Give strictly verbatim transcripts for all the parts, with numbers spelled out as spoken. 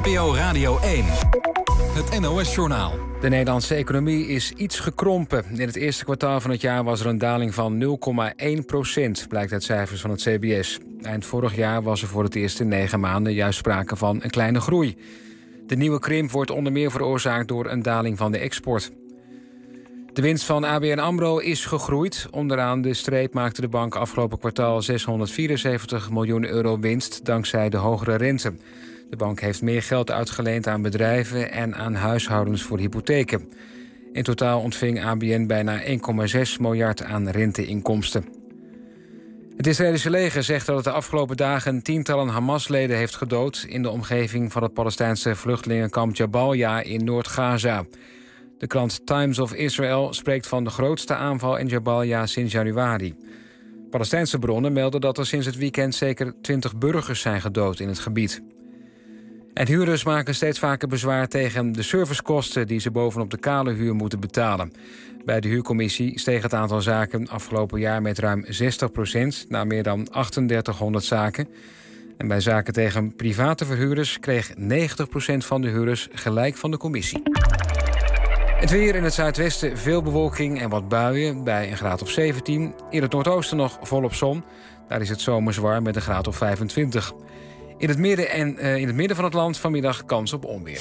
N P O Radio één. Het N O S-journaal. De Nederlandse economie is iets gekrompen. In het eerste kwartaal van het jaar was er een daling van nul komma één procent... blijkt uit cijfers van het C B S. Eind vorig jaar was er voor het eerst in negen maanden... juist sprake van een kleine groei. De nieuwe krimp wordt onder meer veroorzaakt... door een daling van de export. De winst van A B N AMRO is gegroeid. Onderaan de streep maakte de bank afgelopen kwartaal... zeshonderdvierenzeventig miljoen euro winst dankzij de hogere rente. De bank heeft meer geld uitgeleend aan bedrijven en aan huishoudens voor hypotheken. In totaal ontving A B N bijna één komma zes miljard aan renteinkomsten. Het Israëlische leger zegt dat het de afgelopen dagen tientallen Hamas-leden heeft gedood in de omgeving van het Palestijnse vluchtelingenkamp Jabalia in Noord-Gaza. De krant Times of Israel spreekt van de grootste aanval in Jabalia sinds januari. Palestijnse bronnen melden dat er sinds het weekend zeker twintig burgers zijn gedood in het gebied. En huurders maken steeds vaker bezwaar tegen de servicekosten die ze bovenop de kale huur moeten betalen. Bij de huurcommissie steeg het aantal zaken afgelopen jaar met ruim zestig procent naar meer dan achtendertighonderd zaken. En bij zaken tegen private verhuurders kreeg negentig procent van de huurders gelijk van de commissie. Het weer in het zuidwesten, veel bewolking en wat buien bij een graad of zeventien. In het noordoosten nog volop zon. Daar is het zomers warm met een graad of vijfentwintig. In het midden en uh, in het midden van het land vanmiddag kans op onweer.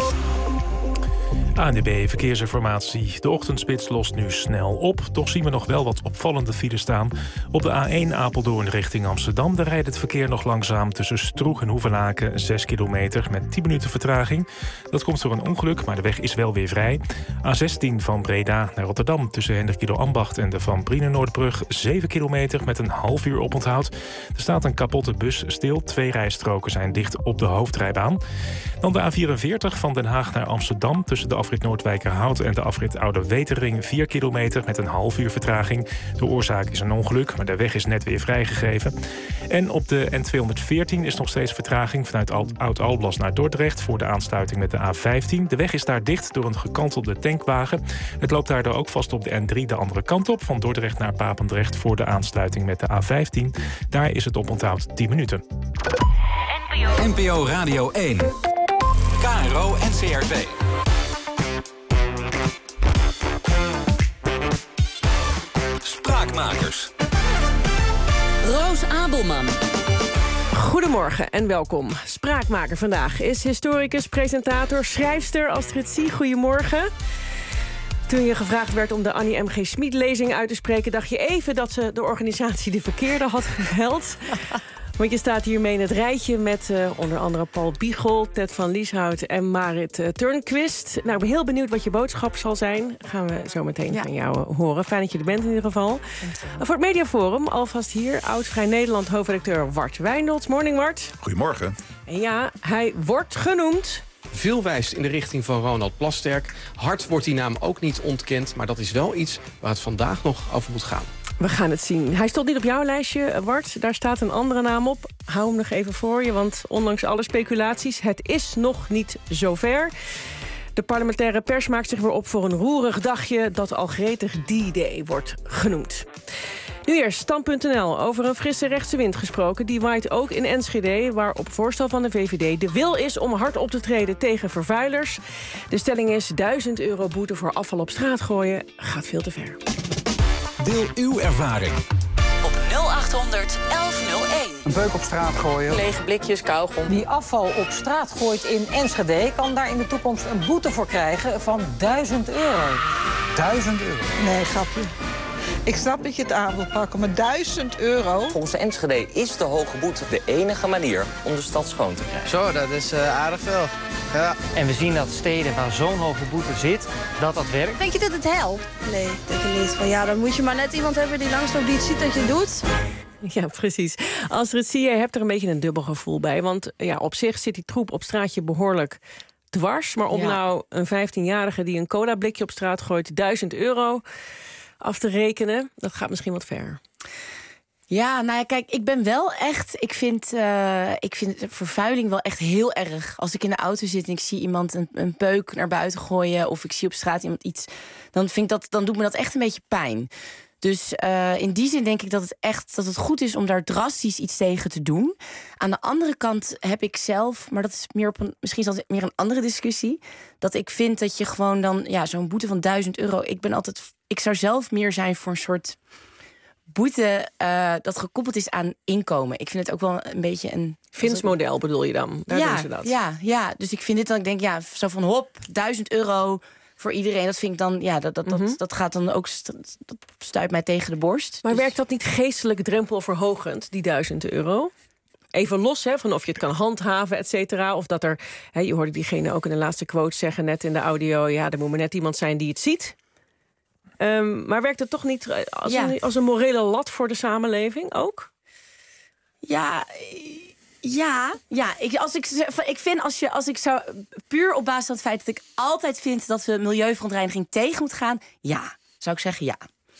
A N D B Verkeersinformatie. De ochtendspits lost nu snel op. Toch zien we nog wel wat opvallende files staan. Op de A één Apeldoorn richting Amsterdam... daar rijdt het verkeer nog langzaam tussen Stroeg en Hoevelaken... zes kilometer met tien minuten vertraging. Dat komt door een ongeluk, maar de weg is wel weer vrij. A zestien van Breda naar Rotterdam... tussen Hendrik Ambacht en de Van Brienenoordbrug... zeven kilometer met een half uur oponthoud. Er staat een kapotte bus stil. Twee rijstroken zijn dicht op de hoofdrijbaan. Dan de A vierenveertig van Den Haag naar Amsterdam... tussen de afrit Noordwijkerhout en de afrit Oude Wetering... vier kilometer met een half uur vertraging. De oorzaak is een ongeluk, maar de weg is net weer vrijgegeven. En op de N tweehonderdveertien is nog steeds vertraging... vanuit Oud-Alblas naar Dordrecht voor de aansluiting met de A vijftien. De weg is daar dicht door een gekantelde tankwagen. Het loopt daardoor ook vast op de N drie de andere kant op... van Dordrecht naar Papendrecht voor de aansluiting met de A vijftien. Daar is het oponthoud tien minuten. N P O Radio één. K R O en C R V. Spraakmakers. Roos Abelman. Goedemorgen en welkom. Spraakmaker vandaag is historicus, presentator, schrijfster Astrid Sie. Goedemorgen. Toen je gevraagd werd om de Annie M G Schmid-lezing uit te spreken... dacht je even dat ze de organisatie de verkeerde had gebeld. Want je staat hiermee in het rijtje met uh, onder andere Paul Biegel... Ted van Lieshout en Marit uh, Turnquist. Nou, ik ben heel benieuwd wat je boodschap zal zijn. Gaan we zo meteen ja. van jou horen. Fijn dat je er bent in ieder geval. Uh, voor het Mediaforum, alvast hier... Oud-Vrij Nederland hoofdredacteur Wart Wijnolds. Morning, Wart. Goedemorgen. En ja, hij wordt genoemd... Veel wijst in de richting van Ronald Plasterk. Hard wordt die naam ook niet ontkend, maar dat is wel iets waar het vandaag nog over moet gaan. We gaan het zien. Hij stond niet op jouw lijstje, Wart. Daar staat een andere naam op. Hou hem nog even voor je, want ondanks alle speculaties... het is nog niet zover. De parlementaire pers maakt zich weer op voor een roerig dagje... dat al gretig D-Day wordt genoemd. Nu eerst stand punt n l. Over een frisse rechtse wind gesproken. Die waait ook in Enschede, waar op voorstel van de V V D... de wil is om hard op te treden tegen vervuilers. De stelling is duizend euro boete voor afval op straat gooien. Gaat veel te ver. Deel uw ervaring. Op nul acht honderd elf nul één. Een beuk op straat gooien. Lege blikjes, kauwgom. Wie afval op straat gooit in Enschede... kan daar in de toekomst een boete voor krijgen van duizend euro. Duizend euro? Nee, grapje. Ik snap dat je het aan wil pakken, maar duizend euro... Volgens Enschede is de hoge boete de enige manier om de stad schoon te krijgen. Zo, dat is uh, aardig veel. Ja. En we zien dat steden waar zo'n hoge boete zit, dat dat werkt. Denk je dat het helpt? Nee, denk ik niet. Van, ja, dan moet je maar net iemand hebben die langsloopt die het ziet dat je het doet. Ja, precies. Astrid Sie, je hebt er een beetje een dubbel gevoel bij. Want ja, op zich zit die troep op straatje behoorlijk dwars. Maar om ja. nou een vijftienjarige die een cola-blikje op straat gooit... duizend euro af te rekenen, dat gaat misschien wat ver. Ja, nou ja, kijk, ik ben wel echt... Ik vind, uh, ik vind vervuiling wel echt heel erg. Als ik in de auto zit en ik zie iemand een, een peuk naar buiten gooien... of ik zie op straat iemand iets... dan, vind ik dat, dan doet me dat echt een beetje pijn. Dus uh, in die zin denk ik dat het echt dat het goed is om daar drastisch iets tegen te doen. Aan de andere kant heb ik zelf, maar dat is meer op een, misschien is dat meer een andere discussie, dat ik vind dat je gewoon dan ja zo'n boete van duizend euro. Ik ben altijd, ik zou zelf meer zijn voor een soort boete uh, dat gekoppeld is aan inkomen. Ik vind het ook wel een beetje een Fins-model bedoel je dan? Daar ja, doen ze dat. Ja, ja, dus ik vind dit dan, ik denk ja, zo van hop, duizend euro voor iedereen. Dat vind ik dan, ja, dat, dat, mm-hmm. dat, dat gaat dan ook, dat stuit mij tegen de borst. Maar dus... werkt dat niet geestelijk drempelverhogend, die duizend euro? Even los hè, van of je het kan handhaven, et cetera. Of dat er, hè, je hoorde diegene ook in de laatste quote zeggen, net in de audio, ja, er moet maar net iemand zijn die het ziet. Um, maar werkt het toch niet als, ja. een, als een morele lat voor de samenleving ook? Ja, ja, ja. Ik, als ik, ik vind als je, als ik zou puur op basis van het feit dat ik altijd vind dat we milieuverontreiniging tegen moet gaan, ja, zou ik zeggen ja.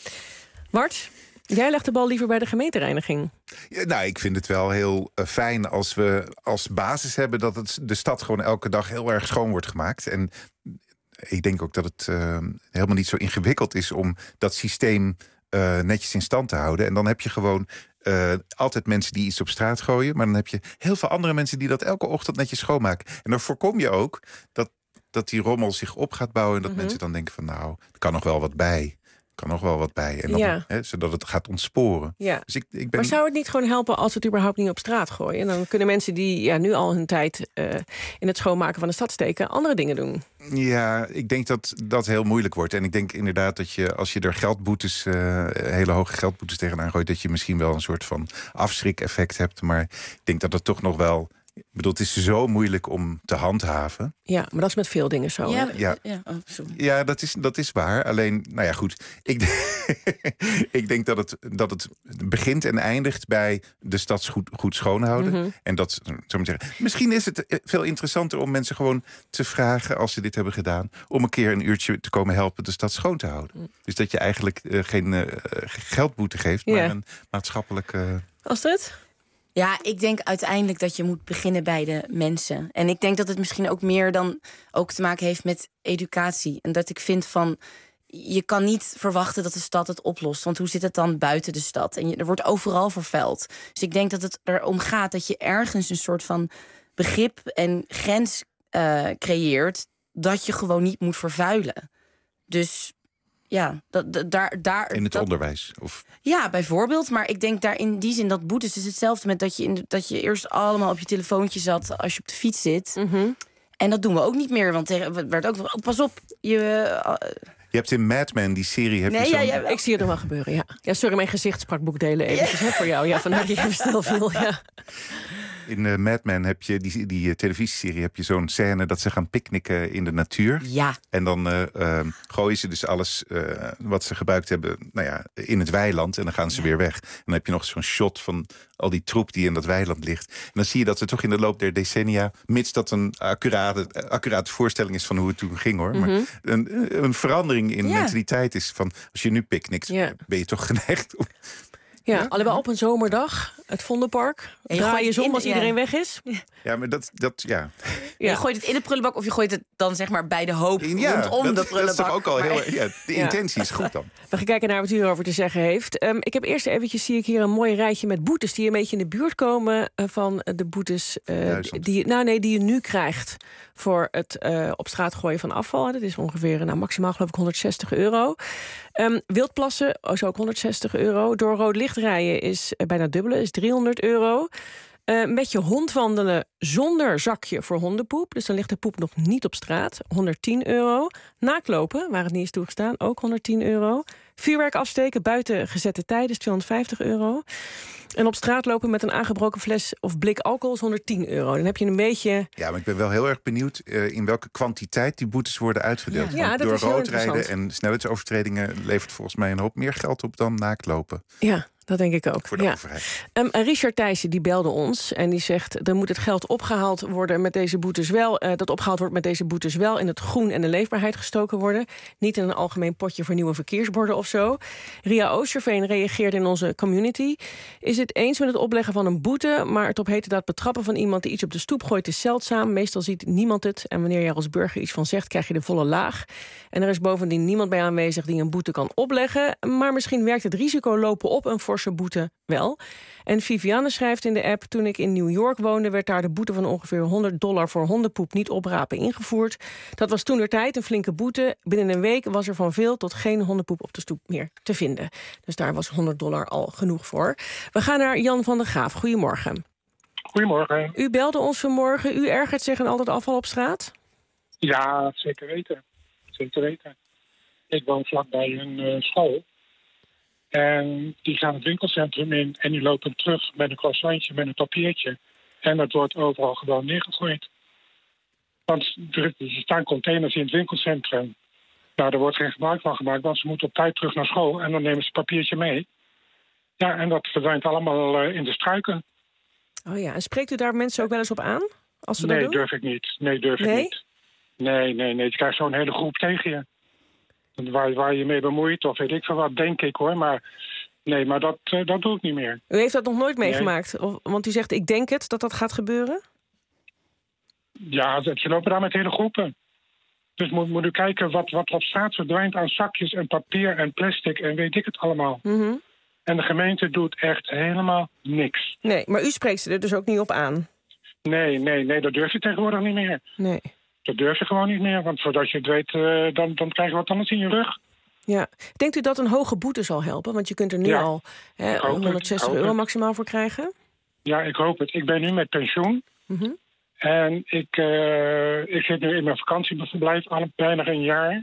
Bart, jij legt de bal liever bij de gemeentereiniging. Ja, nou, ik vind het wel heel uh, fijn als we als basis hebben dat het, de stad gewoon elke dag heel erg schoon wordt gemaakt. En ik denk ook dat het uh, helemaal niet zo ingewikkeld is om dat systeem uh, netjes in stand te houden. En dan heb je gewoon uh, altijd mensen die iets op straat gooien, maar dan heb je heel veel andere mensen die dat elke ochtend netjes schoonmaken. En dan voorkom je ook dat, dat die rommel zich op gaat bouwen en dat mm-hmm. mensen dan denken van nou, er kan nog wel wat bij. kan nog wel wat bij. En dan, ja. hè, zodat het gaat ontsporen. Ja. Dus ik, ik ben... Maar zou het niet gewoon helpen als we het überhaupt niet op straat gooien? En dan kunnen mensen die ja, nu al hun tijd uh, in het schoonmaken van de stad steken andere dingen doen. Ja, ik denk dat dat heel moeilijk wordt. En ik denk inderdaad dat je, als je er geldboetes, uh, hele hoge geldboetes tegenaan gooit, dat je misschien wel een soort van afschrik-effect hebt. Maar ik denk dat het toch nog wel... Ik bedoel, het is zo moeilijk om te handhaven. Ja, maar dat is met veel dingen zo. Ja, ja. ja, oh, sorry. ja dat, is, dat is waar. Alleen, nou ja, goed. Ik, ik denk dat het, dat het begint en eindigt bij de stad goed, goed schoonhouden. Mm-hmm. En dat, zou ik maar zeggen, misschien is het veel interessanter om mensen gewoon te vragen, als ze dit hebben gedaan, om een keer een uurtje te komen helpen de stad schoon te houden. Mm. Dus dat je eigenlijk uh, geen uh, geldboete geeft, maar yeah. een maatschappelijke... Uh... Astrid? Ja, ik denk uiteindelijk dat je moet beginnen bij de mensen. En ik denk dat het misschien ook meer dan ook te maken heeft met educatie. En dat ik vind van, je kan niet verwachten dat de stad het oplost. Want hoe zit het dan buiten de stad? En je, er wordt overal vervuild. Dus ik denk dat het erom gaat dat je ergens een soort van begrip en grens uh, creëert, dat je gewoon niet moet vervuilen. Dus... Ja, dat, dat, daar, daar, in het dat, onderwijs? Of... Ja, bijvoorbeeld. Maar ik denk daar in die zin dat boetes is hetzelfde met dat je, in de, dat je eerst allemaal op je telefoontje zat als je op de fiets zit. Mm-hmm. En dat doen we ook niet meer. Want er werd ook oh, pas op. Je, uh, je hebt in Mad Men, die serie... Heb nee, je ja, ja, ik zie het nog wel gebeuren, ja. ja. Sorry, mijn gezicht sprak boekdelen eventjes ja. voor jou. Ja, vandaar dat je even stil viel, ja. In uh, Mad Men heb je, die, die uh, televisieserie, heb je zo'n scène dat ze gaan picknicken in de natuur. Ja. En dan uh, uh, gooien ze dus alles uh, wat ze gebruikt hebben, nou ja, in het weiland. En dan gaan ze ja. weer weg. En dan heb je nog zo'n shot van al die troep die in dat weiland ligt. En dan zie je dat we toch in de loop der decennia, mits dat een accurate, accurate voorstelling is van hoe het toen ging, hoor. Mm-hmm. Maar een, een verandering in ja. mentaliteit is van, als je nu picknickt, ja. ben je toch geneigd om... Ja, ja, allebei op een zomerdag, het Vondelpark. Draai je om als iedereen ja. weg is. Ja, maar dat, dat ja. ja. Je gooit het in de prullenbak of je gooit het dan zeg maar bij de hoop ja, rondom dat, de prullenbak. Dat is toch ook al heel... Maar... Ja, de intentie ja. is goed dan. We gaan kijken naar wat u erover te zeggen heeft. Um, ik heb eerst eventjes, zie ik hier een mooi rijtje met boetes die een beetje in de buurt komen van de boetes uh, die, nou nee, die je nu krijgt voor het uh, op straat gooien van afval. Dat is ongeveer nou, maximaal geloof ik honderdzestig euro. Um, wildplassen is ook honderdzestig euro. Door rood licht rijden is uh, bijna dubbele, is driehonderd euro. Uh, met je hond wandelen zonder zakje voor hondenpoep. Dus dan ligt de poep nog niet op straat. honderdtien euro. Naaktlopen, waar het niet is toegestaan, ook honderdtien euro. Vuurwerk afsteken buiten gezette tijden is tweehonderdvijftig euro. En op straat lopen met een aangebroken fles of blik alcohol is honderdtien euro. Dan heb je een beetje... Ja, maar ik ben wel heel erg benieuwd uh, in welke kwantiteit die boetes worden uitgedeeld. Ja, ja, door roodrijden en snelheidsovertredingen levert volgens mij een hoop meer geld op dan naaktlopen. Ja. Dat denk ik ook. Voor de ja. overheid. Um, Richard Thijssen die belde ons en die zegt... er moet het geld opgehaald worden met deze boetes wel... Uh, dat opgehaald wordt met deze boetes wel in het groen en de leefbaarheid gestoken worden. Niet in een algemeen potje voor nieuwe verkeersborden of zo. Ria Oosterveen reageerde in onze community. Is het eens met het opleggen van een boete... maar het op heterdaad betrappen van iemand die iets op de stoep gooit is zeldzaam. Meestal ziet niemand het en wanneer je als burger iets van zegt... krijg je de volle laag. En er is bovendien niemand bij aanwezig die een boete kan opleggen. Maar misschien werkt het risico lopen op een forse boete wel. En Viviane schrijft in de app... toen ik in New York woonde... werd daar de boete van ongeveer honderd dollar voor hondenpoep niet oprapen ingevoerd. Dat was toentertijd een flinke boete. Binnen een week was er van veel tot geen hondenpoep op de stoep meer te vinden. Dus daar was honderd dollar al genoeg voor. We gaan naar Jan van der Graaf. Goedemorgen. Goedemorgen. U belde ons vanmorgen. U ergert zich aan al dat afval op straat? Ja, zeker weten. Zeker weten. Ik woon vlakbij een uh, school. En die gaan het winkelcentrum in en die lopen terug met een croissantje, met een papiertje. En dat wordt overal gewoon neergegooid. Want er staan containers in het winkelcentrum. Nou, daar wordt geen gebruik van gemaakt, want ze moeten op tijd terug naar school. En dan nemen ze het papiertje mee. Ja, en dat verdwijnt allemaal uh, in de struiken. Oh ja, en spreekt u daar mensen ook wel eens op aan? Als ze nee, dat doen? durf ik niet. Nee, durf nee? ik niet. Nee, nee, nee. Je krijgt zo'n hele groep tegen je. Waar, waar je mee bemoeit, of weet ik veel wat, denk ik hoor. Maar nee, maar dat, uh, dat doe ik niet meer. U heeft dat nog nooit meegemaakt? Nee. Of, want u zegt, ik denk het, dat dat gaat gebeuren? Ja, ze lopen daar met hele groepen. Dus moet, moet u kijken wat, wat op straat verdwijnt aan zakjes en papier en plastic en weet ik het allemaal. Mm-hmm. En de gemeente doet echt helemaal niks. Nee, maar u spreekt ze er dus ook niet op aan? Nee, nee, nee, dat durf je tegenwoordig niet meer. Nee. Dat durf je gewoon niet meer, want voordat je het weet, uh, dan, dan krijg je wat anders in je rug. Ja. Denkt u dat een hoge boete zal helpen? Want je kunt er nu ja, al hè, honderdzestig euro maximaal voor krijgen. Ja, ik hoop het. Ik ben nu met pensioen. Mm-hmm. En ik, uh, ik zit nu in mijn vakantieverblijf al bijna een jaar.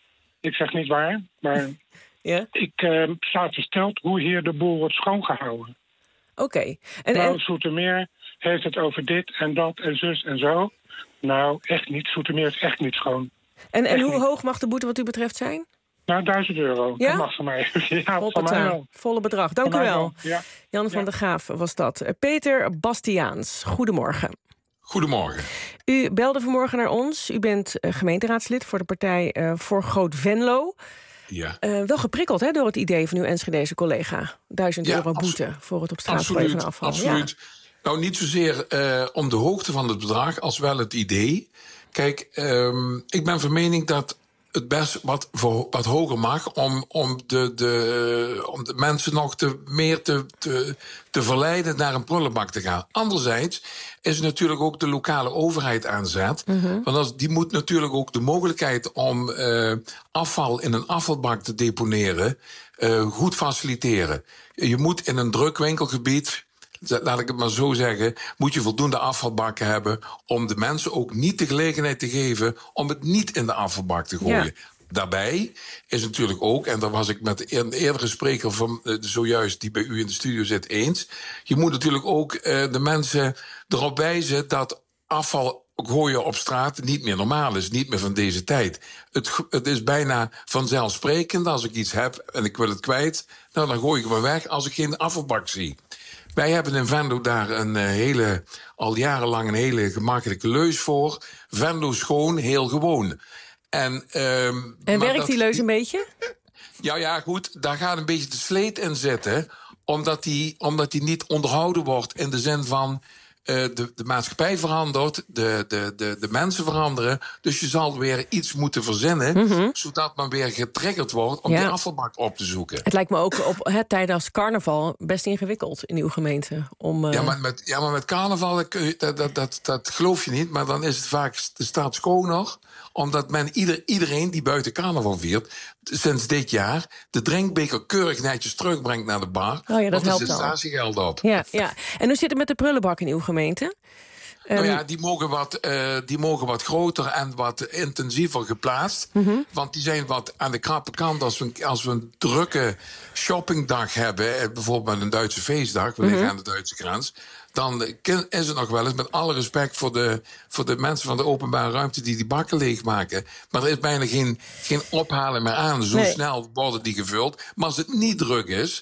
Ik zeg niet waar, maar ja? ik uh, sta versteld hoe hier de boel wordt schoongehouden. Oké. Okay. En, nou, en... Zoetermeer heeft het over dit en dat en zus en zo. Nou, echt niet. Zoetermeer is echt niet schoon. En, en hoe niet. hoog mag de boete wat u betreft zijn? Nou, duizend euro. Ja? Dat mag van mij. Ja, Hoppata, van mij wel. volle bedrag. Dank van u wel. Ja. Jan van ja. der Graaf was dat. Peter Bastiaans, goedemorgen. Goedemorgen. U belde vanmorgen naar ons. U bent uh, gemeenteraadslid voor de partij uh, Voor Groot Venlo. Ja. Uh, wel geprikkeld hè, door het idee van uw Enschedese collega. Duizend ja, euro boete voor het op straat absoluut, gooien van afval. Absoluut. Ja. Nou, niet zozeer uh, om de hoogte van het bedrag als wel het idee. Kijk, um, ik ben van mening dat het best wat, voor, wat hoger mag om, om, de, de, om de mensen nog te, meer te, te, te verleiden naar een prullenbak te gaan. Anderzijds is natuurlijk ook de lokale overheid aan zet. Mm-hmm. Want als, die moet natuurlijk ook de mogelijkheid om uh, afval in een afvalbak te deponeren uh, goed faciliteren. Je moet in een druk winkelgebied, laat ik het maar zo zeggen, moet je voldoende afvalbakken hebben om de mensen ook niet de gelegenheid te geven om het niet in de afvalbak te gooien. Ja. Daarbij is natuurlijk ook, en daar was ik met een eerdere spreker van uh, zojuist die bij u in de studio zit eens, je moet natuurlijk ook uh, de mensen erop wijzen dat afval gooien op straat niet meer normaal is, niet meer van deze tijd. Het, het is bijna vanzelfsprekend, als ik iets heb en ik wil het kwijt, nou, dan gooi ik het maar weg als ik geen afvalbak zie. Wij hebben in Venlo daar een uh, hele, al jarenlang een hele gemakkelijke leus voor. Venlo schoon, heel gewoon. En, um, en werkt dat, die leus een beetje? Ja, ja, goed, daar gaat een beetje de sleet in zitten, omdat die, omdat die niet onderhouden wordt in de zin van Uh, de, de maatschappij verandert, de, de, de, de mensen veranderen. Dus je zal weer iets moeten verzinnen, mm-hmm. zodat men weer getriggerd wordt om ja. die afvalbak op te zoeken. Het lijkt me ook op het tijdens carnaval best ingewikkeld in uw gemeente. Om, uh... ja, maar met, ja, maar met carnaval, dat, dat, dat, dat geloof je niet. Maar dan is het vaak de staat schoner, omdat men ieder, iedereen die buiten carnaval viert, sinds dit jaar de drinkbeker keurig netjes terugbrengt naar de bar. Oh ja, dat want helpt er zit statiegeld op. Ja, ja. En hoe zit het met de prullenbak in uw gemeente? Nou um... ja, die mogen, wat, uh, die mogen wat groter en wat intensiever geplaatst. Mm-hmm. Want die zijn wat aan de krappe kant als we, als we een drukke shoppingdag hebben, bijvoorbeeld een Duitse feestdag, we liggen mm-hmm. aan de Duitse grens, dan is het nog wel eens, met alle respect voor de, voor de mensen van de openbare ruimte die die bakken leegmaken, maar er is bijna geen, geen ophalen meer aan. Zo nee. snel worden die gevuld. Maar als het niet druk is,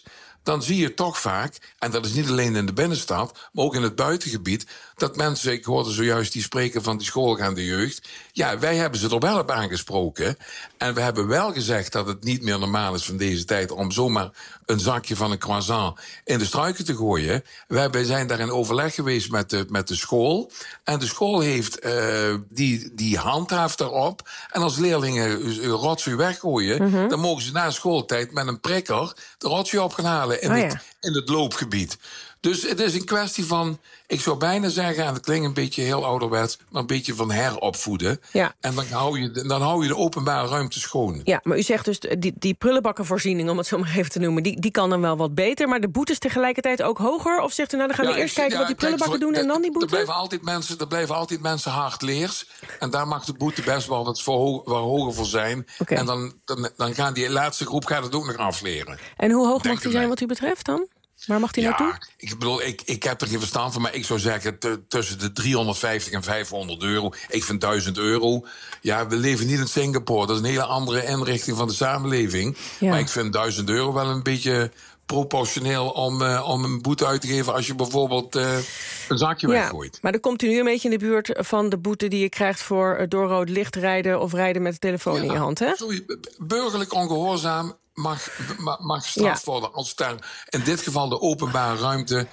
dan zie je toch vaak, en dat is niet alleen in de binnenstad, maar ook in het buitengebied, dat mensen, ik hoorde zojuist die spreken van die schoolgaande jeugd, ja, wij hebben ze er wel op aangesproken. En we hebben wel gezegd dat het niet meer normaal is van deze tijd om zomaar een zakje van een croissant in de struiken te gooien. Wij zijn daar in overleg geweest met de, met de school. En de school heeft, uh, die, die handhaaft daarop. En als leerlingen rotzooi weggooien, mm-hmm. dan mogen ze na schooltijd met een prikker de rotzooi op gaan halen in, oh, ja. het, in het loopgebied. Dus het is een kwestie van, ik zou bijna zeggen, en dat klinkt een beetje heel ouderwets, maar een beetje van heropvoeden. Ja. En dan hou, je de, dan hou je de openbare ruimte schoon. Ja, maar u zegt dus, die, die prullenbakkenvoorziening, om het zo maar even te noemen, die, die kan dan wel wat beter, maar de boetes tegelijkertijd ook hoger? Of zegt u, nou dan gaan we ja, eerst ik, kijken ja, wat die prullenbakken kijk, doen en dan die boete? Er blijven altijd mensen, er blijven altijd mensen hardleers. En daar mag de boete best wel wat voor, wat hoger voor zijn. Okay. En dan, dan, dan gaan die laatste groep gaat het ook nog afleren. En hoe hoog mag die zijn wat u betreft dan? Waar mag die ja, naartoe? Ik bedoel, ik, ik heb er geen verstand van, maar ik zou zeggen t- tussen de driehonderdvijftig en vijfhonderd euro. Ik vind duizend euro. Ja, we leven niet in Singapore. Dat is een hele andere inrichting van de samenleving. Ja. Maar ik vind duizend euro wel een beetje proportioneel om, uh, om een boete uit te geven als je bijvoorbeeld uh, een zakje ja, weggooit. Maar dan komt u nu een beetje in de buurt van de boete die je krijgt voor door rood licht rijden of rijden met de telefoon ja, in je hand, hè? Sorry, burgerlijk ongehoorzaam mag, mag, mag gestraft ja. worden als daar in dit geval de openbare ruimte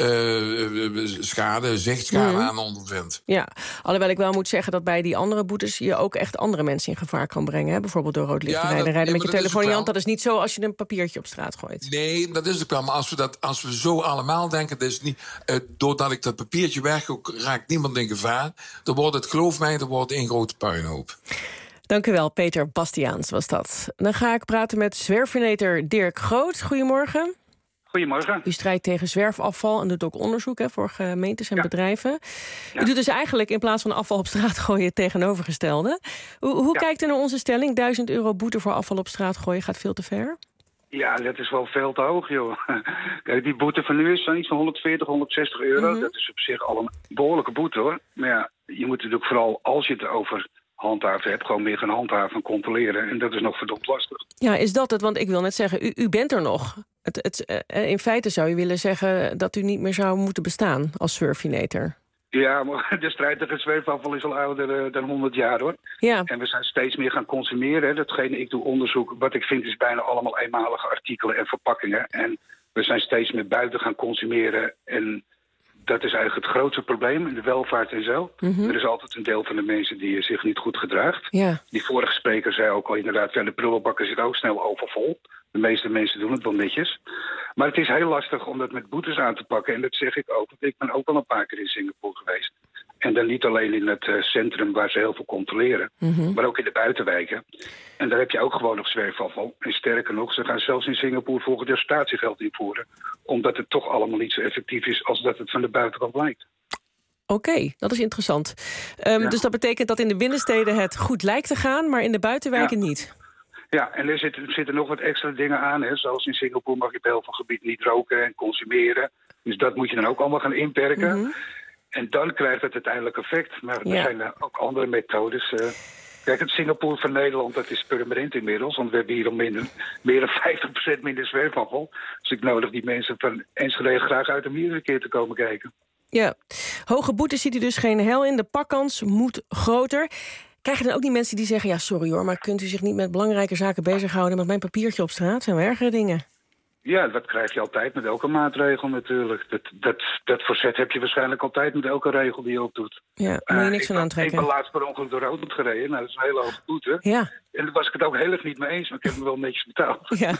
uh, schade, zichtschade mm-hmm. aan ondervindt. Ja, alhoewel ik wel moet zeggen dat bij die andere boetes je ook echt andere mensen in gevaar kan brengen. Hè? Bijvoorbeeld door rood licht ja, rijden, dat, rijden nee, met je telefoon in je hand. Dat is niet zo als je een papiertje op straat gooit. Nee, dat is ook wel. Maar als we, dat, als we zo allemaal denken, dat is niet, uh, doordat ik dat papiertje weg raakt niemand in gevaar. Dan wordt het, geloof mij, dan wordt het een grote puinhoop. Dank u wel, Peter Bastiaans was dat. Dan ga ik praten met zwerfvenator Dirk Groot. Goedemorgen. Goedemorgen. U strijdt tegen zwerfafval en doet ook onderzoek hè, voor gemeentes en ja. bedrijven. Ja. U doet dus eigenlijk in plaats van afval op straat gooien het tegenovergestelde. Hoe, hoe ja. kijkt u naar onze stelling? duizend euro boete voor afval op straat gooien gaat veel te ver? Ja, dat is wel veel te hoog, joh. Kijk, die boete van nu is dan iets van honderdveertig, honderdzestig euro. Mm-hmm. Dat is op zich al een behoorlijke boete, hoor. Maar ja, je moet natuurlijk vooral, als je het over handhaven hebt, gewoon meer gaan handhaven en controleren. En dat is nog verdomd lastig. Ja, is dat het? Want ik wil net zeggen, u, u bent er nog. Het, het, uh, in feite zou je willen zeggen dat u niet meer zou moeten bestaan als zwerfvenator. Ja, maar de strijd tegen zwerfafval is al ouder uh, dan honderd jaar, hoor. Ja. En we zijn steeds meer gaan consumeren. Hè. Datgene, ik doe onderzoek. Wat ik vind is bijna allemaal eenmalige artikelen en verpakkingen. En we zijn steeds meer buiten gaan consumeren. En dat is eigenlijk het grootste probleem, de welvaart en zo. Mm-hmm. Er is altijd een deel van de mensen die zich niet goed gedraagt. Ja. Die vorige spreker zei ook al inderdaad, ja, de prullenbakken zitten ook snel overvol. De meeste mensen doen het wel netjes. Maar het is heel lastig om dat met boetes aan te pakken. En dat zeg ik ook, want ik ben ook al een paar keer in Singapore geweest. En dan niet alleen in het uh, centrum waar ze heel veel controleren, mm-hmm. maar ook in de buitenwijken. En daar heb je ook gewoon nog zwerfafval. En sterker nog, ze gaan zelfs in Singapore volgend jaar statiegeld invoeren. Omdat het toch allemaal niet zo effectief is als dat het van de buitenkant lijkt. Oké, okay, dat is interessant. Um, ja. Dus dat betekent dat in de binnensteden het goed lijkt te gaan, maar in de buitenwijken ja. niet. Ja, en er zitten, er zitten nog wat extra dingen aan. Hè. Zoals in Singapore mag je op heel veel gebieden niet roken en consumeren. Dus dat moet je dan ook allemaal gaan inperken. Mm-hmm. En dan krijgt het uiteindelijk effect. Maar er ja. zijn er ook andere methodes. Uh, kijk, het Singapore van Nederland, dat is permanent inmiddels. Want we hebben hier al minder, meer dan vijftig procent minder zwerfafval. Dus ik nodig die mensen van Enschede graag uit om hier een keer te komen kijken. Ja, hoge boetes ziet u dus geen hel in. De pakkans moet groter. Krijgen dan ook die mensen die zeggen, ja sorry hoor, maar kunt u zich niet met belangrijke zaken bezighouden met mijn papiertje op straat? Zijn wel ergere dingen. Ja, dat krijg je altijd met elke maatregel natuurlijk. Dat, dat, dat verzet heb je waarschijnlijk altijd met elke regel die je opdoet. Ja, moet je niks uh, van aantrekken. Ik ben laatst per ongeluk door rood gereden. Nou, dat is een hele hoge boete. Ja. En daar was ik het ook heel erg niet mee eens, maar ik heb hem wel netjes betaald. Ja,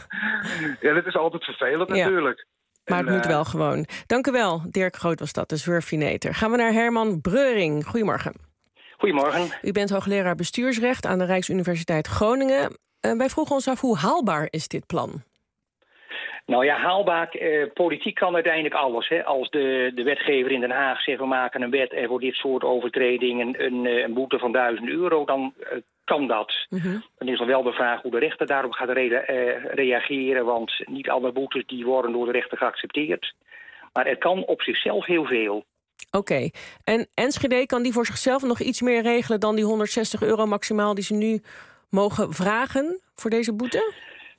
ja dat is altijd vervelend ja. natuurlijk. Maar en, het moet uh, wel gewoon. Dank u wel, Dirk Groot was dat, de zwerfvenator. Gaan we naar Herman Breuring. Goedemorgen. Goedemorgen. U bent hoogleraar bestuursrecht aan de Rijksuniversiteit Groningen. Uh, wij vroegen ons af, hoe haalbaar is dit plan? Nou ja, haalbaar. Eh, politiek kan uiteindelijk alles. Hè. Als de, de wetgever in Den Haag zegt, we maken een wet en voor dit soort overtredingen een, een boete van duizend euro, dan uh, kan dat. Mm-hmm. Dan is er wel de vraag hoe de rechter daarop gaat re- uh, reageren, want niet alle boetes die worden door de rechter geaccepteerd. Maar er kan op zichzelf heel veel. Oké. Okay. En Enschede, kan die voor zichzelf nog iets meer regelen dan die honderdzestig euro maximaal die ze nu mogen vragen voor deze boete?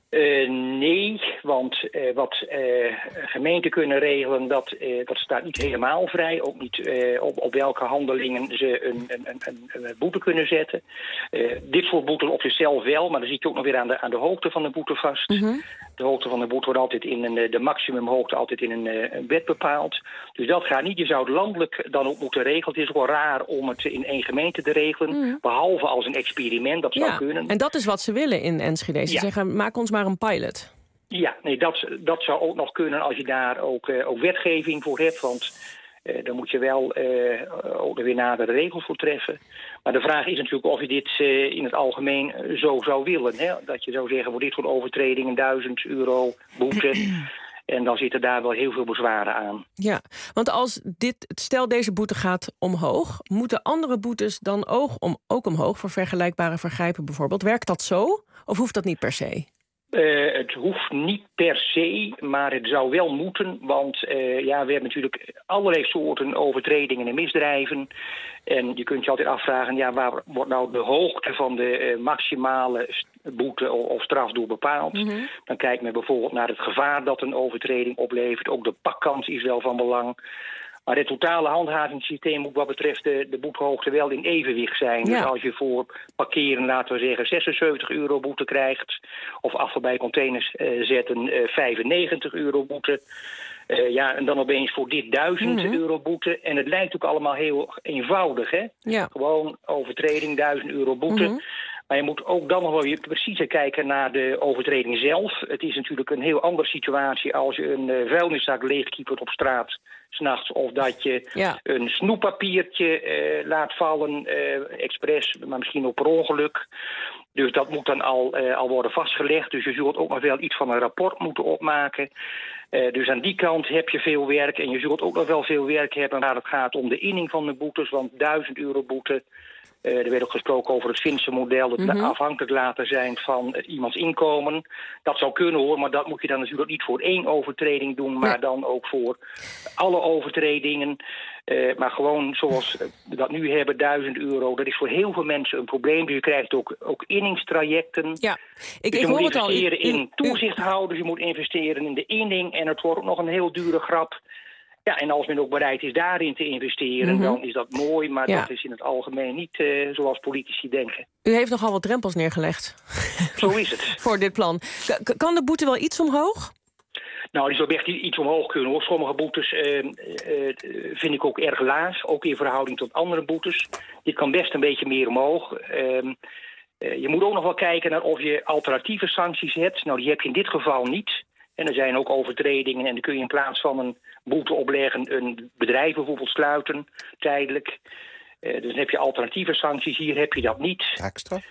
Uh, nee, want uh, wat uh, gemeenten kunnen regelen, dat, uh, dat staat niet helemaal vrij. Ook niet uh, op, op welke handelingen ze een, een, een, een boete kunnen zetten. Uh, dit soort boeten op zichzelf wel, maar dan zit je ook nog weer aan de, aan de hoogte van de boete vast. Mm-hmm. De hoogte van de boete wordt altijd in een, de maximumhoogte altijd in een, een wet bepaald. Dus dat gaat niet. Je zou het landelijk dan ook moeten regelen. Het is wel raar om het in één gemeente te regelen. Mm. Behalve als een experiment, dat zou ja, kunnen. En dat is wat ze willen in Enschede. Ze ja. zeggen, maak ons maar een pilot. Ja, nee, dat, dat zou ook nog kunnen als je daar ook, uh, ook wetgeving voor hebt. Want uh, dan moet je wel uh, ook weer nadere regels voor treffen. Maar de vraag is natuurlijk of je dit uh, in het algemeen zo zou willen. Hè? Dat je zou zeggen, voor dit soort overtredingen duizend euro boete. En dan zitten daar wel heel veel bezwaren aan. Ja, want als dit, stel deze boete gaat omhoog, moeten andere boetes dan ook, om, ook omhoog voor vergelijkbare vergrijpen bijvoorbeeld? Werkt dat zo? Of hoeft dat niet per se? Uh, het hoeft niet per se, maar het zou wel moeten. Want uh, ja, we hebben natuurlijk allerlei soorten overtredingen en misdrijven. En je kunt je altijd afvragen, ja, waar wordt nou de hoogte van de uh, maximale boete of straf door bepaald? Mm-hmm. Dan kijkt men bijvoorbeeld naar het gevaar dat een overtreding oplevert. Ook de pakkans is wel van belang. Maar het totale handhavingssysteem moet wat betreft de, de boetehoogte wel in evenwicht zijn. Ja. Dus als je voor parkeren, laten we zeggen, zesenzeventig euro boete krijgt, of afval bij containers uh, zetten, uh, vijfennegentig euro boete. Uh, ja, en dan opeens voor dit duizend mm-hmm. euro boete. En het lijkt ook allemaal heel eenvoudig, hè? Ja. Gewoon overtreding, duizend euro boete. Mm-hmm. Maar je moet ook dan nog wel weer preciezer kijken naar de overtreding zelf. Het is natuurlijk een heel andere situatie als je een uh, vuilniszak leegkiepert op straat 's nachts, of dat je ja. een snoeppapiertje uh, laat vallen, uh, expres, maar misschien ook per ongeluk. Dus dat moet dan al, uh, al worden vastgelegd. Dus je zult ook nog wel iets van een rapport moeten opmaken. Uh, dus aan die kant heb je veel werk. En je zult ook nog wel veel werk hebben waar het gaat om de inning van de boetes. Want duizend euro boete. Uh, er werd ook gesproken over het Finse model, het mm-hmm. afhankelijk laten zijn van uh, iemands inkomen. Dat zou kunnen hoor, maar dat moet je dan natuurlijk niet voor één overtreding doen, maar nee. dan ook voor alle overtredingen. Uh, maar gewoon zoals we dat nu hebben, duizend euro, dat is voor heel veel mensen een probleem. Dus je krijgt ook, ook inningstrajecten. Ja, ik, dus ik je hoor moet het al. investeren U, u, in toezichthouders, je moet investeren in de inning en het wordt ook nog een heel dure grap. Ja, en als men ook bereid is daarin te investeren, mm-hmm. dan is dat mooi. Maar ja. dat is in het algemeen niet uh, zoals politici denken. U heeft nogal wat drempels neergelegd. Zo is het. Voor dit plan. K- kan de boete wel iets omhoog? Nou, die zou best iets omhoog kunnen hoor. Sommige boetes uh, uh, vind ik ook erg laag. Ook in verhouding tot andere boetes. Dit kan best een beetje meer omhoog. Uh, uh, je moet ook nog wel kijken naar of je alternatieve sancties hebt. Nou, die heb je in dit geval niet. En er zijn ook overtredingen en dan kun je in plaats van een boete opleggen een bedrijf bijvoorbeeld sluiten, tijdelijk. Uh, dus dan heb je alternatieve sancties. Hier heb je dat niet. Taakstraf?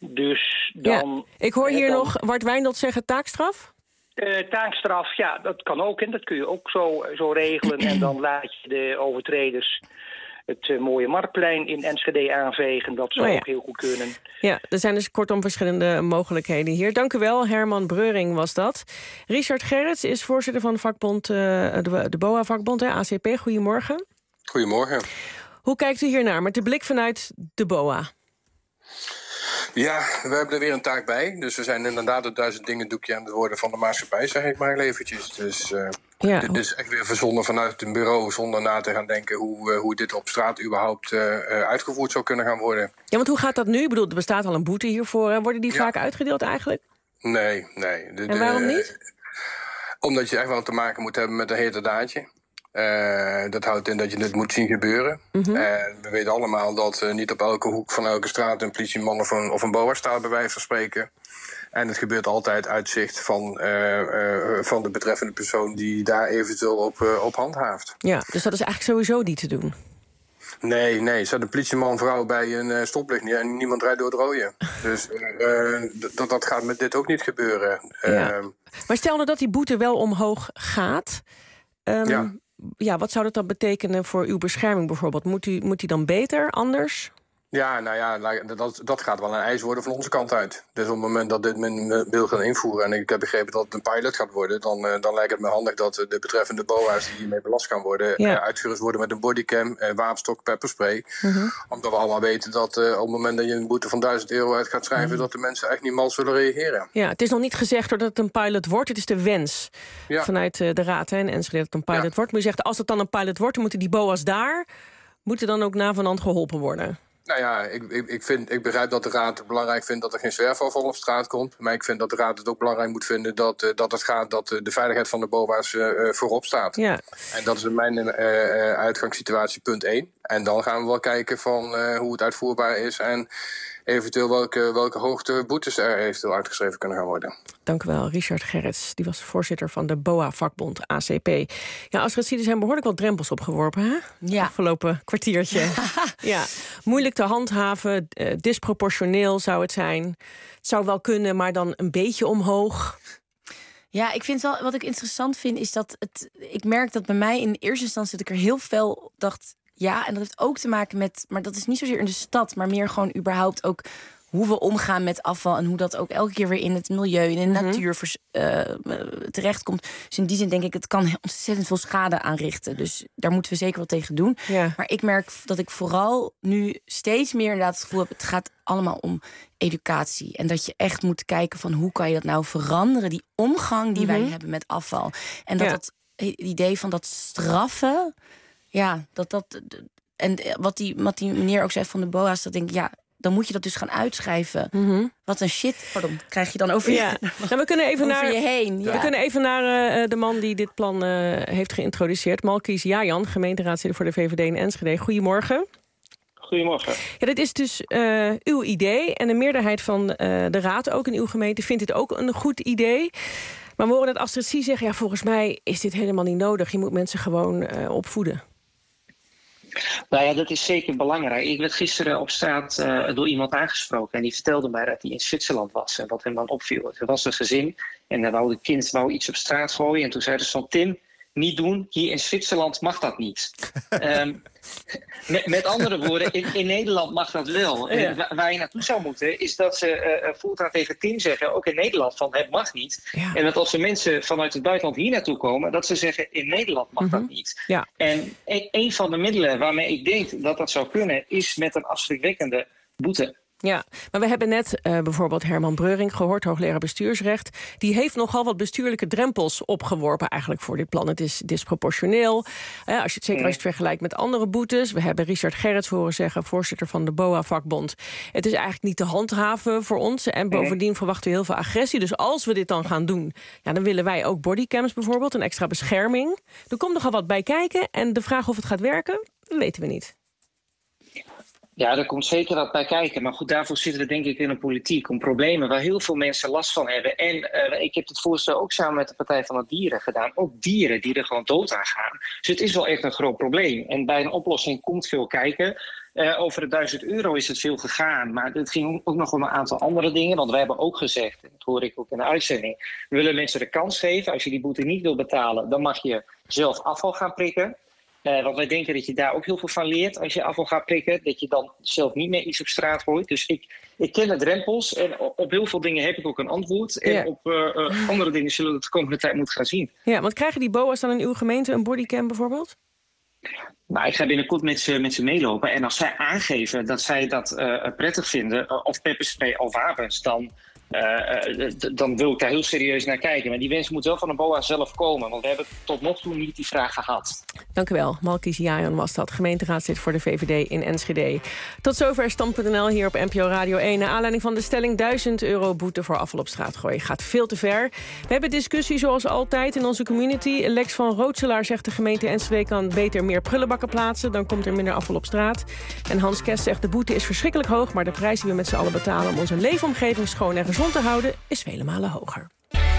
Dus dan... Ja. Ik hoor hier dan, nog Bart Wijndelt zeggen taakstraf? Uh, taakstraf, ja, dat kan ook. En dat kun je ook zo, zo regelen. En dan laat je de overtreders het uh, mooie Marktplein in Enschede aanvegen. Dat zou oh ja. ook heel goed kunnen. Ja, er zijn dus kortom verschillende mogelijkheden hier. Dank u wel, Herman Breuring was dat. Richard Gerrits is voorzitter van de vakbond, uh, de, de B O A-vakbond, A C P. Goedemorgen. Goedemorgen. Hoe kijkt u hiernaar met de blik vanuit de B O A? Ja, we hebben er weer een taak bij. Dus we zijn inderdaad het duizend dingen doekje aan het worden van de maatschappij, zeg ik maar eventjes. Dus uh, ja. dit is echt weer verzonnen vanuit een bureau zonder na te gaan denken hoe, uh, hoe dit op straat überhaupt uh, uitgevoerd zou kunnen gaan worden. Ja, want hoe gaat dat nu? Ik bedoel, er bestaat al een boete hiervoor. Hè? Worden die ja. vaak uitgedeeld eigenlijk? Nee, nee. De, en waarom de, niet? Omdat je echt wel te maken moet hebben met een heterdaadje. Uh, dat houdt in dat je het moet zien gebeuren. Mm-hmm. En we weten allemaal dat uh, niet op elke hoek van elke straat een politieman of een, of een B O A staat, bij wijze van spreken. En het gebeurt altijd uit zicht van, uh, uh, van de betreffende persoon die daar eventueel op, uh, op handhaaft. Ja, dus dat is eigenlijk sowieso niet te doen. Nee, nee. Zet een politieman vrouw bij een uh, stoplicht neer en niemand rijdt door het rode. Dus uh, d- dat gaat met dit ook niet gebeuren. Ja. Uh, maar stel nou dat die boete wel omhoog gaat. Um, ja. Ja, wat zou dat dan betekenen voor uw bescherming bijvoorbeeld? Moet u, moet die dan beter, anders? Ja, nou ja, dat, dat gaat wel een eis worden van onze kant uit. Dus op het moment dat dit men wil gaan invoeren... en ik heb begrepen dat het een pilot gaat worden... dan, uh, dan lijkt het me handig dat de betreffende B O A's die hiermee belast gaan worden... Ja. Uh, uitgerust worden met een bodycam, uh, wapenstok, pepperspray. Mm-hmm. Omdat we allemaal weten dat uh, op het moment dat je een boete van duizend euro uit gaat schrijven... Mm-hmm. dat de mensen echt niet mal zullen reageren. Ja, het is nog niet gezegd dat het een pilot wordt. Het is de wens ja. vanuit uh, de Raad hè, in Enschede dat het een pilot ja. wordt. Maar u zegt, als het dan een pilot wordt, dan moeten die B O A's daar... moeten dan ook na van hand geholpen worden. Nou ja, ik, ik, ik, vind, ik begrijp dat de Raad het belangrijk vindt dat er geen zwerfafval op straat komt. Maar ik vind dat de Raad het ook belangrijk moet vinden dat, uh, dat het gaat dat uh, de veiligheid van de B O A's uh, voorop staat. Ja. En dat is in mijn uh, uh, uitgangssituatie punt één. En dan gaan we wel kijken van uh, hoe het uitvoerbaar is en eventueel welke, welke hoogte boetes er eventueel uitgeschreven kunnen gaan worden. Dank u wel, Richard Gerrits. Die was voorzitter van de B O A-vakbond A C P. Ja, als er zijn behoorlijk wat drempels opgeworpen, hè? Ja. Afgelopen kwartiertje. ja. Moeilijk te handhaven, uh, disproportioneel zou het zijn. Het zou wel kunnen, maar dan een beetje omhoog. Ja, ik vind wel, wat ik interessant vind, is dat het. Ik merk dat bij mij in eerste instantie dat ik er heel veel dacht. Ja, en dat heeft ook te maken met, maar dat is niet zozeer in de stad, maar meer gewoon überhaupt ook hoe we omgaan met afval en hoe dat ook elke keer weer in het milieu en in de mm-hmm. natuur vers, uh, terechtkomt. Dus in die zin denk ik, het kan ontzettend veel schade aanrichten. Dus daar moeten we zeker wat tegen doen. Ja. Maar ik merk dat ik vooral nu steeds meer inderdaad het gevoel heb, het gaat allemaal om educatie. En dat je echt moet kijken van hoe kan je dat nou veranderen, die omgang die mm-hmm. wij hebben met afval. En dat ja. dat het idee van dat straffen, ja, dat dat. En wat die, wat die meneer ook zei van de B O A's, dat denk ik, ja, dan moet je dat dus gaan uitschrijven. Mm-hmm. Wat een shit, pardon, krijg je dan over je, ja. nou, we kunnen even over naar, je heen. Ja. We kunnen even naar uh, de man die dit plan uh, heeft geïntroduceerd. Malkies Jajan, gemeenteraadslid voor de V V D in Enschede. Goedemorgen. Goedemorgen. Ja, dit is dus uh, uw idee. En de meerderheid van uh, de raad, ook in uw gemeente, vindt dit ook een goed idee. Maar we horen dat Astrid Sie zeggen, ja, volgens mij is dit helemaal niet nodig. Je moet mensen gewoon uh, opvoeden. Nou ja, dat is zeker belangrijk. Ik werd gisteren op straat uh, door iemand aangesproken en die vertelde mij dat hij in Zwitserland was. En wat hem dan opviel, er was een gezin en dan wou het kind wou iets op straat gooien. En toen zeiden ze van, Tim, niet doen, hier in Zwitserland mag dat niet. um, met, met andere woorden, in, in Nederland mag dat wel. Ja. Waar, waar je naartoe zou moeten, is dat ze uh, voortaan tegen Tim zeggen, ook in Nederland, van het mag niet. Ja. En dat als er mensen vanuit het buitenland hier naartoe komen, dat ze zeggen, in Nederland mag mm-hmm. dat niet. Ja. En een, een van de middelen waarmee ik denk dat dat zou kunnen, is met een afschrikwekkende boete. Ja, maar we hebben net uh, bijvoorbeeld Herman Breuring gehoord, hoogleraar bestuursrecht. Die heeft nogal wat bestuurlijke drempels opgeworpen eigenlijk voor dit plan. Het is disproportioneel. Uh, als je het zeker als je het vergelijkt met andere boetes. We hebben Richard Gerrits horen zeggen, voorzitter van de B O A-vakbond. Het is eigenlijk niet te handhaven voor ons. En bovendien verwachten we heel veel agressie. Dus als we dit dan gaan doen, ja, dan willen wij ook bodycams bijvoorbeeld, een extra bescherming. Er komt nogal wat bij kijken. En de vraag of het gaat werken, weten we niet. Ja, er komt zeker wat bij kijken. Maar goed, daarvoor zitten we denk ik in een politiek om problemen waar heel veel mensen last van hebben. En uh, ik heb het voorstel ook samen met de Partij van de Dieren gedaan. Ook dieren die er gewoon dood aan gaan. Dus het is wel echt een groot probleem. En bij een oplossing komt veel kijken. Uh, over de duizend euro is het veel gegaan. Maar het ging ook nog om een aantal andere dingen. Want wij hebben ook gezegd, en dat hoor ik ook in de uitzending, we willen mensen de kans geven. Als je die boete niet wil betalen, dan mag je zelf afval gaan prikken. Uh, want wij denken dat je daar ook heel veel van leert als je afval gaat prikken. Dat je dan zelf niet meer iets op straat gooit. Dus ik, ik ken de drempels. En op heel veel dingen heb ik ook een antwoord. En ja. op uh, uh, andere dingen zullen we de komende tijd moeten gaan zien. Ja, want krijgen die B O A's dan in uw gemeente een bodycam bijvoorbeeld? Nou, ik ga binnenkort met ze, met ze meelopen. En als zij aangeven dat zij dat uh, prettig vinden, uh, of pepperspray of wapens, dan... Uh, d- dan wil ik daar heel serieus naar kijken. Maar die wens moet wel van de B O A zelf komen. Want we hebben tot nog toe niet die vraag gehad. Dank u wel. Malkies Jajan was dat, gemeenteraadslid voor de V V D in Enschede. Tot zover Stand punt n l hier op N P O Radio één. Naar aanleiding van de stelling duizend euro boete voor afval op straat gooien. Gaat veel te ver. We hebben discussie zoals altijd in onze community. Lex van Rootselaar zegt de gemeente Enschede kan beter meer prullenbakken plaatsen. Dan komt er minder afval op straat. En Hans Kest zegt de boete is verschrikkelijk hoog. Maar de prijs die we met z'n allen betalen om onze leefomgeving schoon en gezond te houden is vele malen hoger.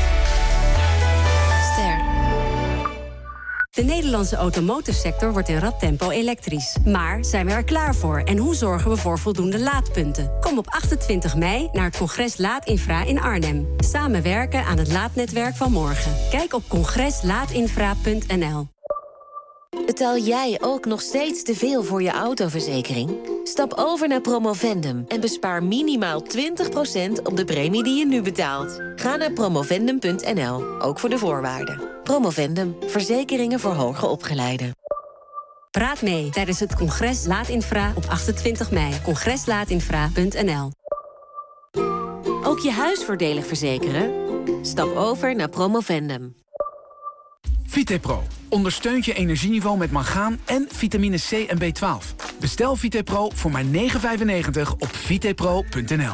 Ster. De Nederlandse automotive-sector wordt in rap tempo elektrisch. Maar zijn we er klaar voor? En hoe zorgen we voor voldoende laadpunten? Kom op achtentwintig mei naar het congres Laadinfra in Arnhem. Samenwerken aan het laadnetwerk van morgen. Kijk op congres laadinfra punt n l. Betaal jij ook nog steeds te veel voor je autoverzekering? Stap over naar Promovendum en bespaar minimaal twintig procent op de premie die je nu betaalt. Ga naar promovendum punt n l, ook voor de voorwaarden. Promovendum, verzekeringen voor hoger opgeleiden. Praat mee tijdens het congres Laatinfra op achtentwintig mei. congres laatinfra punt n l. Ook je huis voordelig verzekeren? Stap over naar Promovendum. Vitepro ondersteunt je energieniveau met mangaan en vitamine C en B twaalf. Bestel Vitepro voor maar negen vijfennegentig op vitepro punt n l.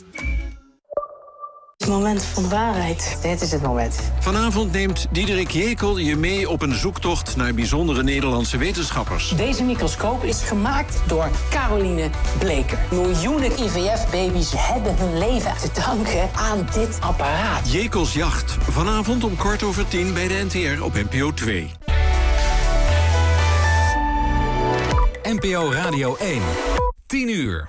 Het moment van de waarheid. Dit is het moment. Vanavond neemt Diederik Jekel je mee op een zoektocht naar bijzondere Nederlandse wetenschappers. Deze microscoop is gemaakt door Caroline Bleker. Miljoenen I V F-baby's hebben hun leven te danken aan dit apparaat. Jekels jacht. Vanavond om kwart over tien bij de N T R op N P O twee. N P O Radio één. tien uur.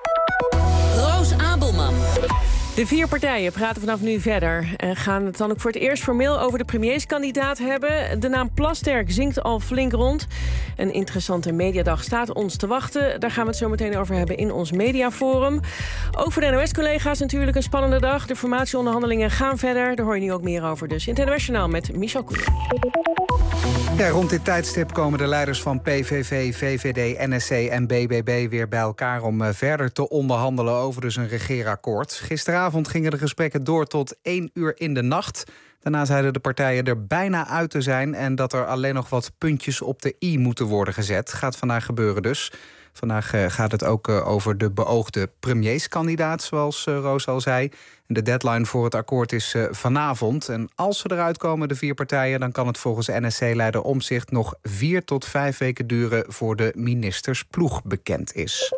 Roos Abelman. De vier partijen praten vanaf nu verder en gaan het dan ook voor het eerst formeel over de premierskandidaat hebben. De naam Plasterk zingt al flink rond. Een interessante mediadag staat ons te wachten. Daar gaan we het zo meteen over hebben in ons mediaforum. Ook voor de N O S-collega's natuurlijk een spannende dag. De formatieonderhandelingen gaan verder. Daar hoor je nu ook meer over dus in het N O S-journaal met Michel Koenen. Ja, rond dit tijdstip komen de leiders van P V V, V V D, N S C en B B B weer bij elkaar om verder te onderhandelen over dus een regeerakkoord. Gisteravond gingen de gesprekken door tot één uur in de nacht. Daarna zeiden de partijen er bijna uit te zijn en dat er alleen nog wat puntjes op de i moeten worden gezet. Gaat vandaag gebeuren dus. Vandaag uh, gaat het ook uh, over de beoogde premierskandidaat, zoals uh, Roos al zei. En de deadline voor het akkoord is uh, vanavond. En als ze eruit komen, de vier partijen, dan kan het volgens N S C-leider Omtzigt nog vier tot vijf weken duren voor de ministersploeg bekend is.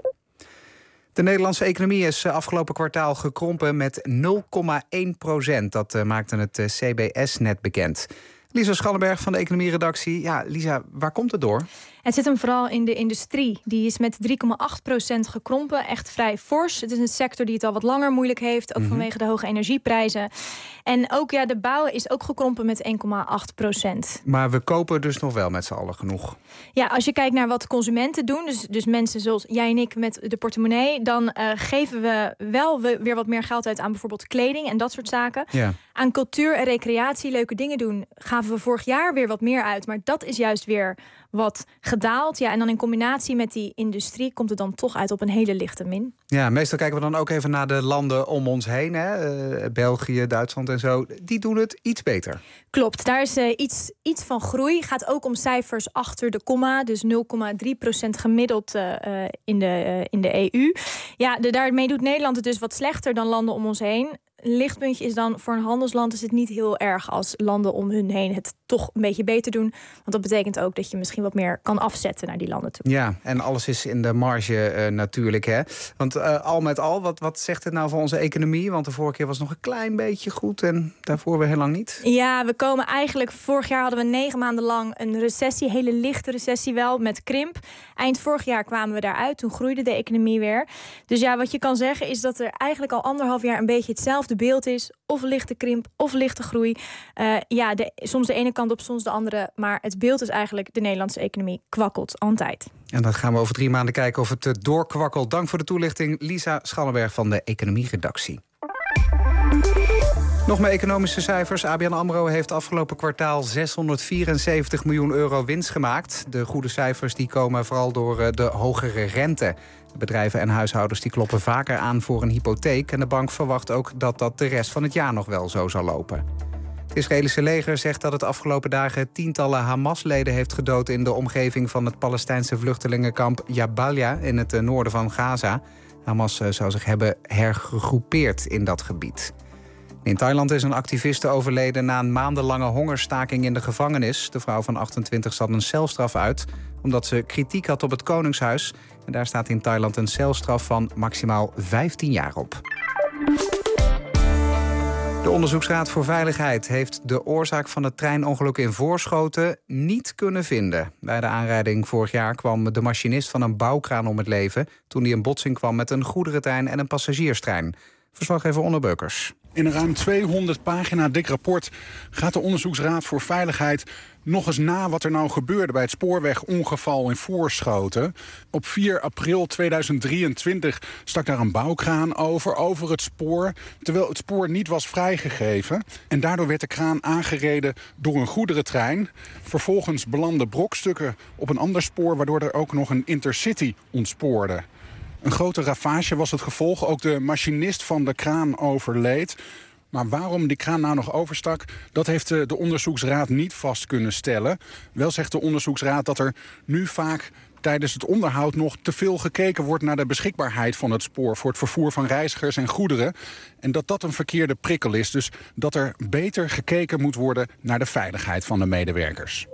De Nederlandse economie is afgelopen kwartaal gekrompen met nul komma één procent. Dat uh, maakte het uh, C B S net bekend. Lisa Schallenberg van de economieredactie. Ja, Lisa, waar komt het door? Het zit hem vooral in de industrie. Die is met drie komma acht procent gekrompen. Echt vrij fors. Het is een sector die het al wat langer moeilijk heeft. Ook mm-hmm. vanwege de hoge energieprijzen. En ook ja, de bouw is ook gekrompen met één komma acht procent. Maar we kopen dus nog wel met z'n allen genoeg. Ja, als je kijkt naar wat consumenten doen. Dus, dus mensen zoals jij en ik met de portemonnee. Dan uh, geven we wel we weer wat meer geld uit aan bijvoorbeeld kleding en dat soort zaken. Ja. Aan cultuur en recreatie, leuke dingen doen, gaven we vorig jaar weer wat meer uit. Maar dat is juist weer wat gedaald. Ja, en dan in combinatie met die industrie komt het dan toch uit op een hele lichte min. Ja, meestal kijken we dan ook even naar de landen om ons heen. Hè? Uh, België, Duitsland en zo. Die doen het iets beter. Klopt, daar is uh, iets, iets van groei. Gaat ook om cijfers achter de komma. Dus nul komma drie procent gemiddeld uh, in, de, uh, in de E U. Ja, de, daarmee doet Nederland het dus wat slechter dan landen om ons heen. Een lichtpuntje is dan, voor een handelsland is het niet heel erg als landen om hun heen het toch een beetje beter doen. Want dat betekent ook dat je misschien wat meer kan afzetten naar die landen toe. Ja, en alles is in de marge uh, natuurlijk, hè. Want uh, al met al, wat, wat zegt het nou voor onze economie? Want de vorige keer was het nog een klein beetje goed en daarvoor weer heel lang niet. Ja, we komen eigenlijk, vorig jaar hadden we negen maanden lang een recessie, hele lichte recessie wel, met krimp. Eind vorig jaar kwamen we daaruit, toen groeide de economie weer. Dus ja, wat je kan zeggen is dat er eigenlijk al anderhalf jaar een beetje hetzelfde beeld is. Of lichte krimp, of lichte groei. Uh, ja, de, soms de ene kant op, soms de andere. Maar het beeld is eigenlijk, de Nederlandse economie kwakkelt altijd. En dan gaan we over drie maanden kijken of het doorkwakkelt. Dank voor de toelichting, Lisa Schallenberg van de economieredactie. Nog meer economische cijfers. A B N AMRO heeft afgelopen kwartaal zeshonderdvierenzeventig miljoen euro winst gemaakt. De goede cijfers die komen vooral door de hogere rente. Bedrijven en huishoudens die kloppen vaker aan voor een hypotheek. En de bank verwacht ook dat dat de rest van het jaar nog wel zo zal lopen. Het Israëlische leger zegt dat het afgelopen dagen tientallen Hamas-leden heeft gedood in de omgeving van het Palestijnse vluchtelingenkamp Jabalia in het noorden van Gaza. Hamas zou zich hebben hergegroepeerd in dat gebied. In Thailand is een activiste overleden na een maandenlange hongerstaking in de gevangenis. De vrouw van achtentwintig zat een celstraf uit omdat ze kritiek had op het Koningshuis. En daar staat in Thailand een celstraf van maximaal vijftien jaar op. De Onderzoeksraad voor Veiligheid heeft de oorzaak van het treinongeluk in Voorschoten niet kunnen vinden. Bij de aanrijding vorig jaar kwam de machinist van een bouwkraan om het leven toen hij in botsing kwam met een goederentrein en een passagierstrein. Verslaggever Onno Beukers. In een ruim tweehonderd pagina dik rapport gaat de Onderzoeksraad voor Veiligheid nog eens na wat er nou gebeurde bij het spoorwegongeval in Voorschoten. Op vier april tweeduizend drieëntwintig stak daar een bouwkraan over, over het spoor, terwijl het spoor niet was vrijgegeven. En daardoor werd de kraan aangereden door een goederentrein. Vervolgens belanden brokstukken op een ander spoor, waardoor er ook nog een intercity ontspoorde. Een grote ravage was het gevolg. Ook de machinist van de kraan overleed. Maar waarom die kraan nou nog overstak, dat heeft de, de onderzoeksraad niet vast kunnen stellen. Wel zegt de onderzoeksraad dat er nu vaak tijdens het onderhoud nog te veel gekeken wordt naar de beschikbaarheid van het spoor voor het vervoer van reizigers en goederen. En dat dat een verkeerde prikkel is. Dus dat er beter gekeken moet worden naar de veiligheid van de medewerkers.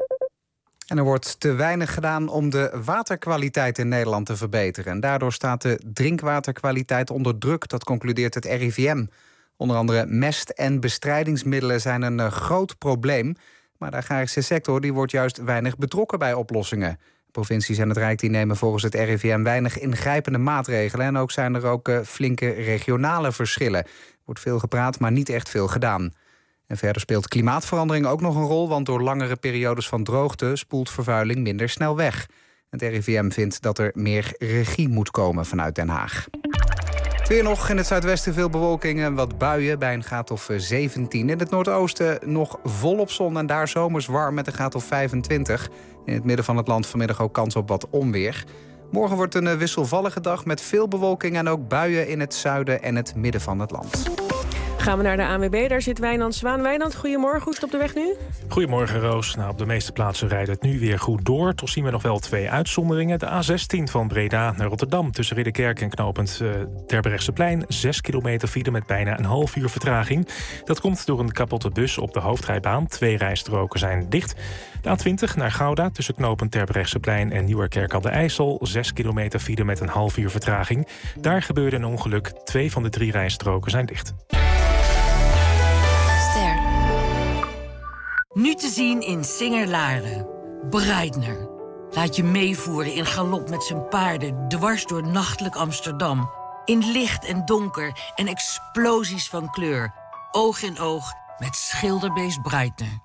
En er wordt te weinig gedaan om de waterkwaliteit in Nederland te verbeteren. En daardoor staat de drinkwaterkwaliteit onder druk, dat concludeert het R I V M. Onder andere mest- en bestrijdingsmiddelen zijn een uh, groot probleem. Maar de agrarische sector die wordt juist weinig betrokken bij oplossingen. De provincies en het Rijk die nemen volgens het R I V M weinig ingrijpende maatregelen. En ook zijn er ook uh, flinke regionale verschillen. Er wordt veel gepraat, maar niet echt veel gedaan. En verder speelt klimaatverandering ook nog een rol, want door langere periodes van droogte spoelt vervuiling minder snel weg. Het R I V M vindt dat er meer regie moet komen vanuit Den Haag. Weer nog in het zuidwesten veel bewolking en wat buien bij een graad of zeventien. In het noordoosten nog volop zon en daar zomers warm met een graad of vijfentwintig. In het midden van het land vanmiddag ook kans op wat onweer. Morgen wordt een wisselvallige dag met veel bewolking en ook buien in het zuiden en het midden van het land. Gaan we naar de A N W B, daar zit Wijnand Zwaan. Wijnand, goedemorgen, hoe is het op de weg nu? Goedemorgen, Roos. Nou, op de meeste plaatsen rijdt het nu weer goed door. Toch zien we nog wel twee uitzonderingen. De A zestien van Breda naar Rotterdam tussen Ridderkerk en knooppunt uh, Terbrechtseplein. Zes kilometer file met bijna een half uur vertraging. Dat komt door een kapotte bus op de hoofdrijbaan. Twee rijstroken zijn dicht. De A twintig naar Gouda tussen knooppunt Terbrechtseplein en Nieuwerkerk aan de IJssel. Zes kilometer file met een half uur vertraging. Daar gebeurde een ongeluk. Twee van de drie rijstroken zijn dicht. Nu te zien in Singer-Laren. Breitner. Laat je meevoeren in galop met zijn paarden dwars door nachtelijk Amsterdam. In licht en donker en explosies van kleur. Oog in oog met schilderbeest Breitner.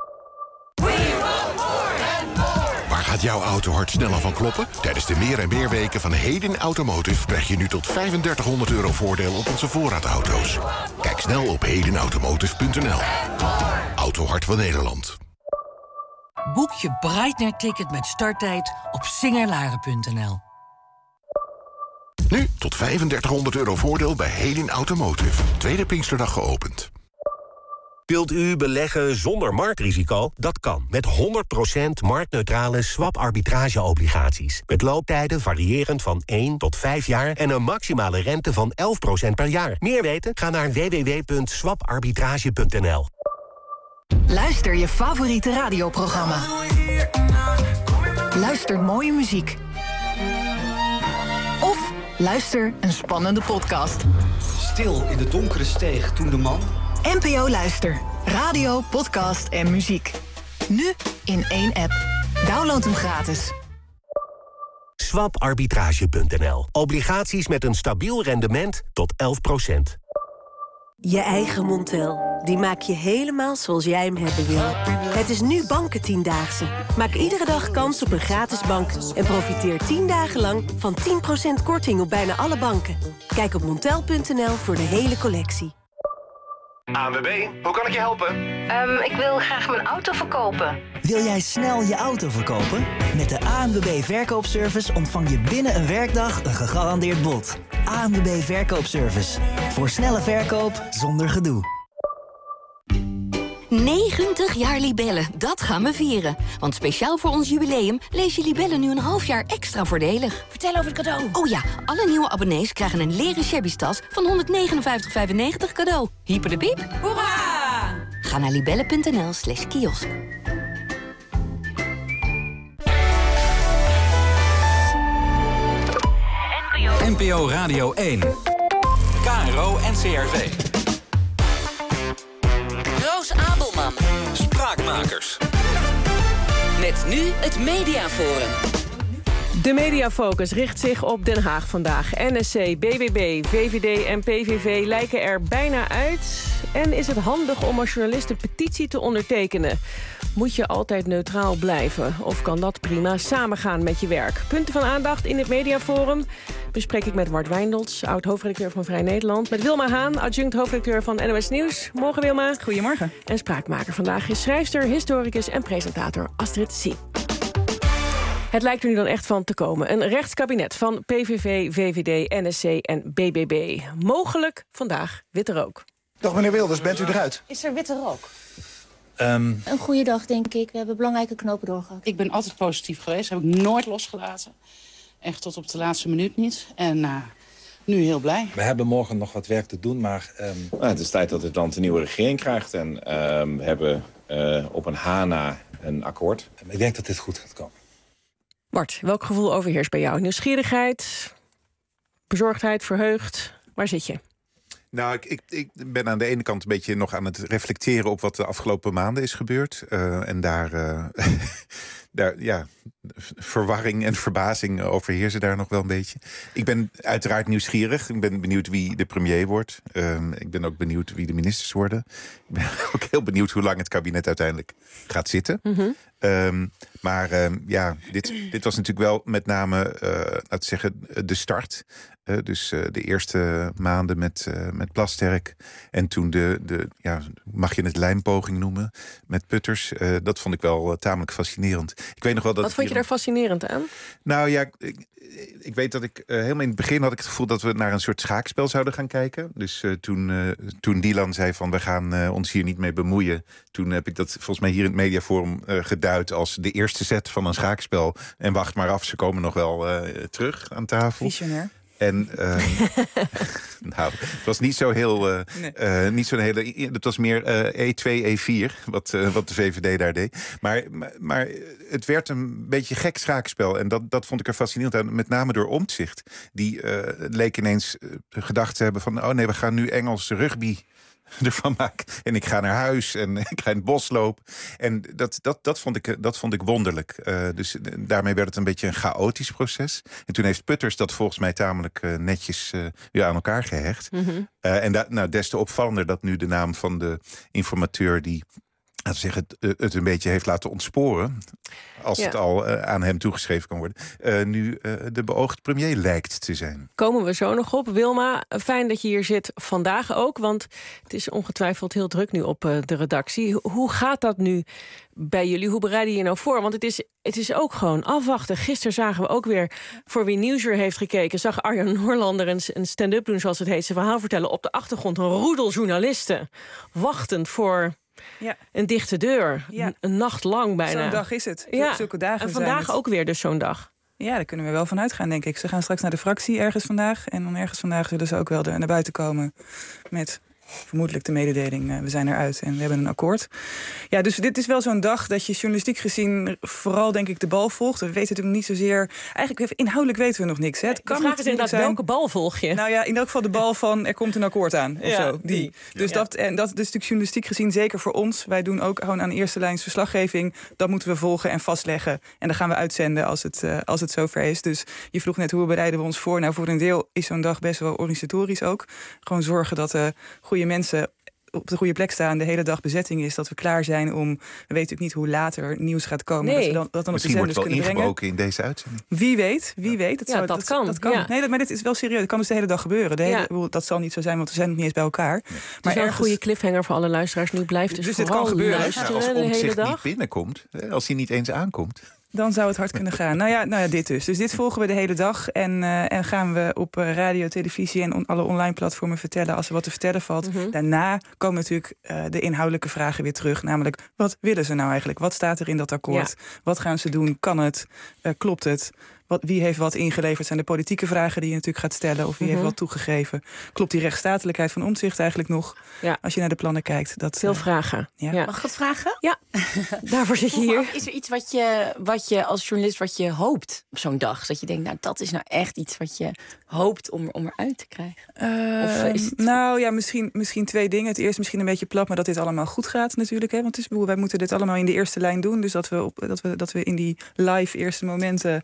Waar gaat jouw autohart sneller van kloppen? Tijdens de meer en meer weken van Hedin Automotive krijg je nu tot drieduizend euro voordeel op onze voorraadauto's. Kijk snel op hedin automotive punt n l. Autohart van Nederland. Boek je Breitner-ticket met starttijd op singerlaren punt n l. Nu tot drieduizend euro voordeel bij Hedin Automotive. Tweede Pinksterdag geopend. Wilt u beleggen zonder marktrisico? Dat kan met honderd procent marktneutrale swap-arbitrage-obligaties. Met looptijden variërend van één tot vijf jaar en een maximale rente van elf procent per jaar. Meer weten? Ga naar w w w punt swap arbitrage punt n l. Luister je favoriete radioprogramma. Luister mooie muziek. Of luister een spannende podcast. Stil in de donkere steeg toen de man... N P O Luister. Radio, podcast en muziek. Nu in één app. Download hem gratis. swap arbitrage punt n l. Obligaties met een stabiel rendement tot elf procent. Je eigen Montel. Die maak je helemaal zoals jij hem hebben wil. Het is nu Bankentiendaagse. Maak iedere dag kans op een gratis bank. En profiteer tien dagen lang van tien procent korting op bijna alle banken. Kijk op montel punt n l voor de hele collectie. A N W B, hoe kan ik je helpen? Um, ik wil graag mijn auto verkopen. Wil jij snel je auto verkopen? Met de A N W B Verkoopservice ontvang je binnen een werkdag een gegarandeerd bod. A N W B Verkoopservice. Voor snelle verkoop zonder gedoe. negentig jaar Libellen, dat gaan we vieren. Want speciaal voor ons jubileum lees je Libellen nu een half jaar extra voordelig. Vertel over het cadeau. Oh ja, alle nieuwe abonnees krijgen een leren shabby tas van honderdnegenenvijftig vijfennegentig cadeau. Hyper de piep. Hoera! Ga naar libellen punt n l slash kiosk. N P O Radio één. K R O en C R V. Roos Abelman. Spraakmakers. Met nu het Mediaforum. De mediafocus richt zich op Den Haag vandaag. N S C, B B B, V V D en P V V lijken er bijna uit. En is het handig om als journalist een petitie te ondertekenen? Moet je altijd neutraal blijven? Of kan dat prima samengaan met je werk? Punten van aandacht in het Mediaforum bespreek ik met Mart Wijndels, oud-hoofdredacteur van Vrij Nederland. Met Wilma Haan, adjunct-hoofdredacteur van N O S Nieuws. Morgen, Wilma. Goedemorgen. En spraakmaker vandaag is schrijfster, historicus en presentator Astrid Sien. Het lijkt er nu dan echt van te komen. Een rechtskabinet van P V V, V V D, N S C en B B B. Mogelijk vandaag witte rook. Dag meneer Wilders, bent u eruit? Is er witte rook? Um... Een goede dag, denk ik. We hebben belangrijke knopen doorgehakt. Ik ben altijd positief geweest. Dat heb ik nooit losgelaten. Echt tot op de laatste minuut niet. En uh, nu heel blij. We hebben morgen nog wat werk te doen, maar... Um... Nou, het is tijd dat het land een nieuwe regering krijgt. En uh, we hebben uh, op een H na een akkoord. Ik denk dat dit goed gaat komen. Bart, welk gevoel overheerst bij jou? Nieuwsgierigheid, bezorgdheid, verheugd? Waar zit je? Nou, ik, ik, ik ben aan de ene kant een beetje nog aan het reflecteren op wat de afgelopen maanden is gebeurd. Uh, en daar, uh, daar, ja, verwarring en verbazing overheersen daar nog wel een beetje. Ik ben uiteraard nieuwsgierig. Ik ben benieuwd wie de premier wordt. Uh, ik ben ook benieuwd wie de ministers worden. Ik ben ook heel benieuwd hoe lang het kabinet uiteindelijk gaat zitten. Mm-hmm. Um, maar um, ja, dit, dit was natuurlijk wel met name, uh, laten we zeggen, de start. Uh, dus uh, de eerste maanden met, uh, met Plasterk. En toen de, de, ja, mag je het lijmpoging noemen, met Putters. Uh, dat vond ik wel uh, tamelijk fascinerend. Ik weet nog wel dat Wat vond je daar fascinerend aan? Nou ja, ik, ik weet dat ik uh, helemaal in het begin had ik het gevoel dat we naar een soort schaakspel zouden gaan kijken. Dus uh, toen, uh, toen Dylan zei van we gaan uh, ons hier niet mee bemoeien. Toen heb ik dat volgens mij hier in het Mediaforum uh, geduid als de eerste set van een schaakspel. En wacht maar af, ze komen nog wel uh, terug aan tafel. Visionair. En uh, nou, het was niet zo heel, uh, nee. uh, niet zo'n hele. Het was meer uh, E twee, E vier, wat, uh, wat de V V D daar deed. Maar, maar, maar het werd een beetje gek schaakspel. En dat, dat vond ik er fascinerend aan, met name door Omtzigt. Die uh, leek ineens uh, gedacht te hebben van, oh nee, we gaan nu Engels rugby ervan maken. En ik ga naar huis en ik ga in het bos lopen. En dat, dat, dat, vond, ik, dat vond ik wonderlijk. Uh, dus daarmee werd het een beetje een chaotisch proces. En toen heeft Putters dat volgens mij tamelijk uh, netjes uh, weer aan elkaar gehecht. Mm-hmm. Uh, en da, nou, des te opvallender dat nu de naam van de informateur die, laten we zeggen, het, het een beetje heeft laten ontsporen, als ja. het al uh, aan hem toegeschreven kan worden, uh, nu uh, de beoogd premier lijkt te zijn. Komen we zo nog op. Wilma, fijn dat je hier zit vandaag ook, want het is ongetwijfeld heel druk nu op uh, de redactie. Hoe gaat dat nu bij jullie? Hoe bereiden je je nou voor? Want het is, het is ook gewoon afwachten. Gisteren zagen we ook weer, voor wie Nieuwsuur heeft gekeken, zag Arjan Noorlander een, een stand-up doen, zoals het heet, zijn verhaal vertellen. Op de achtergrond een roedel journalisten, wachtend voor ja. een dichte deur. Ja. Een, een nacht lang bijna. Zo'n dag is het. Ja. Zulke dagen en vandaag zijn ook weer dus zo'n dag. Ja, daar kunnen we wel van uitgaan, denk ik. Ze gaan straks naar de fractie ergens vandaag. En dan ergens vandaag zullen ze ook wel er naar buiten komen met vermoedelijk de mededeling, uh, we zijn eruit en we hebben een akkoord. Ja, dus dit is wel zo'n dag dat je journalistiek gezien vooral, denk ik, de bal volgt. We weten natuurlijk niet zozeer. Eigenlijk, inhoudelijk weten we nog niks. Hè. Het kan de vraag is inderdaad, welke bal volg je? Nou ja, in elk geval de bal van er komt een akkoord aan. Of ja, zo, die. die. Dus ja. dat, en dat is natuurlijk journalistiek gezien zeker voor ons. Wij doen ook gewoon aan de eerste lijns verslaggeving. Dat moeten we volgen en vastleggen. En dan gaan we uitzenden als het, uh, als het zover is. Dus je vroeg net, hoe bereiden we ons voor? Nou, voor een deel is zo'n dag best wel organisatorisch ook. Gewoon zorgen dat er uh, goede mensen op de goede plek staan, de hele dag bezetting is, dat we klaar zijn om, we weten natuurlijk niet hoe later nieuws gaat komen, nee. dat we dan, dat dan Misschien op de zenders wordt kunnen wel brengen. ingebroken in deze uitzending. Wie weet, wie weet. Dat, ja, zou, dat, dat kan. Dat kan. Ja. Nee, maar dit is wel serieus. Dat kan dus de hele dag gebeuren. De hele, ja. Dat zal niet zo zijn, want we zijn nog niet eens bij elkaar. Nee. Maar het is ergens, een goede cliffhanger voor alle luisteraars. Nu blijft dus, dus vooral dit kan gebeuren. luisteren nou, als de hele Omtzigt dag. niet binnenkomt, als hij niet eens aankomt, dan zou het hard kunnen gaan. Nou ja, nou ja, dit dus. Dus dit volgen we de hele dag. En, uh, en gaan we op uh, radio, televisie en on- alle online platformen vertellen als er wat te vertellen valt. Mm-hmm. Daarna komen natuurlijk uh, de inhoudelijke vragen weer terug. Namelijk, wat willen ze nou eigenlijk? Wat staat er in dat akkoord? Ja. Wat gaan ze doen? Kan het? Uh, klopt het? Wat, wie heeft wat ingeleverd? Zijn de politieke vragen die je natuurlijk gaat stellen? Of wie mm-hmm. heeft wat toegegeven? Klopt die rechtsstatelijkheid van Omtzigt eigenlijk nog? Ja. Als je naar de plannen kijkt. Dat, Veel uh, vragen. Ja. Ja. Mag ik wat vragen? Ja, daarvoor zit je hier. Is er iets wat je, wat je als journalist wat je hoopt op zo'n dag? Dat je denkt, nou, dat is nou echt iets wat je hoopt om, om eruit te krijgen? Uh, of is het... Nou ja, misschien, misschien twee dingen. Het eerste misschien een beetje plat, maar dat dit allemaal goed gaat natuurlijk. Hè? Want het is, wij moeten dit allemaal in de eerste lijn doen. Dus dat we, op, dat we, dat we in die live eerste momenten, dat we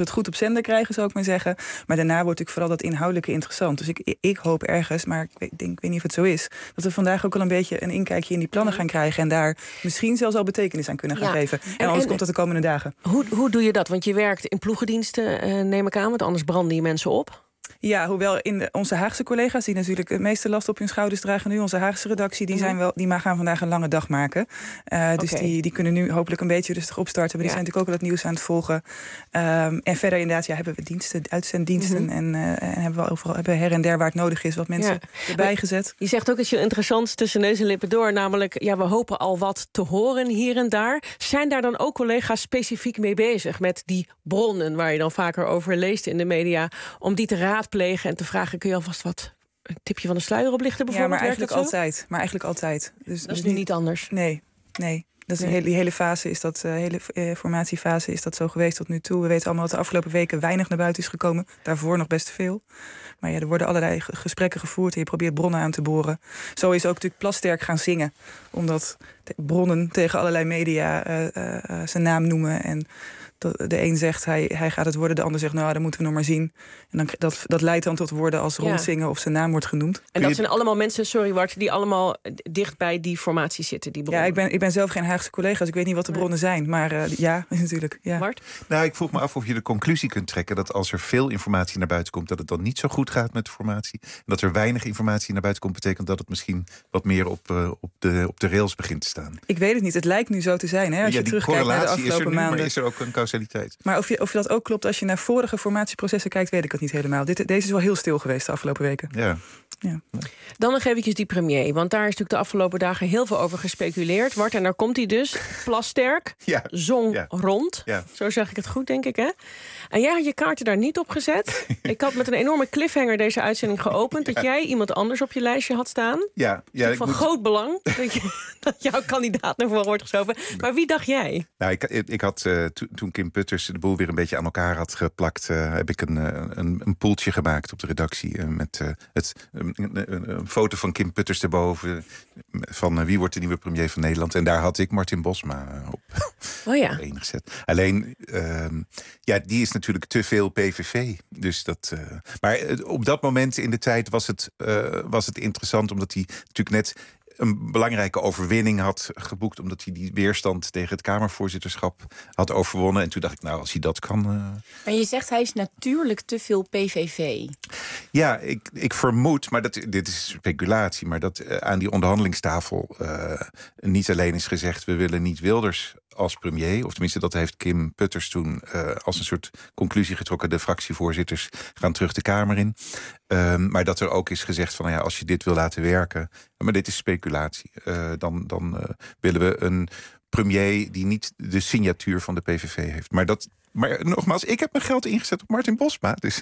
we het goed op zender krijgen, zou ik maar zeggen. Maar daarna wordt natuurlijk vooral dat inhoudelijke interessant. Dus ik, ik hoop ergens, maar ik weet, denk, ik weet niet of het zo is, dat we vandaag ook al een beetje een inkijkje in die plannen gaan krijgen en daar misschien zelfs al betekenis aan kunnen gaan ja. geven. En, en anders en, komt dat de komende dagen. Hoe, hoe doe je dat? Want je werkt in ploegendiensten, uh, neem ik aan, want anders branden je mensen op. Ja, hoewel in de, onze Haagse collega's, die natuurlijk het meeste last op hun schouders dragen nu, onze Haagse redactie, die, zijn wel, die gaan vandaag een lange dag maken. Uh, dus okay. die, die kunnen nu hopelijk een beetje rustig opstarten. Maar die ja. zijn natuurlijk ook al het nieuws aan het volgen. Um, en verder inderdaad, ja, hebben we diensten, uitzenddiensten. Mm-hmm. En, uh, en hebben we overal hebben her en der waar het nodig is wat mensen ja. erbij gezet. Je zegt ook iets heel interessants tussen neus en lippen door. Namelijk, ja, we hopen al wat te horen hier en daar. Zijn daar dan ook collega's specifiek mee bezig met die bronnen waar je dan vaker over leest in de media, om die te raadplegen en te vragen, kun je alvast wat een tipje van de sluier oplichten bijvoorbeeld? Ja, maar eigenlijk altijd. Maar eigenlijk altijd. Dus, dat is dus nu niet anders? Nee, nee. Dat is nee. hele, die hele fase is dat, uh, hele uh, formatiefase is dat zo geweest tot nu toe. We weten allemaal dat de afgelopen weken weinig naar buiten is gekomen. Daarvoor nog best veel. Maar ja, er worden allerlei gesprekken gevoerd en je probeert bronnen aan te boren. Zo is ook natuurlijk Plasterk gaan zingen. Omdat bronnen tegen allerlei media uh, uh, zijn naam noemen. En de een zegt hij, hij gaat het worden, de ander zegt nou, dat moeten we nog maar zien. En dan, dat, dat leidt dan tot woorden als ja. rondzingen of zijn naam wordt genoemd. En dat zijn allemaal mensen, sorry Wart, die allemaal dicht bij die formatie zitten, die bronnen. Ja, ik ben, ik ben zelf geen Haagse collega, dus ik weet niet wat de bronnen zijn. Maar uh, ja, natuurlijk. Ja. Wart? Nou, ik vroeg me af of je de conclusie kunt trekken dat als er veel informatie naar buiten komt, dat het dan niet zo goed gaat met de formatie. En dat er weinig informatie naar buiten komt, betekent dat het misschien wat meer op, uh, op, de, op de rails begint te staan. Ik weet het niet. Het lijkt nu zo te zijn, hè, als ja, je terugkijkt naar de afgelopen is er nu, maanden. Maar is er ook een causaliteit? Maar of je, of je dat ook klopt als je naar vorige formatieprocessen kijkt, weet ik het niet helemaal. Dit, deze is wel heel stil geweest de afgelopen weken. Ja. Ja. Dan nog eventjes die premier, want daar is natuurlijk de afgelopen dagen heel veel over gespeculeerd. Wart, en daar komt hij dus, Plasterk, ja. zong ja. rond. Ja. Zo zeg ik het goed, denk ik, hè? En jij had je kaarten daar niet op gezet. Ik had met een enorme cliffhanger deze uitzending geopend, ja. dat jij iemand anders op je lijstje had staan. Ja. ja ik van moet... groot belang dat, je, dat jouw kandidaat naar voren wordt geschoven. Maar wie dacht jij? Nou, ik, ik had uh, to, toen Kim Putters de boel weer een beetje aan elkaar had geplakt, uh, heb ik een, uh, een, een poeltje gemaakt op de redactie uh, met uh, het, een, een, een foto van Kim Putters erboven van uh, wie wordt de nieuwe premier van Nederland. En daar had ik Martin Bosma op, oh ja. op ingezet. Alleen, uh, ja, die is natuurlijk te veel P V V. Dus dat, uh, maar uh, op dat moment in de tijd was het, uh, was het interessant, omdat hij natuurlijk net een belangrijke overwinning had geboekt, omdat hij die weerstand tegen het Kamervoorzitterschap had overwonnen. En toen dacht ik, nou, als hij dat kan... Uh... Maar je zegt hij is natuurlijk te veel P V V. Ja, ik, ik vermoed, maar dat, dit is speculatie, maar dat uh, aan die onderhandelingstafel uh, niet alleen is gezegd, we willen niet Wilders als premier, of tenminste dat heeft Kim Putters toen uh, als een soort conclusie getrokken. De fractievoorzitters gaan terug de Kamer in. Um, maar dat er ook is gezegd van, nou ja, als je dit wil laten werken, maar dit is speculatie, uh, dan, dan uh, willen we een premier die niet de signatuur van de P V V heeft. Maar dat, maar nogmaals, ik heb mijn geld ingezet op Martin Bosma, dus...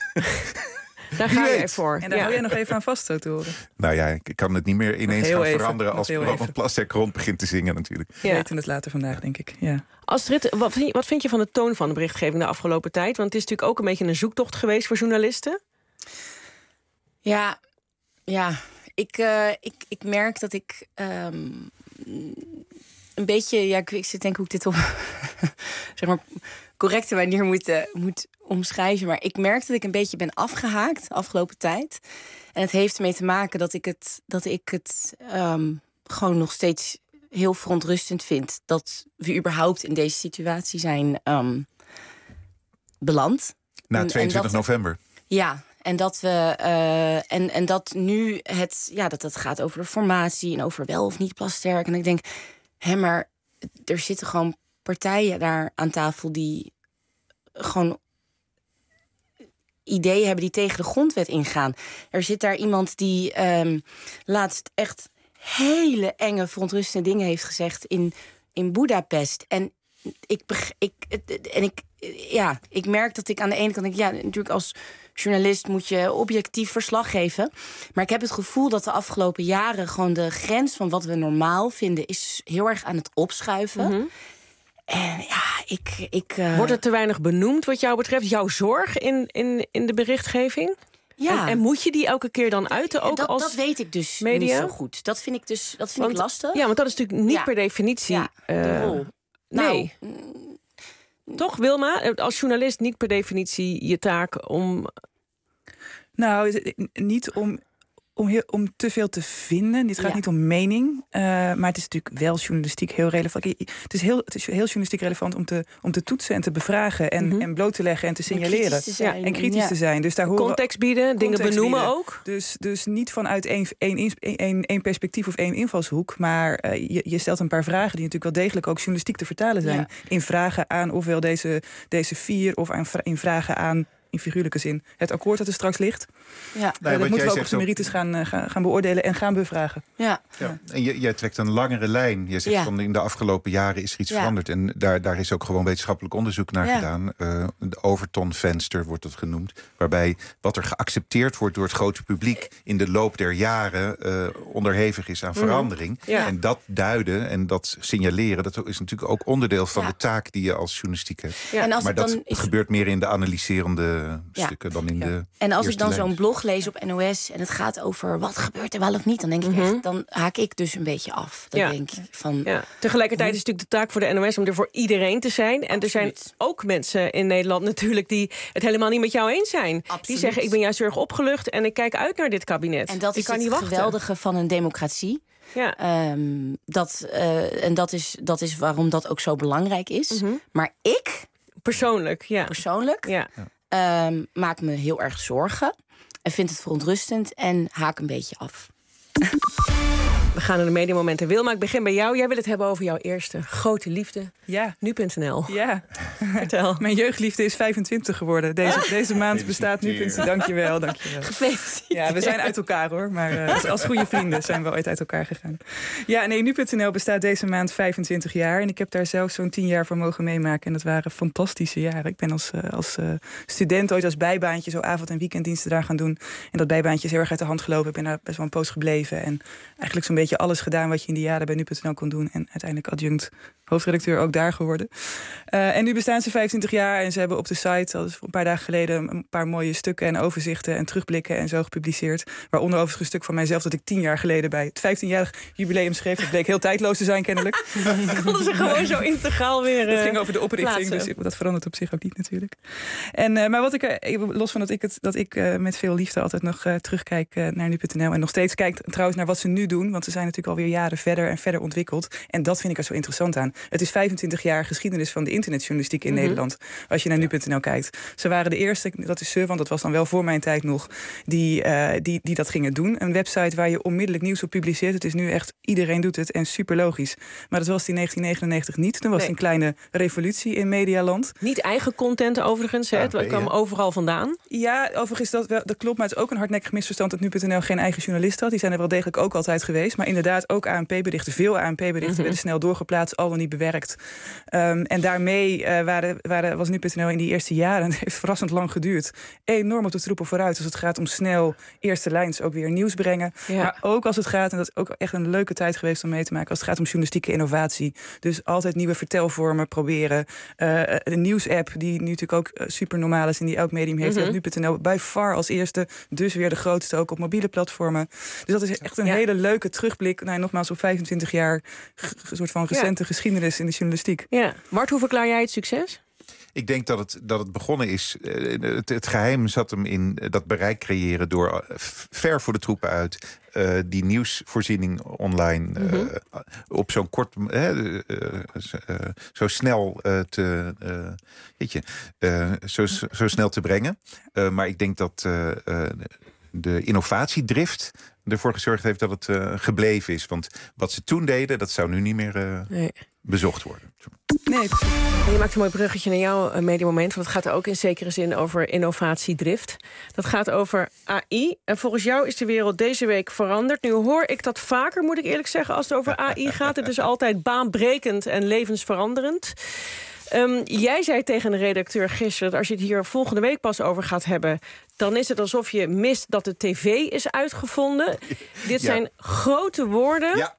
Daar ga je voor. En daar ja. hou jij nog even aan vast, zo te horen. Nou ja, ik kan het niet meer ineens gaan even, veranderen als Roland Plasterk rond begint te zingen natuurlijk. We ja. weten het later vandaag, denk ik. Ja. Astrid, wat vind, je, wat vind je van de toon van de berichtgeving de afgelopen tijd? Want het is natuurlijk ook een beetje een zoektocht geweest voor journalisten. Ja, ja. Ik, uh, ik, ik merk dat ik um, een beetje... Ja, ik, ik zit denk ik hoe ik dit op zeg maar correcte manier moet, uh, moet omschrijven. Maar ik merk dat ik een beetje ben afgehaakt de afgelopen tijd. En het heeft ermee te maken dat ik het, dat ik het um, gewoon nog steeds heel verontrustend vind dat we überhaupt in deze situatie zijn um, beland. Na tweeëntwintig november. Ja, en dat we uh, en, en dat nu het, ja, dat het gaat over de formatie en over wel of niet Plasterk. En ik denk, hé, maar er zitten gewoon partijen daar aan tafel die gewoon ideeën hebben die tegen de grondwet ingaan. Er zit daar iemand die um, laatst echt hele enge, verontrustende dingen heeft gezegd in, in Budapest. En ik, ik, en ik, ja, ik merk dat ik aan de ene kant denk, ja, natuurlijk als journalist moet je objectief verslag geven. Maar ik heb het gevoel dat de afgelopen jaren gewoon de grens van wat we normaal vinden is heel erg aan het opschuiven. Mm-hmm. En ja, ik... ik uh... Wordt het te weinig benoemd wat jou betreft? Jouw zorg in, in, in de berichtgeving? Ja. En, en moet je die elke keer dan uiten? Ook dat, als dat weet ik dus media? niet zo goed. Dat vind ik dus dat vind want, ik lastig. Ja, want dat is natuurlijk niet ja. per definitie... Ja, de uh, rol. Nee. Nou, Toch, Wilma? Als journalist niet per definitie je taak om... Nou, niet om... Om, heel, om te veel te vinden. Dit gaat ja. niet om mening. Uh, maar het is natuurlijk wel journalistiek heel relevant. Het is heel, het is heel journalistiek relevant om te, om te toetsen en te bevragen. En, mm-hmm. en bloot te leggen en te signaleren. En kritisch te zijn. Ja, en kritisch ja. te zijn. Dus daar horen context bieden, context dingen benoemen bieden. Ook. Dus, dus niet vanuit één, één, één, één perspectief of één invalshoek. Maar uh, je, je stelt een paar vragen die natuurlijk wel degelijk ook journalistiek te vertalen zijn. Ja. In vragen aan ofwel deze, deze vier of aan, in vragen aan... in figuurlijke zin, het akkoord dat er straks ligt. Ja. Nee, dat moeten we ook op zijn merites gaan, uh, gaan, gaan beoordelen en gaan bevragen. Ja. Ja. En je, jij trekt een langere lijn. Je zegt ja. van in de afgelopen jaren is er iets ja. veranderd. En daar, daar is ook gewoon wetenschappelijk onderzoek naar ja. gedaan. Uh, de Overton-venster wordt het genoemd. Waarbij wat er geaccepteerd wordt door het grote publiek in de loop der jaren uh, onderhevig is aan verandering. Mm. Ja. En dat duiden en dat signaleren, dat is natuurlijk ook onderdeel van ja. de taak die je als journalistiek hebt. Ja. En als maar dat is... gebeurt meer in de analyserende Ja. stukken dan in ja. de En als ik dan lijn. zo'n blog lees op N O S en het gaat over wat gebeurt er wel of niet, dan denk ik mm-hmm. echt, dan haak ik dus een beetje af. Dan ja. denk ik van. Ja. Tegelijkertijd is het natuurlijk de taak voor de N O S om er voor iedereen te zijn. En Absoluut. Er zijn ook mensen in Nederland natuurlijk die het helemaal niet met jou eens zijn. Absoluut. Die zeggen, ik ben juist heel erg opgelucht en ik kijk uit naar dit kabinet. En dat ik is kan het niet wachten. geweldige van een democratie. Ja. Um, dat, uh, en dat is, dat is waarom dat ook zo belangrijk is. Mm-hmm. Maar ik persoonlijk, ja. Persoonlijk. Ja. Um, maak me heel erg zorgen en vind het verontrustend en haak een beetje af. We gaan naar de mediamomenten. Wilma, ik begin bij jou. Jij wil het hebben over jouw eerste grote liefde. Ja. Nu punt n l. Ja. Vertel. Mijn jeugdliefde is vijfentwintig geworden. Deze, ah. deze maand bestaat nu punt n l. Dankjewel, dankjewel. Gefeliciteerd. Ja, we zijn uit elkaar hoor. Maar uh, als, als goede vrienden zijn we ooit uit elkaar gegaan. Ja, nee, nu punt n l bestaat deze maand vijfentwintig jaar. En ik heb daar zelf zo'n tien jaar voor mogen meemaken. En dat waren fantastische jaren. Ik ben als, uh, als uh, student ooit als bijbaantje zo avond- en weekenddiensten daar gaan doen. En dat bijbaantje is heel erg uit de hand gelopen. Ik ben daar best wel een poos gebleven. En eigenlijk zo'n beetje alles gedaan wat je in die jaren bij nu punt n l kon doen. En uiteindelijk adjunct hoofdredacteur ook daar geworden. Uh, en nu bestaan ze vijfentwintig jaar en ze hebben op de site, al een paar dagen geleden, een paar mooie stukken en overzichten en terugblikken en zo gepubliceerd. Waaronder overigens een stuk van mijzelf dat ik tien jaar geleden bij het vijftienjarig jubileum schreef. Dat bleek heel tijdloos te zijn kennelijk. Konden ze gewoon zo integraal weer uh, Het ging over de oprichting, plaatsen. Dus dat verandert op zich ook niet natuurlijk. En, uh, maar wat ik, uh, los van dat ik, het, dat ik uh, met veel liefde altijd nog uh, terugkijk uh, naar nu punt n l en nog steeds kijk trouwens naar wat ze nu doen, want ze zijn natuurlijk alweer jaren verder en verder ontwikkeld. En dat vind ik er zo interessant aan. Het is vijfentwintig jaar geschiedenis van de internetjournalistiek in mm-hmm. Nederland. Als je naar nu punt n l kijkt. Ze waren de eerste, dat is ze, want dat was dan wel voor mijn tijd nog, die, uh, die, die dat gingen doen. Een website waar je onmiddellijk nieuws op publiceert. Het is nu echt, iedereen doet het en super logisch. Maar dat was die negentien negenennegentig niet. Toen was nee. een kleine revolutie in medialand. Niet eigen content overigens, hè? Het ah, kwam ja. overal vandaan. Ja, overigens dat, wel, dat klopt, maar het is ook een hardnekkig misverstand dat nu punt n l geen eigen journalist had. Die zijn er wel degelijk ook altijd geweest. Maar inderdaad ook A N P-berichten, veel A N P-berichten mm-hmm. werden snel doorgeplaatst, al dan niet bewerkt. Um, en daarmee uh, waren, waren, was nu punt n l in die eerste jaren, en het heeft verrassend lang geduurd, enorm op de troepen vooruit als het gaat om snel eerste lijns ook weer nieuws brengen. Ja. Maar ook als het gaat, en dat is ook echt een leuke tijd geweest om mee te maken, als het gaat om journalistieke innovatie. Dus altijd nieuwe vertelvormen proberen. Uh, een nieuwsapp die nu natuurlijk ook uh, super normaal is en die elk medium heeft. Mm-hmm. nu punt n l by far als eerste, dus weer de grootste ook op mobiele platformen. Dus dat is echt een ja. hele leuke terugblik, nou, nogmaals op vijfentwintig jaar een soort van recente ja. geschiedenis in de journalistiek. Ja. Bart, hoe verklaar jij het succes? Ik denk dat het, dat het begonnen is. Uh, het, het geheim zat hem in dat bereik creëren door uh, ver voor de troepen uit uh, die nieuwsvoorziening online uh, mm-hmm. op zo'n kort, uh, uh, uh, zo snel uh, te, uh, weet je, uh, zo, zo snel te brengen. Uh, maar ik denk dat uh, uh, de innovatiedrift ervoor gezorgd heeft dat het uh, gebleven is. Want wat ze toen deden, dat zou nu niet meer uh, nee. bezocht worden. Nee. Je maakt een mooi bruggetje naar jouw uh, mediamoment, want het gaat ook in zekere zin over innovatiedrift. Dat gaat over A I. En volgens jou is de wereld deze week veranderd. Nu hoor ik dat vaker, moet ik eerlijk zeggen, als het over A I gaat. Het is altijd baanbrekend en levensveranderend. Um, jij zei tegen de redacteur gisteren dat als je het hier volgende week pas over gaat hebben, dan is het alsof je mist dat de tv is uitgevonden. Dit ja. zijn grote woorden. Ja.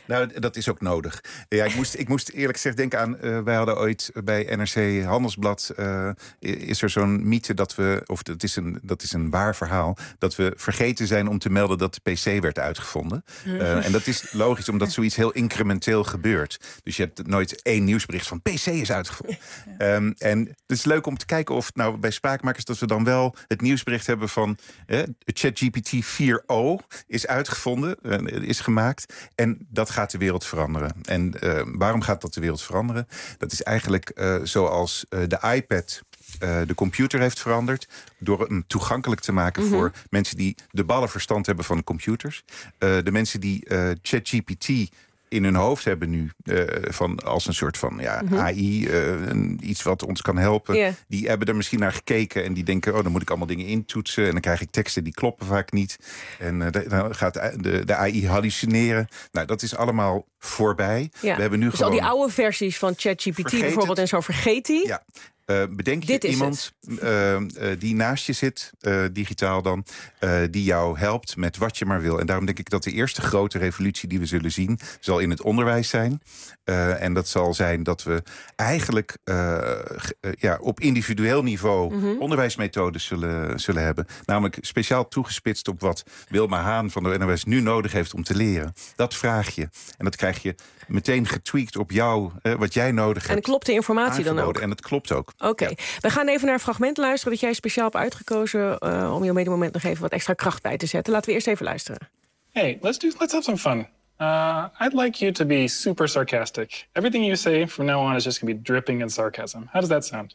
Nou, dat is ook nodig. Ja, ik moest, ik moest eerlijk gezegd denken aan... Uh, wij hadden ooit bij N R C Handelsblad... Uh, is er zo'n mythe dat we... of dat is, een, dat is een waar verhaal... dat we vergeten zijn om te melden dat de P C werd uitgevonden. Uh, en dat is logisch, omdat zoiets heel incrementeel gebeurt. Dus je hebt nooit één nieuwsbericht van P C is uitgevonden. Um, en het is leuk om te kijken of nou bij Spraakmakers... dat we dan wel het nieuwsbericht hebben van... Eh, ChatGPT vier punt nul is uitgevonden, uh, is gemaakt... en dat gaat de wereld veranderen. En uh, waarom gaat dat de wereld veranderen? Dat is eigenlijk uh, zoals uh, de iPad uh, de computer heeft veranderd... door hem toegankelijk te maken mm-hmm. voor mensen die de ballen verstand hebben van de computers. Uh, de mensen die uh, ChatGPT in hun hoofd hebben nu, uh, van als een soort van ja, mm-hmm. A I, uh, een, iets wat ons kan helpen. Yeah. Die hebben er misschien naar gekeken en die denken... oh, dan moet ik allemaal dingen intoetsen... en dan krijg ik teksten die kloppen vaak niet. En uh, dan gaat de, de A I hallucineren. Nou, dat is allemaal voorbij. Ja. We hebben nu dus gewoon al die oude versies van ChatGPT bijvoorbeeld... het. en zo vergeet die. Ja. Uh, bedenk je iemand uh, uh, die naast je zit, uh, digitaal dan... Uh, die jou helpt met wat je maar wil. En daarom denk ik dat de eerste grote revolutie die we zullen zien... zal in het onderwijs zijn. Uh, en dat zal zijn dat we eigenlijk uh, uh, ja, op individueel niveau... Mm-hmm. onderwijsmethodes zullen, zullen hebben. Namelijk speciaal toegespitst op wat Wilma Haan van de N O S nu nodig heeft om te leren. Dat vraag je. En dat krijg je meteen getweakt op jou, uh, wat jij nodig hebt. En klopt de informatie dan ook? En het klopt ook. Oké, okay. ja. We gaan even naar een fragment luisteren... dat jij speciaal hebt uitgekozen uh, om je medemoment nog even wat extra kracht bij te zetten. Laten we eerst even luisteren. Hey, let's do let's have some fun. Uh, I'd like you to be super sarcastic. Everything you say from now on is just going to be dripping in sarcasm. How does that sound?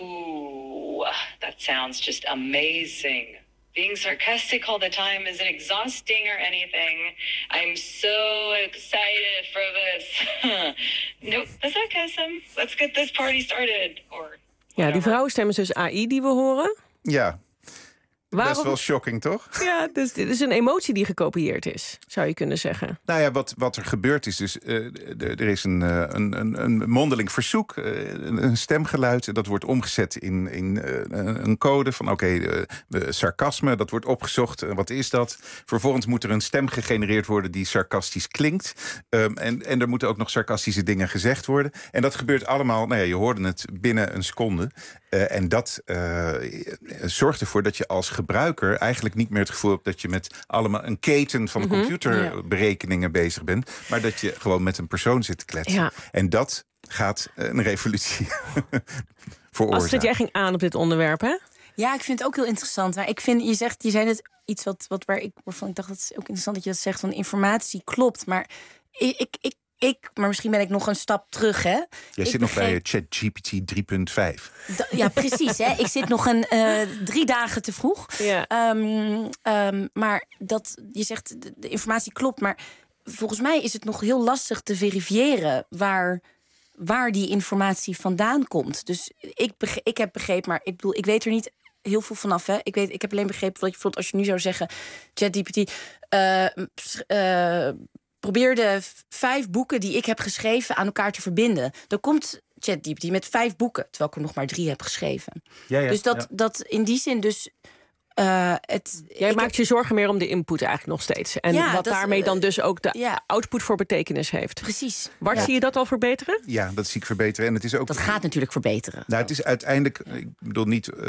Oh, that sounds just amazing. Being sarcastic all the time isn't exhausting or anything. I'm so excited for this. Nope, the sarcasm. Let's get this party started. Or ja, die vrouwenstem is dus A I die we horen. Ja. Waarom? Best wel shocking, toch? Ja, dus dit is een emotie die gekopieerd is, zou je kunnen zeggen. Nou ja, wat, wat er gebeurt is dus... Uh, er is een, uh, een, een, een mondeling verzoek, uh, een, een stemgeluid... dat wordt omgezet in, in uh, een code van... oké, okay, uh, sarcasme, dat wordt opgezocht. Uh, wat is dat? Vervolgens moet er een stem gegenereerd worden... die sarcastisch klinkt. Um, en, en er moeten ook nog sarcastische dingen gezegd worden. En dat gebeurt allemaal, nou ja, je hoorde het binnen een seconde... Uh, en dat uh, zorgt ervoor dat je als gebruiker eigenlijk niet meer het gevoel hebt... dat je met allemaal een keten van mm-hmm. computerberekeningen ja. bezig bent... maar dat je gewoon met een persoon zit te kletsen. Ja. En dat gaat een revolutie veroorzaken. Astrid, jij ging aan op dit onderwerp, hè? Ja, ik vind het ook heel interessant. Maar ik vind, je zegt, je zei net iets wat, wat waar ik, waarvan ik dacht... dat is ook interessant dat je dat zegt, van informatie klopt. Maar ik... ik, ik Ik, maar misschien ben ik nog een stap terug, hè? Jij ik zit begreep... nog bij ChatGPT drie punt vijf. Da- ja, precies, hè? Ik zit nog een uh, drie dagen te vroeg. Ja. Um, um, maar dat, je zegt, de, de informatie klopt. Maar volgens mij is het nog heel lastig te verifiëren... waar, waar die informatie vandaan komt. Dus ik, beg- ik heb begrepen, maar ik bedoel, ik weet er niet... heel veel vanaf, hè? Ik weet, ik heb alleen begrepen dat je bijvoorbeeld als je nu zou zeggen, ChatGPT, uh, uh, probeer de vijf boeken die ik heb geschreven aan elkaar te verbinden. Dan komt ChatGPT met vijf boeken, terwijl ik er nog maar drie heb geschreven. Ja, ja, dus dat, ja. dat in die zin dus. Uh, het, Jij maakt heb... je zorgen meer om de input eigenlijk nog steeds. En ja, wat dat, daarmee dan dus ook de ja. output voor betekenis heeft. Precies. Bart, ja. zie je dat al verbeteren? Ja, dat zie ik verbeteren. En het is ook... Dat gaat natuurlijk verbeteren. Nou, het is uiteindelijk, ik bedoel niet, uh,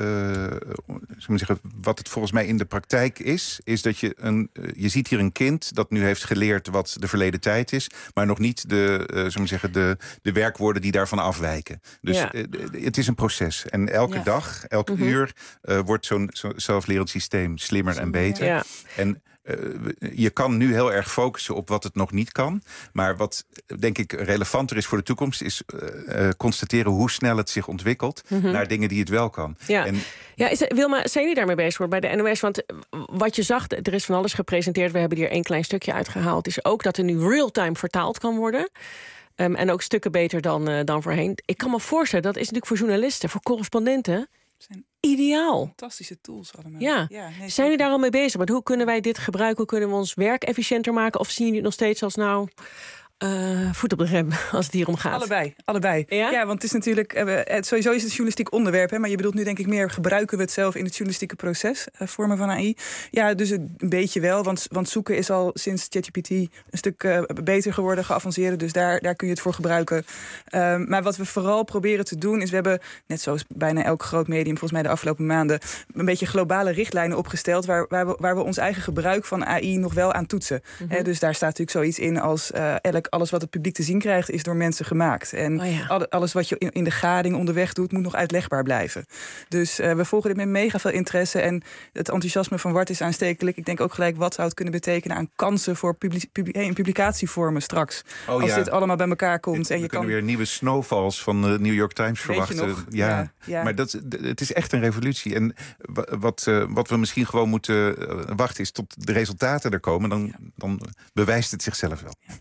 zou ik zeggen, wat het volgens mij in de praktijk is, is dat je een, uh, je ziet hier een kind dat nu heeft geleerd wat de verleden tijd is, maar nog niet de, uh, zou ik zeggen, de, de werkwoorden die daarvan afwijken. Dus ja. uh, het is een proces. En elke ja. dag, elke mm-hmm. uur uh, wordt zo'n zo zelflerend systeem slimmer en beter. Ja. En uh, je kan nu heel erg focussen op wat het nog niet kan. Maar wat denk ik relevanter is voor de toekomst, is uh, uh, constateren hoe snel het zich ontwikkelt mm-hmm. naar dingen die het wel kan. Ja, en, ja is, Wilma, zijn jullie daarmee bezig hoor, bij de N O S? Want wat je zag, er is van alles gepresenteerd. We hebben hier één klein stukje uitgehaald. Is ook dat er nu real-time vertaald kan worden. Um, en ook stukken beter dan, uh, dan voorheen. Ik kan me voorstellen, dat is natuurlijk voor journalisten, voor correspondenten, zijn ideaal. Fantastische tools allemaal. Ja. ja nee, zijn jullie daar al mee bezig? Maar hoe kunnen wij dit gebruiken? Hoe kunnen we ons werk efficiënter maken? Of zien jullie het nog steeds als nou uh, voet op de rem als het hier om gaat? Allebei, allebei. Ja, ja, want het is natuurlijk... Uh, het, sowieso is het een journalistiek onderwerp, hè, maar je bedoelt nu denk ik meer... gebruiken we het zelf in het journalistieke proces, uh, vormen van A I? Ja, dus een beetje wel, want, want zoeken is al sinds ChatGPT... een stuk uh, beter geworden, geavanceerd, dus daar, daar kun je het voor gebruiken. Uh, maar wat we vooral proberen te doen is... we hebben, net zoals bijna elk groot medium... volgens mij de afgelopen maanden... een beetje globale richtlijnen opgesteld... waar, waar, we, waar we ons eigen gebruik van A I nog wel aan toetsen. Mm-hmm. He, dus daar staat natuurlijk zoiets in als... Uh, elk, alles wat het publiek te zien krijgt, is door mensen gemaakt. En oh ja. alle, alles wat je in, in de gading onderweg doet... moet nog uitlegbaar blijven. Dus uh, we volgen dit met mega veel interesse... en het enthousiasme van Wart is aanstekelijk. Ik denk ook gelijk, wat zou het kunnen betekenen... aan kansen voor publi- publi- hey, publicatievormen straks. Oh, als ja. dit allemaal bij elkaar komt. We en je kunnen kan... weer nieuwe snowfalls van de New York Times verwachten. Ja, ja, ja. Maar dat, het is echt een revolutie. En wat, uh, wat we misschien gewoon moeten uh, wachten... is tot de resultaten er komen. Dan, ja. dan bewijst het zichzelf wel. Ja.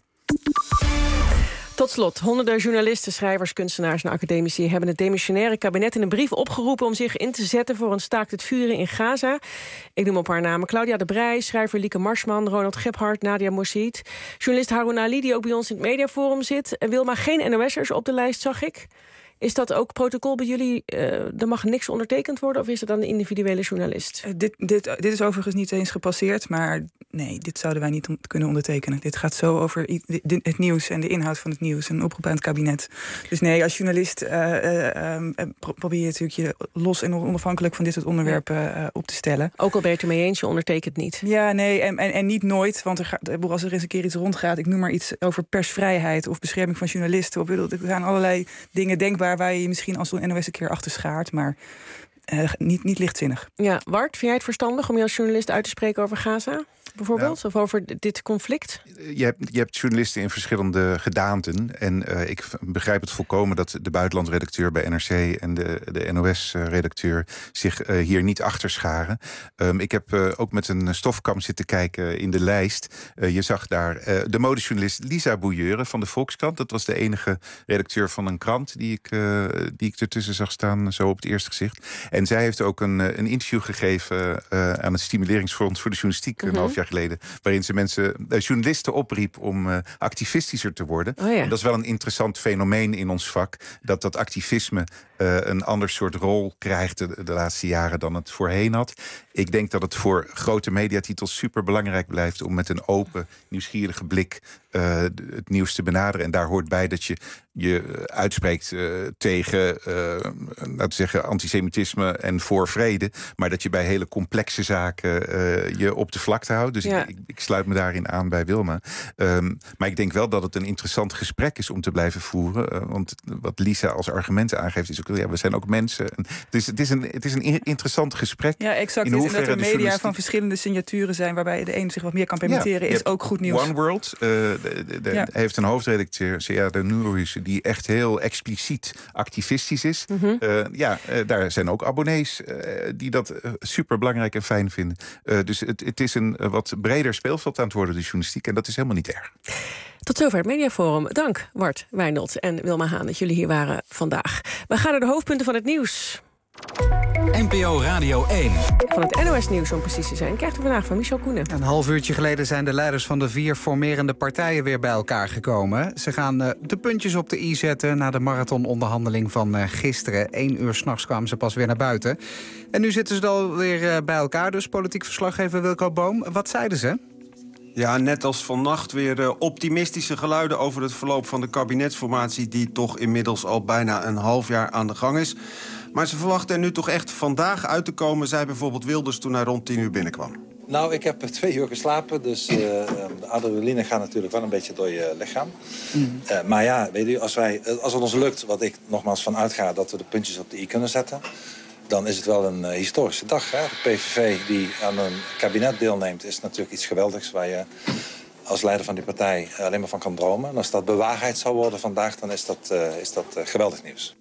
Tot slot, honderden journalisten, schrijvers, kunstenaars en academici... hebben het demissionaire kabinet in een brief opgeroepen... om zich in te zetten voor een staakt het vuren in Gaza. Ik noem een paar namen. Claudia de Breij, schrijver Lieke Marsman, Ronald Gebhardt, Nadia Moussaïd... journalist Haroun Ali, die ook bij ons in het mediaforum zit. En Wilma, geen N O S'ers op de lijst, zag ik. Is dat ook protocol bij jullie? Uh, er mag niks ondertekend worden of is het dan een individuele journalist? Uh, dit, dit, dit is overigens niet eens gepasseerd, maar nee, dit zouden wij niet on- kunnen ondertekenen. Dit gaat zo over i- di- het nieuws en de inhoud van het nieuws en een oproep aan het kabinet. Dus nee, als journalist uh, uh, um, pro- probeer je natuurlijk je los en onafhankelijk van dit soort onderwerpen uh, op te stellen. Ook al ben je het ermee eens, je ondertekent niet. Ja, nee, en, en, en niet nooit, want er gaat, als er eens een keer iets rondgaat, ik noem maar iets over persvrijheid of bescherming van journalisten. Of, er zijn allerlei dingen denkbaar waar je je misschien als een N O S een keer achter schaart, maar uh, niet, niet lichtzinnig. Ja, Wart, vind jij het verstandig om je als journalist uit te spreken over Gaza? Bijvoorbeeld, nou, of over dit conflict? Je hebt, je hebt journalisten in verschillende gedaanten. En uh, ik begrijp het volkomen dat de buitenlandredacteur bij N R C... en de, de N O S-redacteur zich uh, hier niet achter scharen. Um, ik heb uh, ook met een stofkam zitten kijken in de lijst. Uh, je zag daar uh, de modejournalist Lisa Bouilleure van de Volkskrant. Dat was de enige redacteur van een krant die ik, uh, die ik ertussen zag staan, zo op het eerste gezicht. En zij heeft ook een, een interview gegeven uh, aan het Stimuleringsfonds voor de Journalistiek... Mm-hmm. een half jaar geleden, waarin ze mensen, uh, journalisten opriep om uh, activistischer te worden. Oh ja. En dat is wel een interessant fenomeen in ons vak, dat dat activisme uh, een ander soort rol krijgt de, de laatste jaren dan het voorheen had. Ik denk dat het voor grote mediatitels super belangrijk blijft om met een open, nieuwsgierige blik uh, het nieuws te benaderen. En daar hoort bij dat je je uitspreekt uh, tegen, uh, laten we zeggen, antisemitisme en voor vrede, maar dat je bij hele complexe zaken uh, je op de vlakte houdt. Dus ja. ik, ik sluit me daarin aan bij Wilma. Um, maar ik denk wel dat het een interessant gesprek is om te blijven voeren. Uh, want wat Lisa als argumenten aangeeft is ook, ja, we zijn ook mensen. En het, is, het, is een, het is een interessant gesprek. Ja, exact. En dat er media van verschillende signaturen zijn waarbij de een zich wat meer kan permitteren, ja, is ook goed nieuws. One World uh, de, de, de, ja. heeft een hoofdredacteur, Seada Nourouzi, die echt heel expliciet activistisch is. Mm-hmm. Uh, ja, uh, daar zijn ook abonnees uh, die dat uh, super belangrijk en fijn vinden. Uh, dus het, het is een uh, wat breder speelveld aan het worden, de journalistiek. En dat is helemaal niet erg. Tot zover het Mediaforum. Dank, Wart Wijnald en Wilma Haan, dat jullie hier waren vandaag. We gaan naar de hoofdpunten van het nieuws. N P O Radio één. Van het N O S-nieuws, om precies te zijn, krijgt u vandaag van Michel Koenen. Een half uurtje geleden zijn de leiders van de vier formerende partijen weer bij elkaar gekomen. Ze gaan uh, de puntjes op de i zetten na de marathononderhandeling van uh, gisteren. Eén uur 's nachts kwamen ze pas weer naar buiten. En nu zitten ze alweer uh, bij elkaar, dus politiek verslaggever Wilco Boom. Wat zeiden ze? Ja, net als vannacht weer uh, optimistische geluiden over het verloop van de kabinetsformatie, die toch inmiddels al bijna een half jaar aan de gang is. Maar ze verwachten er nu toch echt vandaag uit te komen, zei bijvoorbeeld Wilders toen hij rond tien uur binnenkwam. Nou, ik heb twee uur geslapen, dus uh, de adrenaline gaat natuurlijk wel een beetje door je lichaam. Mm. Uh, maar ja, weet u, als, wij, als het ons lukt, wat ik nogmaals van uitga, dat we de puntjes op de i kunnen zetten, dan is het wel een uh, historische dag. Hè? De P V V die aan een kabinet deelneemt, is natuurlijk iets geweldigs waar je als leider van die partij alleen maar van kan dromen. En als dat bewaarheid zou worden vandaag, dan is dat, uh, is dat uh, geweldig nieuws.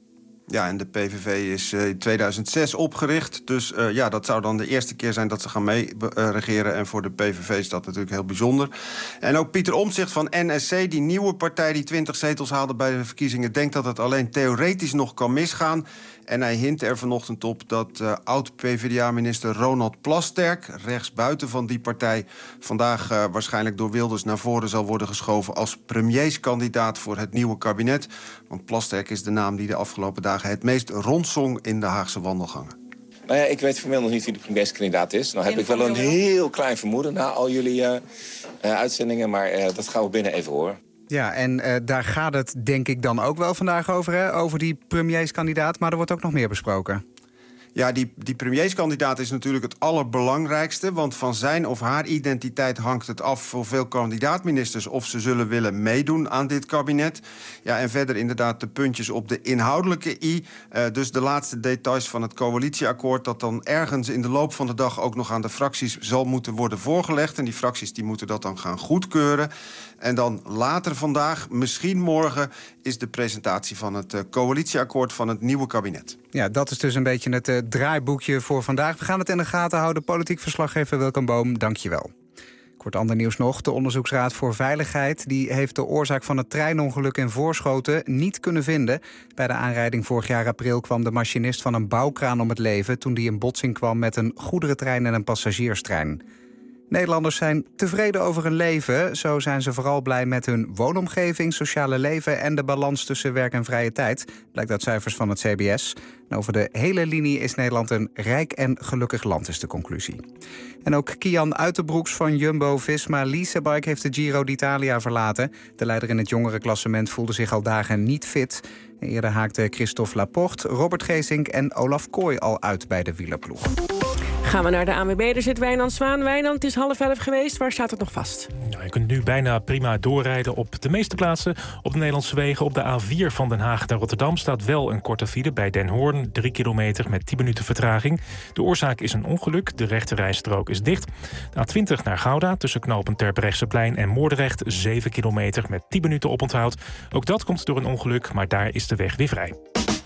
Ja, en de P V V is uh, in tweeduizend zes opgericht. Dus uh, ja, dat zou dan de eerste keer zijn dat ze gaan mee uh, regeren. En voor de P V V is dat natuurlijk heel bijzonder. En ook Pieter Omtzigt van N S C, die nieuwe partij die twintig zetels haalde bij de verkiezingen, denkt dat het alleen theoretisch nog kan misgaan. En hij hint er vanochtend op dat uh, oud-P V D A-minister Ronald Plasterk, rechtsbuiten van die partij, vandaag uh, waarschijnlijk door Wilders naar voren zal worden geschoven als premierskandidaat voor het nieuwe kabinet. Want Plasterk is de naam die de afgelopen dagen het meest rondzong in de Haagse wandelgangen. Nou ja, ik weet formeel nog niet wie de premierskandidaat is. Nou heb ik wel een heel klein vermoeden na al jullie uh, uh, uitzendingen, maar uh, dat gaan we binnen even horen. Ja, en uh, daar gaat het denk ik dan ook wel vandaag over, hè? Over die premierskandidaat, maar er wordt ook nog meer besproken. Ja, die, die premierskandidaat is natuurlijk het allerbelangrijkste, want van zijn of haar identiteit hangt het af voor veel kandidaatministers of ze zullen willen meedoen aan dit kabinet. Ja, en verder inderdaad de puntjes op de inhoudelijke i. Uh, dus de laatste details van het coalitieakkoord dat dan ergens in de loop van de dag ook nog aan de fracties zal moeten worden voorgelegd. En die fracties die moeten dat dan gaan goedkeuren. En dan later vandaag, misschien morgen, is de presentatie van het uh, coalitieakkoord van het nieuwe kabinet. Ja, dat is dus een beetje het uh, draaiboekje voor vandaag. We gaan het in de gaten houden. Politiek verslaggever Wilco Boom, dank je wel. Kort ander nieuws nog. De Onderzoeksraad voor Veiligheid die heeft de oorzaak van het treinongeluk in Voorschoten niet kunnen vinden. Bij de aanrijding vorig jaar april kwam de machinist van een bouwkraan om het leven toen die in botsing kwam met een goederentrein en een passagierstrein. Nederlanders zijn tevreden over hun leven. Zo zijn ze vooral blij met hun woonomgeving, sociale leven en de balans tussen werk en vrije tijd, blijkt uit cijfers van het C B S. En over de hele linie is Nederland een rijk en gelukkig land, is de conclusie. En ook Kian Uiterbroeks van Jumbo-Visma Leasebike heeft de Giro d'Italia verlaten. De leider in het jongerenklassement voelde zich al dagen niet fit. Eerder haakten Christophe Laporte, Robert Geesink en Olaf Kooi al uit bij de wielerploeg. Gaan we naar de A N W B. Er zit Wijnand Zwaan. Wijnand, het is half elf geweest. Waar staat het nog vast? Nou, je kunt nu bijna prima doorrijden op de meeste plaatsen op de Nederlandse wegen. Op de A vier van Den Haag naar Rotterdam staat wel een korte file bij Den Hoorn. Drie kilometer met tien minuten vertraging. De oorzaak is een ongeluk. De rechte rijstrook is dicht. De A twintig naar Gouda tussen knopen Terbrechtseplein en Moordrecht. zeven kilometer met tien minuten oponthoud. Ook dat komt door een ongeluk, maar daar is de weg weer vrij.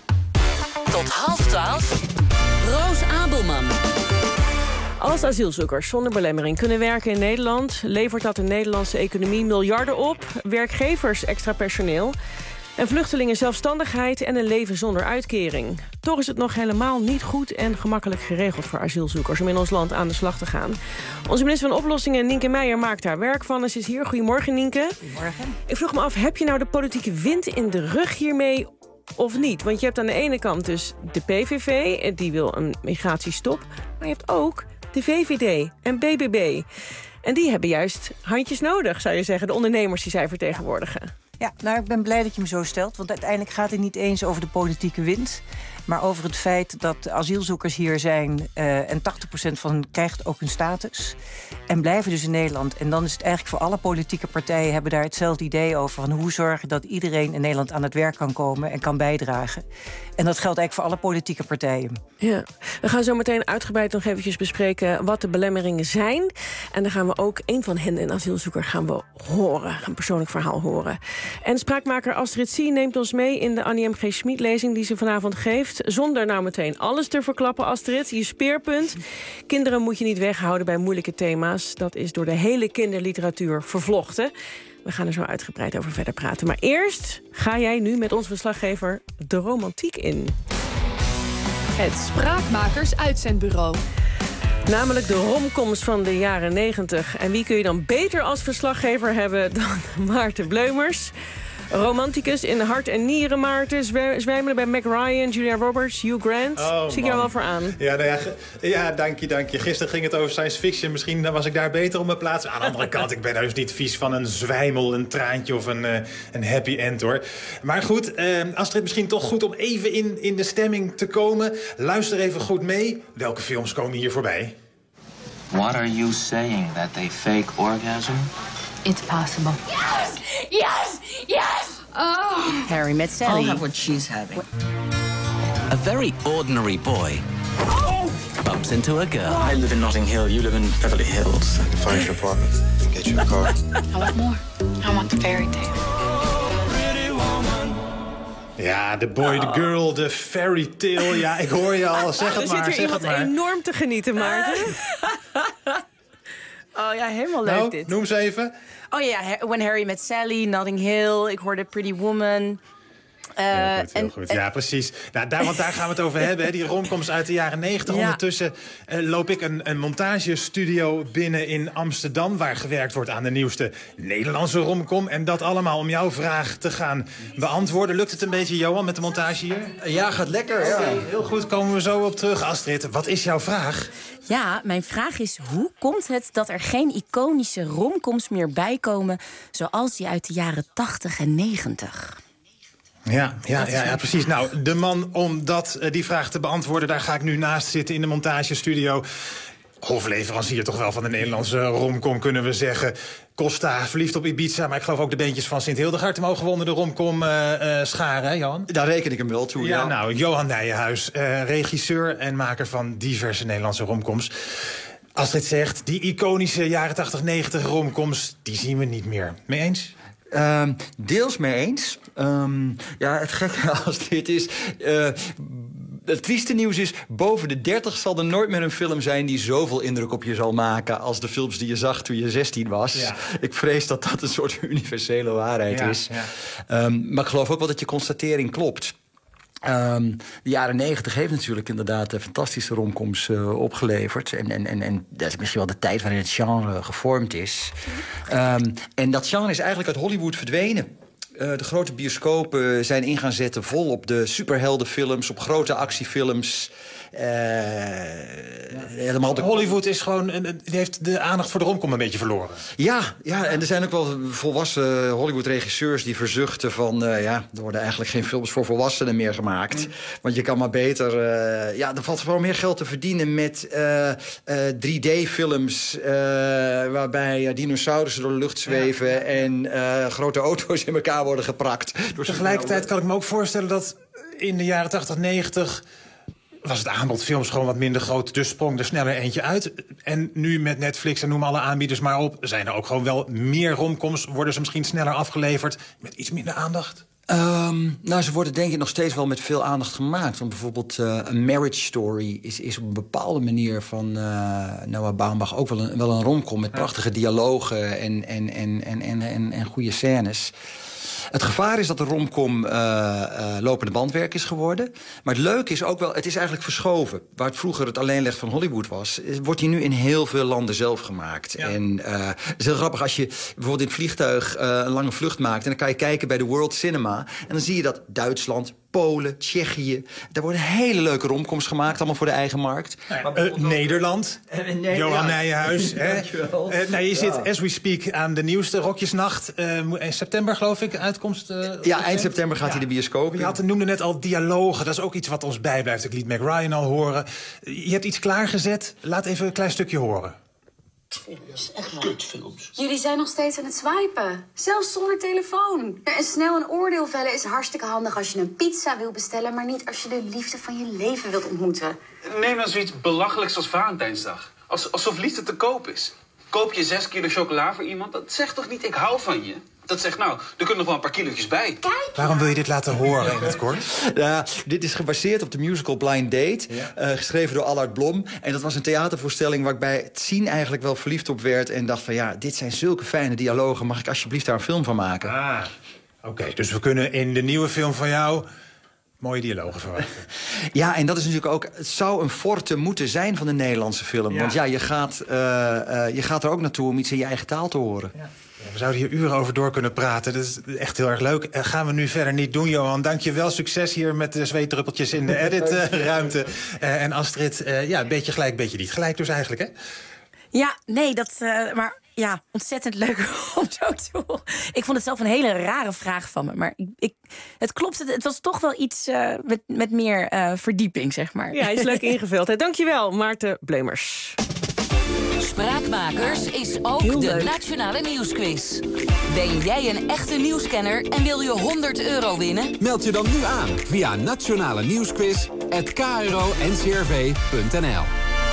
Tot half twaalf. Roos Abelman. Als asielzoekers zonder belemmering kunnen werken in Nederland, levert dat de Nederlandse economie miljarden op, werkgevers extra personeel en vluchtelingen zelfstandigheid en een leven zonder uitkering. Toch is het nog helemaal niet goed en gemakkelijk geregeld voor asielzoekers om in ons land aan de slag te gaan. Onze minister van Oplossingen, Nienke Meijer, maakt daar werk van. Ze is hier. Goedemorgen, Nienke. Goedemorgen. Ik vroeg me af, heb je nou de politieke wind in de rug hiermee of niet? Want je hebt aan de ene kant dus de P V V, die wil een migratiestop, maar je hebt ook de V V D en B B B. En die hebben juist handjes nodig, zou je zeggen, de ondernemers die zij vertegenwoordigen. Ja, nou, ik ben blij dat je me zo stelt. Want uiteindelijk gaat het niet eens over de politieke wind, maar over het feit dat asielzoekers hier zijn uh, en tachtig procent van hen krijgt ook hun status en blijven dus in Nederland. En dan is het eigenlijk voor alle politieke partijen hebben daar hetzelfde idee over van hoe zorgen dat iedereen in Nederland aan het werk kan komen en kan bijdragen. En dat geldt eigenlijk voor alle politieke partijen. Ja, we gaan zo meteen uitgebreid nog eventjes bespreken wat de belemmeringen zijn. En dan gaan we ook een van hen, een asielzoeker, gaan we horen. Een persoonlijk verhaal horen. En spraakmaker Astrid Sie neemt ons mee in de Annie M G Schmid-lezing die ze vanavond geeft. Zonder nou meteen alles te verklappen, Astrid. Je speerpunt. Kinderen moet je niet weghouden bij moeilijke thema's. Dat is door de hele kinderliteratuur vervlochten. We gaan er zo uitgebreid over verder praten. Maar eerst ga jij nu met ons verslaggever de romantiek in. Het Spraakmakers Uitzendbureau. Namelijk de romcoms van de jaren negentig. En wie kun je dan beter als verslaggever hebben dan Maarten Bleumers? Romanticus in hart en nieren, Maarten. Zwijmelen bij Mac Ryan, Julia Roberts, Hugh Grant. Oh, zie ik jou wel voor aan. Ja, nou ja, ja, dank je, dank je. Gisteren ging het over science fiction. Misschien was ik daar beter op mijn plaats. Aan de andere kant, ik ben dus niet vies van een zwijmel, een traantje of een, uh, een happy end, hoor. Maar goed, uh, Astrid, misschien toch goed om even in, in de stemming te komen. Luister even goed mee. Welke films komen hier voorbij? What are you saying? That they fake orgasm? It's possible. Yes! Yes! Yes! Oh! Harry met Sally. I'll have what she's having. A very ordinary boy bumps into a girl. I live in Notting Hill. You live in Beverly Hills. Find your apartment. Get you a car. I want more. I want the fairy tale. Ja, de boy, de girl, de fairy tale. Ja, ik hoor je al. Zeg het er maar, zit zeg er het iemand maar. enorm te genieten, Maarten. Oh ja, helemaal leuk Nou, dit. noem ze even. Oh ja, When Harry Met Sally, Notting Hill. Ik hoorde Pretty Woman. Uh, Heel goed, heel en, goed. en- Ja, precies. Nou, daar, want daar gaan we het over hebben. Hè. Die romcoms uit de jaren negentig. Ja. Ondertussen uh, loop ik een, een montagestudio binnen in Amsterdam... waar gewerkt wordt aan de nieuwste Nederlandse romcom. En dat allemaal om jouw vraag te gaan beantwoorden. Lukt het een beetje, Johan, met de montage hier? Ja, gaat lekker. Ja. Okay, heel goed, komen we zo op terug. Astrid, wat is jouw vraag? Ja, mijn vraag is, hoe komt het dat er geen iconische romcoms meer bijkomen... zoals die uit de jaren tachtig en negentig? Ja, ja, ja, ja, precies. Nou, de man om dat, uh, die vraag te beantwoorden... daar ga ik nu naast zitten in de montagestudio. Hofleverancier toch wel van de Nederlandse romcom, kunnen we zeggen. Costa, verliefd op Ibiza, maar ik geloof ook de beentjes van Sint-Hildegard... mogen we onder de romcom uh, uh, scharen, hè, Johan? Daar reken ik hem wel toe, ja. Ja, nou, Johan Nijenhuis, uh, regisseur en maker van diverse Nederlandse romcoms. Astrid zegt, die iconische jaren tachtig, negentig romcoms... die zien we niet meer. Mee eens? Um, deels mee eens. Um, ja, het gekke als dit is... Uh, het trieste nieuws is, boven de dertig zal er nooit meer een film zijn... die zoveel indruk op je zal maken als de films die je zag toen je zestien was. Ja. Ik vrees dat dat een soort universele waarheid ja, is. Ja. Um, maar ik geloof ook wel dat je constatering klopt. Um, de jaren negentig heeft natuurlijk inderdaad uh, fantastische romcoms uh, opgeleverd. En, en, en, en dat is misschien wel de tijd waarin het genre gevormd is. Um, en dat genre is eigenlijk uit Hollywood verdwenen. Uh, de grote bioscopen zijn in gaan zetten vol op de superheldenfilms, op grote actiefilms. Uh, helemaal de... Hollywood is gewoon, die heeft de aandacht voor de romcom een beetje verloren. Ja, ja, en er zijn ook wel volwassen Hollywood-regisseurs die verzuchten van... Uh, ja, er worden eigenlijk geen films voor volwassenen meer gemaakt. Mm. Want je kan maar beter... Uh, ja, er valt gewoon meer geld te verdienen met uh, uh, drie D-films... Uh, waarbij uh, dinosaurussen door de lucht zweven... Ja, ja. en uh, grote auto's in elkaar worden geprakt. Door Tegelijkertijd kan ik me ook voorstellen dat in de jaren tachtig, negentig... was het aanbod films gewoon wat minder groot. Dus sprong er sneller eentje uit. En nu met Netflix en noem alle aanbieders maar op... zijn er ook gewoon wel meer romcoms. Worden ze misschien sneller afgeleverd met iets minder aandacht? Um, nou, ze worden denk ik nog steeds wel met veel aandacht gemaakt. Want bijvoorbeeld uh, een Marriage Story is, is op een bepaalde manier van uh, Noah Baumbach ook wel een, wel een romcom... met prachtige dialogen en, en, en, en, en, en, en goede scènes. Het gevaar is dat de romcom uh, uh, lopende bandwerk is geworden. Maar het leuke is ook wel, het is eigenlijk verschoven. Waar het vroeger het alleenleg van Hollywood was... wordt die nu in heel veel landen zelf gemaakt. Ja. En uh, het is heel grappig als je bijvoorbeeld in het vliegtuig uh, een lange vlucht maakt... en dan kan je kijken bij de World Cinema... en dan zie je dat Duitsland, Polen, Tsjechië... daar worden hele leuke romcoms gemaakt, allemaal voor de eigen markt. Ja, uh, Nederland, uh, nee, Johan ja. Nijenhuis. Hè? Uh, nou, je zit, ja. as we speak, aan de nieuwste Rokjesnacht. Uh, in september, geloof ik, uitkomst. Uh, ja, eind september gaat ja. hij de bioscoop in. Je had, noemde net al dialogen, dat is ook iets wat ons bijblijft. Ik liet Meg Ryan al horen. Je hebt iets klaargezet, laat even een klein stukje horen. Films, echt kutfilms. Jullie zijn nog steeds aan het swipen. Zelfs zonder telefoon. En snel een oordeel vellen is hartstikke handig als je een pizza wil bestellen... maar niet als je de liefde van je leven wilt ontmoeten. Neem dan zoiets belachelijks als Valentijnsdag. Als, alsof liefde te koop is. Koop je zes kilo chocola voor iemand, dat zegt toch niet ik hou van je? Dat zegt nou, er kunnen nog wel een paar kilootjes bij. Kijk! Waarom wil je dit laten horen in het kort? Ja, dit is gebaseerd op de musical Blind Date. Ja. Uh, geschreven door Allard Blom. En dat was een theatervoorstelling waar ik bij het zien eigenlijk wel verliefd op werd. En dacht van ja, dit zijn zulke fijne dialogen. Mag ik alsjeblieft daar een film van maken? Ah, oké. Okay, dus we kunnen in de nieuwe film van jou... mooie dialogen verwachten. Ja, en dat is natuurlijk ook... het zou een forte moeten zijn van de Nederlandse film. Ja. Want ja, je gaat, uh, uh, je gaat er ook naartoe om iets in je eigen taal te horen. Ja. Ja, we zouden hier uren over door kunnen praten. Dat is echt heel erg leuk. Uh, gaan we nu verder niet doen, Johan. Dank je wel. Succes hier met de zweetdruppeltjes in de editruimte. Uh, en Astrid, uh, ja, een beetje gelijk, een beetje niet gelijk dus eigenlijk, hè? Ja, nee, dat... Uh, maar... Ja, ontzettend leuk om zo te horen. Ik vond het zelf een hele rare vraag van me. Maar ik, ik, het klopt, het, het was toch wel iets uh, met, met meer uh, verdieping, zeg maar. Ja, is leuk ingevuld. Dankjewel, Maarten Bleumers. Spraakmakers is ook Heel de leuk. Nationale Nieuwsquiz. Ben jij een echte nieuwskenner en wil je honderd euro winnen? Meld je dan nu aan via nationale nieuwsquiz at k r o n c r v punt n l.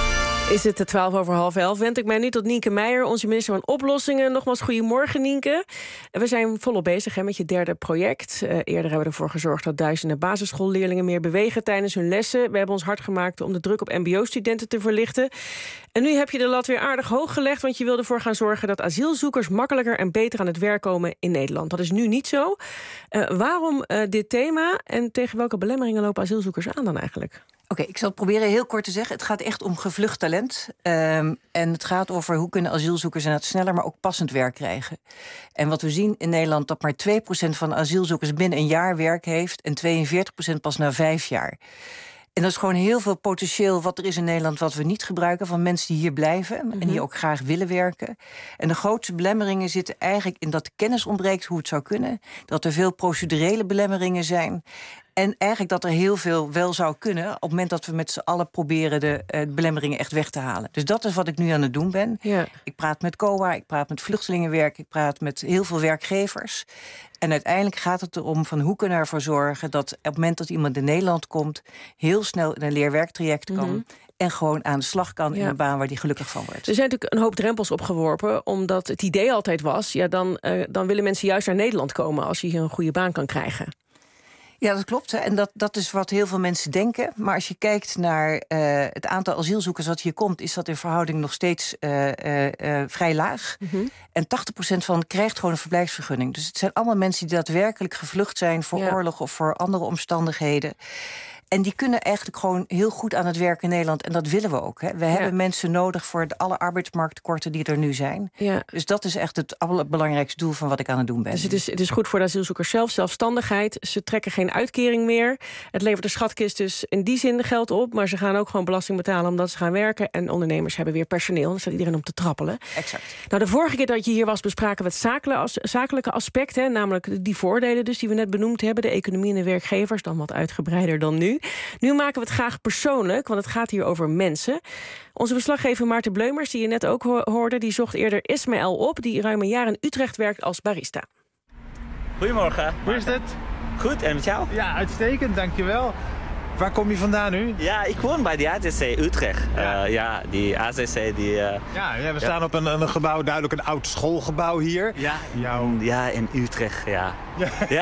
Is het twaalf over half elf? Wend ik mij nu tot Nienke Meijer, onze minister van Oplossingen. Nogmaals, goedemorgen Nienke. We zijn volop bezig hè, met je derde project. Uh, eerder hebben we ervoor gezorgd dat duizenden basisschoolleerlingen meer bewegen tijdens hun lessen. We hebben ons hard gemaakt om de druk op mbo-studenten te verlichten. En nu heb je de lat weer aardig hoog gelegd, want je wil ervoor gaan zorgen dat asielzoekers makkelijker en beter aan het werk komen in Nederland. Dat is nu niet zo. Uh, waarom uh, dit thema en tegen welke belemmeringen lopen asielzoekers aan dan eigenlijk? Oké, okay, ik zal het proberen heel kort te zeggen. Het gaat echt om gevlucht talent. Um, en het gaat over hoe kunnen asielzoekers inderdaad sneller, maar ook passend werk krijgen. En wat we zien in Nederland, dat maar twee procent van de asielzoekers binnen een jaar werk heeft en tweeënveertig procent pas na vijf jaar. En dat is gewoon heel veel potentieel wat er is in Nederland wat we niet gebruiken van mensen die hier blijven mm-hmm. en die ook graag willen werken. En de grootste belemmeringen zitten eigenlijk in dat de kennis ontbreekt hoe het zou kunnen. Dat er veel procedurele belemmeringen zijn. En eigenlijk dat er heel veel wel zou kunnen op het moment dat we met z'n allen proberen de uh, belemmeringen echt weg te halen. Dus dat is wat ik nu aan het doen ben. Ja. Ik praat met C O A, ik praat met vluchtelingenwerk, ik praat met heel veel werkgevers. En uiteindelijk gaat het erom van hoe kunnen we ervoor zorgen dat op het moment dat iemand in Nederland komt, heel snel in een leerwerktraject kan. Mm-hmm. En gewoon aan de slag kan in ja. een baan waar die gelukkig van wordt. Er zijn natuurlijk een hoop drempels opgeworpen, omdat het idee altijd was, ja, dan, uh, dan willen mensen juist naar Nederland komen als je hier een goede baan kan krijgen. Ja, dat klopt. Hè. En dat, dat is wat heel veel mensen denken. Maar als je kijkt naar uh, het aantal asielzoekers dat hier komt, is dat in verhouding nog steeds uh, uh, uh, vrij laag. Mm-hmm. En tachtig procent van krijgt gewoon een verblijfsvergunning. Dus het zijn allemaal mensen die daadwerkelijk gevlucht zijn voor ja. oorlog of voor andere omstandigheden. En die kunnen eigenlijk gewoon heel goed aan het werk in Nederland. En dat willen we ook. Hè. We ja. hebben mensen nodig voor de alle arbeidsmarkttekorten die er nu zijn. Ja. Dus dat is echt het allerbelangrijkste doel van wat ik aan het doen ben. Dus het is, het is goed voor de asielzoekers zelf, zelfstandigheid. Ze trekken geen uitkering meer. Het levert de schatkist dus in die zin geld op. Maar ze gaan ook gewoon belasting betalen omdat ze gaan werken. En ondernemers hebben weer personeel. Dan staat iedereen om te trappelen. Exact. Nou, de vorige keer dat je hier was bespraken we het zakelijke, zakelijke aspect. Hè, namelijk die voordelen dus die we net benoemd hebben. De economie en de werkgevers. Dan wat uitgebreider dan nu. Nu maken we het graag persoonlijk, want het gaat hier over mensen. Onze verslaggever Maarten Bleumers, die je net ook hoorde, die zocht eerder Ismaël op, die ruim een jaar in Utrecht werkt als barista. Goedemorgen. Hoe is het? Goed, en met jou? Ja, uitstekend, dankjewel. Waar kom je vandaan nu? Ja, ik woon bij de A Z C Utrecht. Ja, uh, ja die A Z C die... Uh, ja, ja, we staan ja. op een, een gebouw, duidelijk een oud schoolgebouw hier. Ja, Jouw... ja in Utrecht, ja. ja. ja.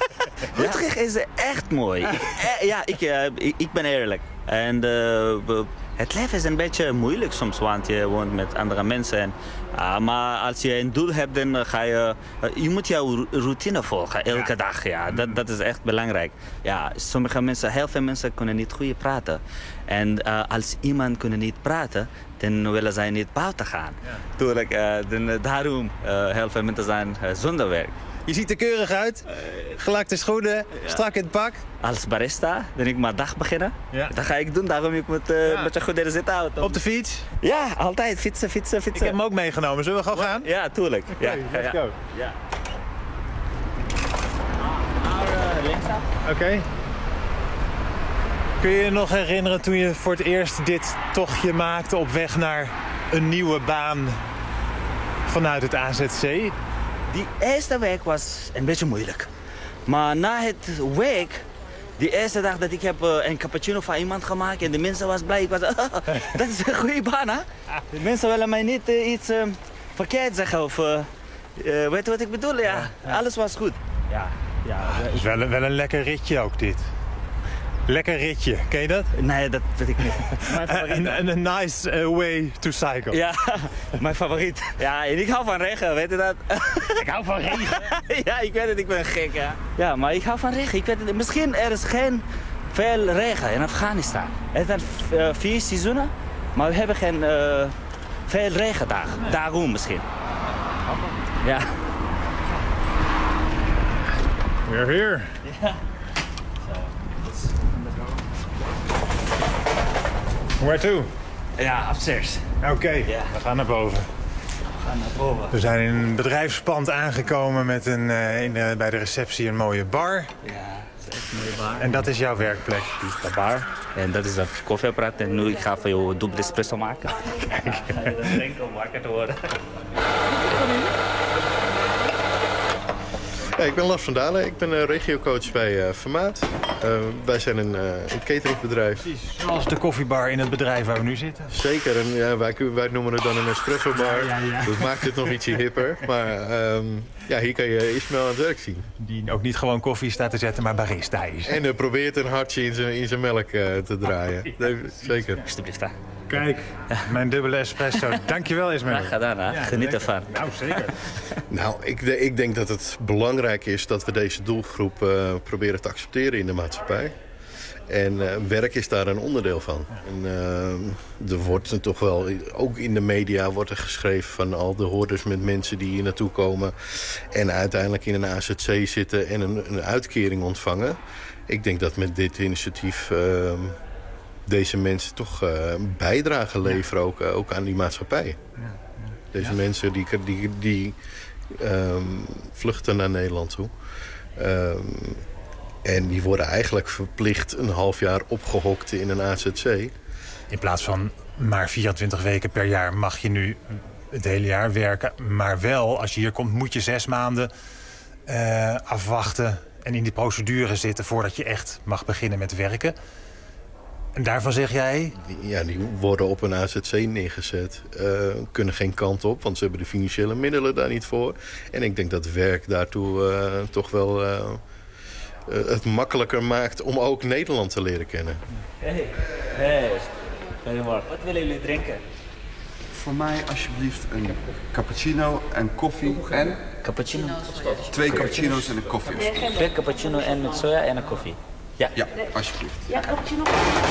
Utrecht is echt mooi. Ik, eh, ja, ik, uh, ik, ik ben eerlijk. En uh, het leven is een beetje moeilijk soms, want je woont met andere mensen. En, uh, maar als je een doel hebt, dan ga je... Uh, je moet jouw routine volgen, elke ja. dag. Ja. Dat, dat is echt belangrijk. Ja, sommige mensen, heel veel mensen kunnen niet goed praten. En uh, als iemand kan niet praten, dan willen zij niet buiten gaan. Ja. Tuurlijk, uh, dan, uh, daarom uh, heel veel mensen zijn uh, zonder werk. Je ziet er keurig uit. Gelakte schoenen, ja. strak in het pak. Als barista, dan ik mijn dag beginnen. Ja. Dat ga ik doen, daarom ik moet uh, ja. een beetje goed in zitten houden. Op de fiets? Ja, altijd. Fietsen, fietsen, fietsen. Ik heb hem ook meegenomen. Zullen we gewoon gaan? Ja, tuurlijk. Okay, ja, let's ja. go. Ja. Nou, uh, linksaf. Oké. Okay. Kun je je nog herinneren toen je voor het eerst dit tochtje maakte op weg naar een nieuwe baan vanuit het A Z C? Die eerste week was een beetje moeilijk. Maar na het week, die eerste dag dat ik heb uh, een cappuccino van iemand gemaakt en de mensen was blij. Ik was, uh, dat is een goede baan, hè? De mensen willen mij niet uh, iets uh, verkeerd zeggen of, uh, uh, weet je wat ik bedoel? Ja, ja, ja. Alles was goed. Ja, ja. Het is wel een, wel een lekker ritje ook dit. Lekker ritje, ken je dat? Nee, dat weet ik niet. Mijn favoriet. Een, een nice uh, way to cycle. Ja, mijn favoriet. Ja, en ik hou van regen, weet je dat? Ik hou van regen? Ja, ik weet het, ik ben gek, ja. Ja, maar ik hou van regen. Ik weet het, misschien er is geen veel regen in Afghanistan. Er zijn uh, vier seizoenen, maar we hebben geen uh, veel regendagen. Daarom misschien. Ja. We're here. Ja. Where to? Ja, upstairs. Oké, okay, yeah. We gaan naar boven. We gaan naar boven. We zijn in een bedrijfspand aangekomen met een, uh, in de, bij de receptie een mooie bar. Ja, dat is echt een mooie bar. En dat is jouw werkplek? Dit is de bar. En dat is dat koffieapparaat. En nu ik ga voor jou een dubbele espresso maken. Kijk. Ja, dat denk om wakker te worden. Ja, ik ben Lars van Dalen. Ik ben uh, regiocoach bij uh, Vermaat. Uh, wij zijn een, uh, een cateringbedrijf. Precies, zoals de koffiebar in het bedrijf waar we nu zitten. Zeker, en ja, wij, wij noemen het dan een espresso bar. Ja, ja, ja. Dat maakt het nog ietsje hipper. Maar um, ja, hier kan je Ismaël aan het werk zien. Die ook niet gewoon koffie staat te zetten, maar barista is. En uh, probeert een hartje in zijn, in zijn melk uh, te draaien. Nee, zeker. Alsjeblieft, hè. Kijk, mijn dubbele espresso. Dankjewel, Ismaël. Graag gedaan, hè. Ja, Geniet ervan. Nou, zeker. Nou, ik, ik denk dat het belangrijk is dat we deze doelgroep uh, proberen te accepteren in de maatschappij. En uh, werk is daar een onderdeel van. En, uh, er wordt toch wel, ook in de media wordt er geschreven van al de hordes met mensen die hier naartoe komen. En uiteindelijk in een A Z C zitten en een, een uitkering ontvangen. Ik denk dat met dit initiatief uh, deze mensen toch uh, bijdrage leveren ook, uh, ook aan die maatschappij. Deze ja. mensen die, die, die um, vluchten naar Nederland toe. Um, en die worden eigenlijk verplicht een half jaar opgehokt in een A Z C. In plaats van maar vierentwintig weken per jaar mag je nu het hele jaar werken. Maar wel, als je hier komt, moet je zes maanden uh, afwachten en in die procedure zitten voordat je echt mag beginnen met werken. En daarvan zeg jij? Ja, die worden op een A Z C neergezet. Uh, kunnen geen kant op, want ze hebben de financiële middelen daar niet voor. En ik denk dat werk daartoe uh, toch wel uh, uh, het makkelijker maakt om ook Nederland te leren kennen. Hey, hey. Goedemorgen. Wat willen jullie drinken? Voor mij alsjeblieft een cappuccino en koffie en... Cappuccino? Twee cappuccino's en een koffie. Twee cappuccino en met soja en een koffie. Ja, ja alsjeblieft. Ja, cappuccino.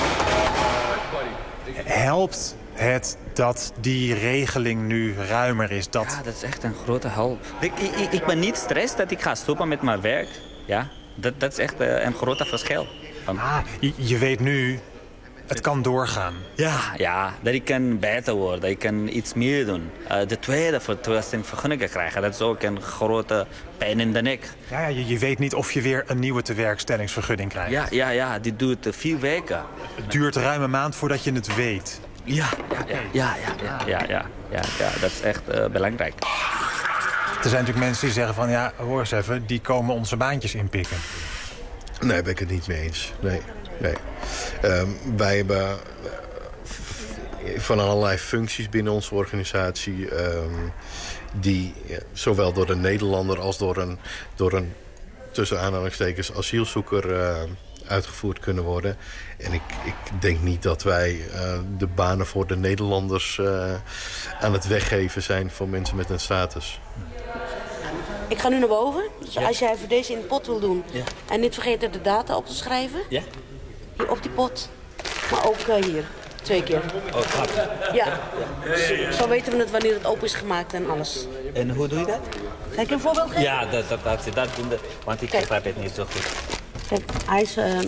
Helpt het dat die regeling nu ruimer is? Dat... Ja, dat is echt een grote hulp. Ik, ik, ik ben niet stress dat ik ga stoppen met mijn werk. Ja, dat, dat is echt uh, een groot verschil. Van... Ah, je, je weet nu, het kan doorgaan. Ja, ja, dat ik kan beter worden, ik kan iets meer doen. Uh, de tweede vergunningen krijgen, dat is ook een grote pijn in de nek. Ja, ja je, je weet niet of je weer een nieuwe tewerkstellingsvergunning krijgt. Ja, ja, ja, die duurt vier weken. Het duurt ruim een maand voordat je het weet. Ja, ja, ja, ja, ja, ja, ja, ja, ja dat is echt uh, belangrijk. Er zijn natuurlijk mensen die zeggen van, ja, hoor eens even, die komen onze baantjes inpikken. Nee, daar ben ik het niet mee eens. Nee, nee. Um, wij hebben uh, van allerlei functies binnen onze organisatie Um, die ja, zowel door een Nederlander als door een, door een tussen aanhalingstekens asielzoeker uh, uitgevoerd kunnen worden. En ik, ik denk niet dat wij uh, de banen voor de Nederlanders uh, aan het weggeven zijn voor mensen met een status. Ik ga nu naar boven. Dus ja. Als jij even deze in de pot wil doen. Ja. En niet vergeten de data op te schrijven. Ja. Hier op die pot. Maar ook uh, hier. Twee keer. Oh, klap. Ja. Zo, zo weten we het wanneer het open is gemaakt en alles. En hoe doe je dat? Zal ik een voorbeeld geven? Ja, dat, dat, dat, dat doen we. Want ik begrijp het niet zo goed. Kijk, hij is... Uh...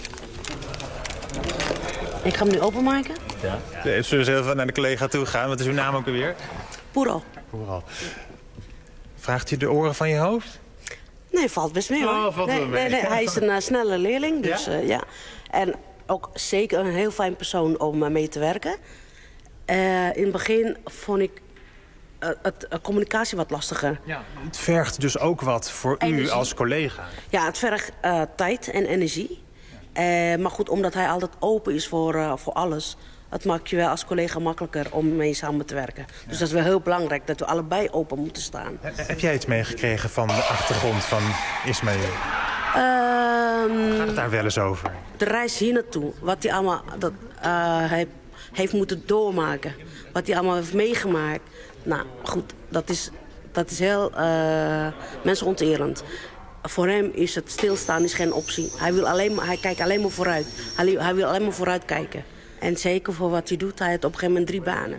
Ik ga hem nu openmaken. Ja. Ja, zullen we even naar de collega toe gaan? Wat is uw naam ook alweer? Poero. Poero. Vraagt u de oren van je hoofd? Nee, valt best mee hoor. Oh, valt nee, wel mee. Nee, nee, hij is een uh, snelle leerling, dus ja? Uh, ja. En ook zeker een heel fijn persoon om uh, mee te werken. Uh, in het begin vond ik uh, het uh, communicatie wat lastiger. Ja, het vergt dus ook wat voor energie. U als collega. Ja, het vergt uh, tijd en energie. Ja. Uh, maar goed, omdat hij altijd open is voor, uh, voor alles... het maakt je wel als collega makkelijker om mee samen te werken. Ja. Dus dat is wel heel belangrijk, dat we allebei open moeten staan. Heb jij iets meegekregen van de achtergrond van Ismaël? Um, Gaat het daar wel eens over? De reis hier naartoe, wat hij allemaal dat, uh, hij heeft moeten doormaken. Wat hij allemaal heeft meegemaakt. Nou, goed, dat is, dat is heel uh, mensonterend. Voor hem is het stilstaan is geen optie. Hij, wil alleen maar, hij kijkt alleen maar vooruit. Hij, hij wil alleen maar vooruit kijken. En zeker voor wat hij doet, hij heeft op een gegeven moment drie banen.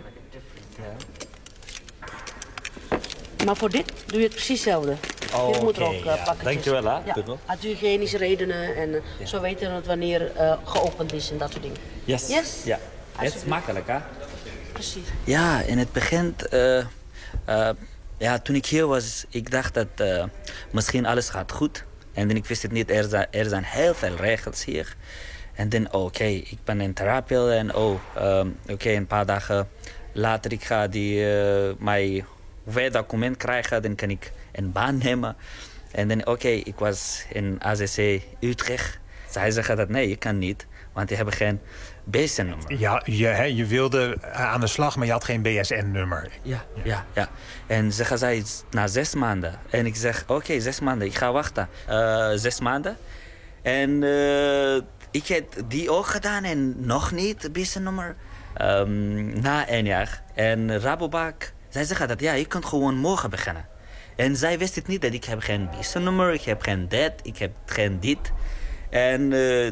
Maar voor dit doe je het precies hetzelfde. Oh, dit moet er ook uh, ja. pakketjes. Dankjewel, hè? Ja, uit hygiënische redenen. En uh, ja. Zo weten we het wanneer uh, geopend is en dat soort dingen. Yes. Yes? Ja. Het is makkelijk, hè? Precies. Ja, in het begin... Uh, uh, ja, toen ik hier was, ik dacht dat uh, misschien alles gaat goed. En dan ik wist het niet, er zijn, er zijn heel veel regels hier. En dan, oké, okay, ik ben in therapie en oh, um, oké, okay, een paar dagen later ik ga die, uh, mijn werkdocument krijgen. Dan kan ik een baan nemen. En dan, oké, okay, ik was in A Z C Utrecht. Zij zeggen dat nee, je kan niet, want die hebben geen B S N-nummer. Ja, je, hè, je wilde aan de slag, maar je had geen B S N-nummer. Ja, ja, ja, ja. En zeggen zij na zes maanden. En ik zeg, oké, okay, zes maanden, ik ga wachten. Uh, zes maanden. En uh, ik heb die ook gedaan en nog niet B S N-nummer. Um, na één jaar. En Rabobank, zij zeggen dat ja, je kunt gewoon morgen beginnen. En zij wist het niet dat ik heb geen B S N-nummer, ik heb geen dat, ik heb geen dit. En uh,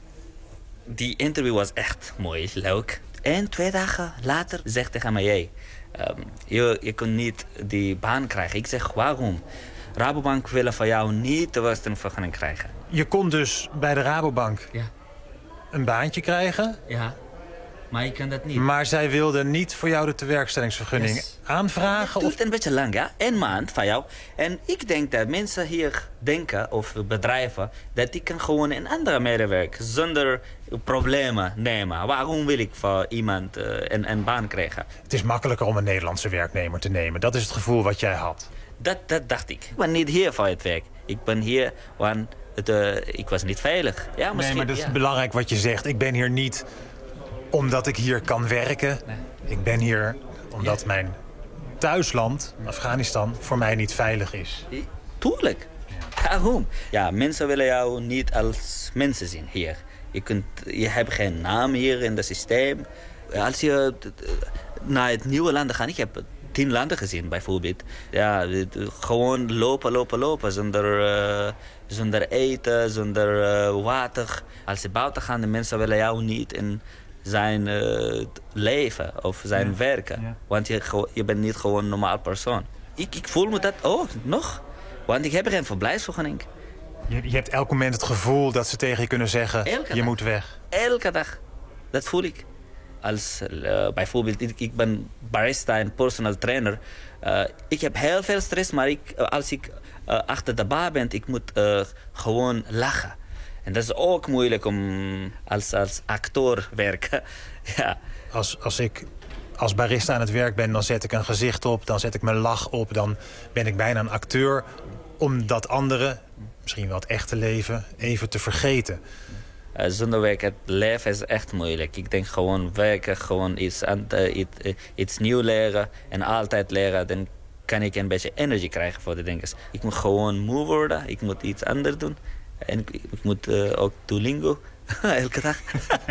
die interview was echt mooi, leuk. En twee dagen later zegt tegen mij, hey, um, je, je kunt niet die baan krijgen. Ik zeg, waarom? Rabobank willen van jou niet de werkstellingsvergunning krijgen. Je kon dus bij de Rabobank ja. een baantje krijgen? Ja, maar je kan dat niet. Maar zij wilden niet voor jou de tewerkstellingsvergunning yes. aanvragen? Het duurt of... een beetje lang, ja. Een maand van jou. En ik denk dat mensen hier denken, of bedrijven, dat ik kan gewoon een andere medewerker zonder problemen nemen. Waarom wil ik voor iemand uh, een, een baan krijgen? Het is makkelijker om een Nederlandse werknemer te nemen. Dat is het gevoel wat jij had. Dat, dat dacht ik. Ik ben niet hier voor het werk. Ik ben hier, want het, uh, ik was niet veilig. Ja, nee, maar dat is ja. belangrijk wat je zegt. Ik ben hier niet omdat ik hier kan werken. Nee. Ik ben hier omdat ja. mijn thuisland, Afghanistan, voor mij niet veilig is. Tuurlijk. Waarom? Ja, mensen willen jou niet als mensen zien hier. Je, kunt, je hebt geen naam hier in het systeem. Als je naar het nieuwe land gaat, ik heb tien landen gezien bijvoorbeeld. Ja, gewoon lopen, lopen, lopen zonder, uh, zonder eten, zonder uh, water. Als je buiten gaat, de mensen willen jou niet in zijn uh, leven of zijn ja. werken. Ja. Want je, je bent niet gewoon een normaal persoon. Ik, ik voel me dat ook nog. Want ik heb geen verblijfsvergunning. Je, je hebt elk moment het gevoel dat ze tegen je kunnen zeggen, elke je dag. Moet weg. Elke dag. Dat voel ik. Als uh, bijvoorbeeld, ik, ik ben barista en personal trainer. Uh, ik heb heel veel stress, maar ik, uh, als ik uh, achter de bar ben, ik moet uh, gewoon lachen. En dat is ook moeilijk om als, als acteur werken. ja. als, als ik als barista aan het werk ben, dan zet ik een gezicht op, dan zet ik mijn lach op, dan ben ik bijna een acteur om dat andere, misschien wel het echte leven, even te vergeten. Uh, zonder werk, het leven is echt moeilijk. Ik denk gewoon werken, gewoon iets, uh, iets, uh, iets nieuws leren en altijd leren. Dan kan ik een beetje energie krijgen voor de dingen. Ik moet gewoon moe worden, ik moet iets anders doen. En ik, ik moet uh, ook Duolingo, elke dag.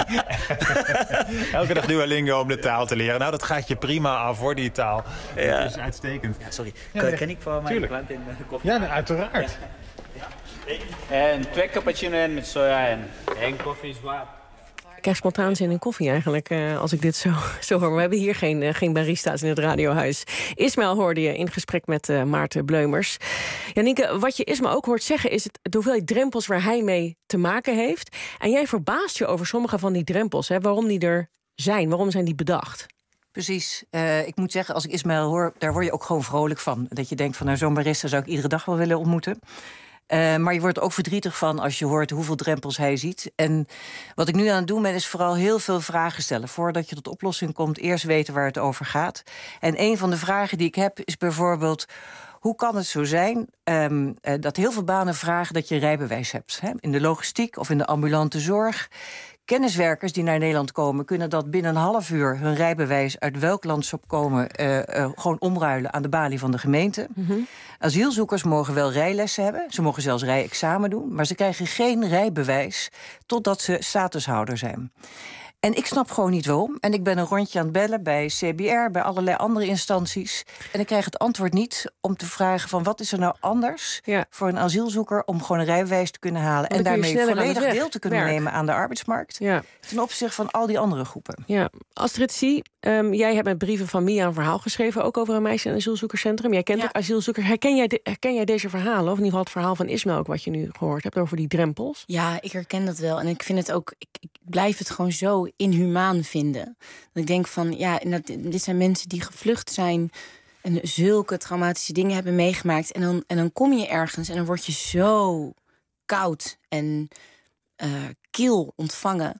Elke dag Duolingo om de taal te leren. Nou, dat gaat je prima af, voor die taal. Ja. Dat is uitstekend. Ja, sorry, ja, kan, kan ik voor mijn tuurlijk. klant in de koffie? Ja, nee, uiteraard. Ja. En twee cappuccino met soja en één koffie zwaar. Ik krijg spontaan zin in koffie eigenlijk, uh, als ik dit zo, zo hoor. Maar we hebben hier geen, uh, geen barista's in het radiohuis. Ismaël hoorde je in gesprek met uh, Maarten Bleumers. Janieke, wat je Ismaël ook hoort zeggen is het, de hoeveelheid drempels waar hij mee te maken heeft. En jij verbaast je over sommige van die drempels, hè, waarom die er zijn, waarom zijn die bedacht? Precies. Uh, ik moet zeggen, als ik Ismaël hoor, daar word je ook gewoon vrolijk van. Dat je denkt van, nou, zo'n barista zou ik iedere dag wel willen ontmoeten. Uh, maar je wordt er ook verdrietig van als je hoort hoeveel drempels hij ziet. En wat ik nu aan het doen ben, is vooral heel veel vragen stellen. Voordat je tot oplossing komt, eerst weten waar het over gaat. En een van de vragen die ik heb is bijvoorbeeld, hoe kan het zo zijn um, uh, dat heel veel banen vragen dat je een rijbewijs hebt? Hè? In de logistiek of in de ambulante zorg. Kenniswerkers die naar Nederland komen, kunnen dat binnen een half uur hun rijbewijs uit welk land ze opkomen uh, uh, gewoon omruilen aan de balie van de gemeente. Mm-hmm. Asielzoekers mogen wel rijlessen hebben, ze mogen zelfs rijexamen doen, maar ze krijgen geen rijbewijs totdat ze statushouder zijn. En ik snap gewoon niet waarom. En ik ben een rondje aan het bellen bij C B R, bij allerlei andere instanties. En ik krijg het antwoord niet om te vragen van wat is er nou anders ja. voor een asielzoeker om gewoon een rijbewijs te kunnen halen en daarmee volledig deel te kunnen werk. nemen aan de arbeidsmarkt. Ja. Ten opzichte van al die andere groepen. Ja. Astrid Sy, um, jij hebt met brieven van Mia een verhaal geschreven, ook over een meisje in een asielzoekerscentrum. Jij kent ja. ook asielzoekers. Herken jij, de, herken jij deze verhalen? Of in ieder geval het verhaal van Ismaël ook wat je nu gehoord hebt over die drempels? Ja, ik herken dat wel. En ik vind het ook, ik, ik blijf het gewoon zo inhumaan vinden. Dat ik denk van, ja, dit zijn mensen die gevlucht zijn en zulke traumatische dingen hebben meegemaakt. En dan, en dan kom je ergens en dan word je zo koud en uh, kil ontvangen.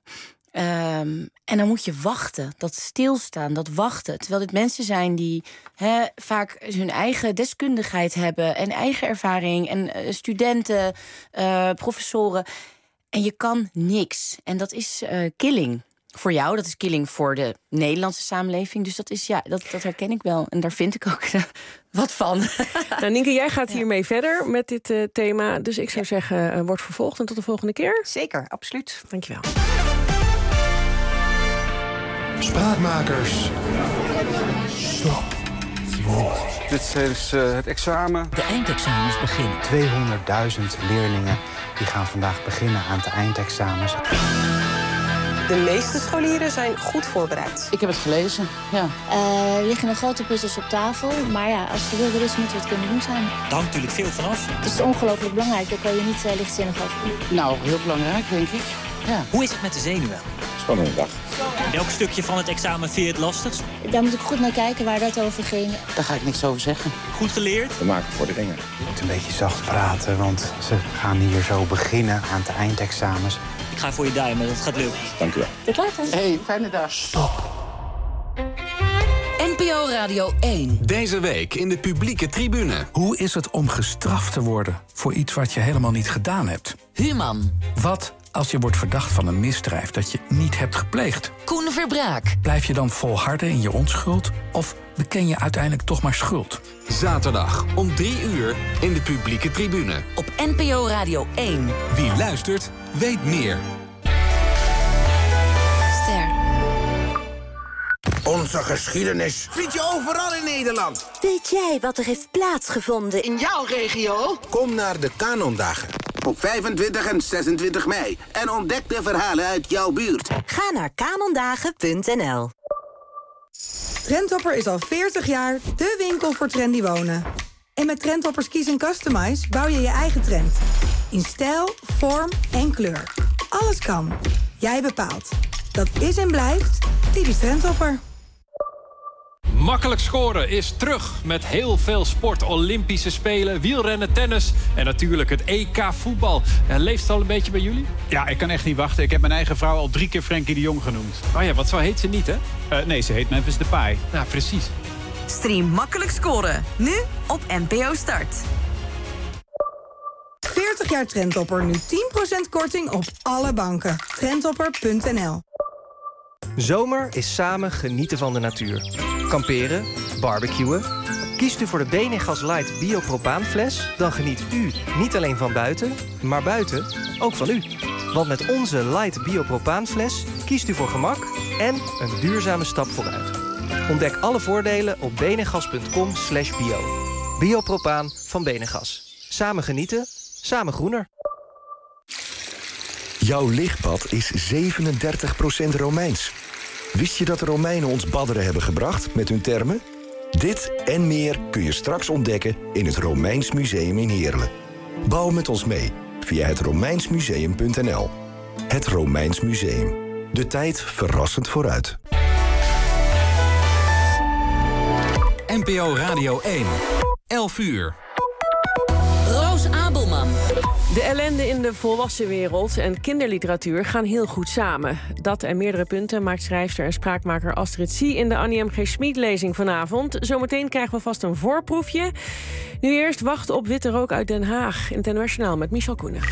Um, en dan moet je wachten, dat stilstaan, dat wachten. Terwijl dit mensen zijn die he, vaak hun eigen deskundigheid hebben... en eigen ervaring, en uh, studenten, uh, professoren. En je kan niks. En dat is uh, killing. Voor jou, dat is killing voor de Nederlandse samenleving. Dus dat, is, ja, dat, dat herken ik wel. En daar vind ik ook uh, wat van. Nou, Nienke, jij gaat hiermee ja. verder met dit uh, thema. Dus ik zou zeggen, uh, wordt vervolgd en tot de volgende keer. Zeker, absoluut. Dankjewel. Spraakmakers. Stop. Dit is uh, het examen. De eindexamens beginnen. tweehonderdduizend leerlingen die gaan vandaag beginnen aan de eindexamens. De meeste scholieren zijn goed voorbereid. Ik heb het gelezen, ja. Uh, er liggen nog grote puzzels op tafel. Maar ja, als je wil, dus moeten we het kunnen doen samen. Daar hangt natuurlijk veel vanaf. Het is ongelooflijk belangrijk, daar kan je niet uh, lichtzinnig over doen. Nou, heel belangrijk, denk ik. Ja. Hoe is het met de zenuwen? Spannende dag. Welk stukje van het examen vind je het lastigst? Daar moet ik goed naar kijken waar dat over ging. Daar ga ik niks over zeggen. Goed geleerd? We maken voor de ringen. Je moet een beetje zacht praten, want ze gaan hier zo beginnen aan de eindexamens. Ik ga voor je duimen, dat gaat lukken. Dank u wel. Tot later. Hey, fijne dag. Stop. N P O Radio één. Deze week in de publieke tribune. Hoe is het om gestraft te worden voor iets wat je helemaal niet gedaan hebt? Human. Wat als je wordt verdacht van een misdrijf dat je niet hebt gepleegd? Koen Verbraak. Blijf je dan volharden in je onschuld? Of beken je uiteindelijk toch maar schuld? Zaterdag om drie uur in de publieke tribune. Op N P O Radio één. Wie luistert, weet meer. Ster. Onze geschiedenis vind je overal in Nederland. Weet jij wat er heeft plaatsgevonden in jouw regio? Kom naar de Kanondagen op vijfentwintig en zesentwintig mei en ontdek de verhalen uit jouw buurt. Ga naar kanondagen punt n l. Trendhopper is al veertig jaar de winkel voor trendy wonen. En met Trendhoppers Kies en Customize bouw je je eigen trend. In stijl, vorm en kleur. Alles kan. Jij bepaalt. Dat is en blijft typisch Trendhopper. Makkelijk scoren is terug met heel veel sport. Olympische Spelen, wielrennen, tennis en natuurlijk het E K voetbal. Ja, leeft het al een beetje bij jullie? Ja, ik kan echt niet wachten. Ik heb mijn eigen vrouw al drie keer Frenkie de Jong genoemd. Oh ja, wat zo heet ze niet, hè? Uh, nee, ze heet Memphis Depay. Ja, precies. Stream Makkelijk scoren, nu op N P O Start. veertig jaar Trendhopper, nu tien procent korting op alle banken. Trendhopper punt n l. Zomer is samen genieten van de natuur. Kamperen, barbecuen. Kiest u voor de Benegas Light Biopropaanfles... dan geniet u niet alleen van buiten, maar buiten ook van u. Want met onze Light Biopropaanfles kiest u voor gemak en een duurzame stap vooruit. Ontdek alle voordelen op benegas punt com slash bio. Biopropaan van Benegas. Samen genieten, samen groener. Jouw lichtbad is zevenendertig procent Romeins. Wist je dat de Romeinen ons badderen hebben gebracht met hun termen? Dit en meer kun je straks ontdekken in het Romeins Museum in Heerlen. Bouw met ons mee via het romeinsmuseum punt n l. Het Romeins Museum. De tijd verrassend vooruit. N P O Radio één. elf uur. Roos Abelman. De ellende in de volwassenwereld en kinderliteratuur gaan heel goed samen. Dat en meerdere punten maakt schrijfster en spraakmaker Astrid Sie in de Annie M G Schmid-lezing vanavond. Zometeen krijgen we vast een voorproefje. Nu eerst wacht op witte rook uit Den Haag. Internationaal met Michel Koenen.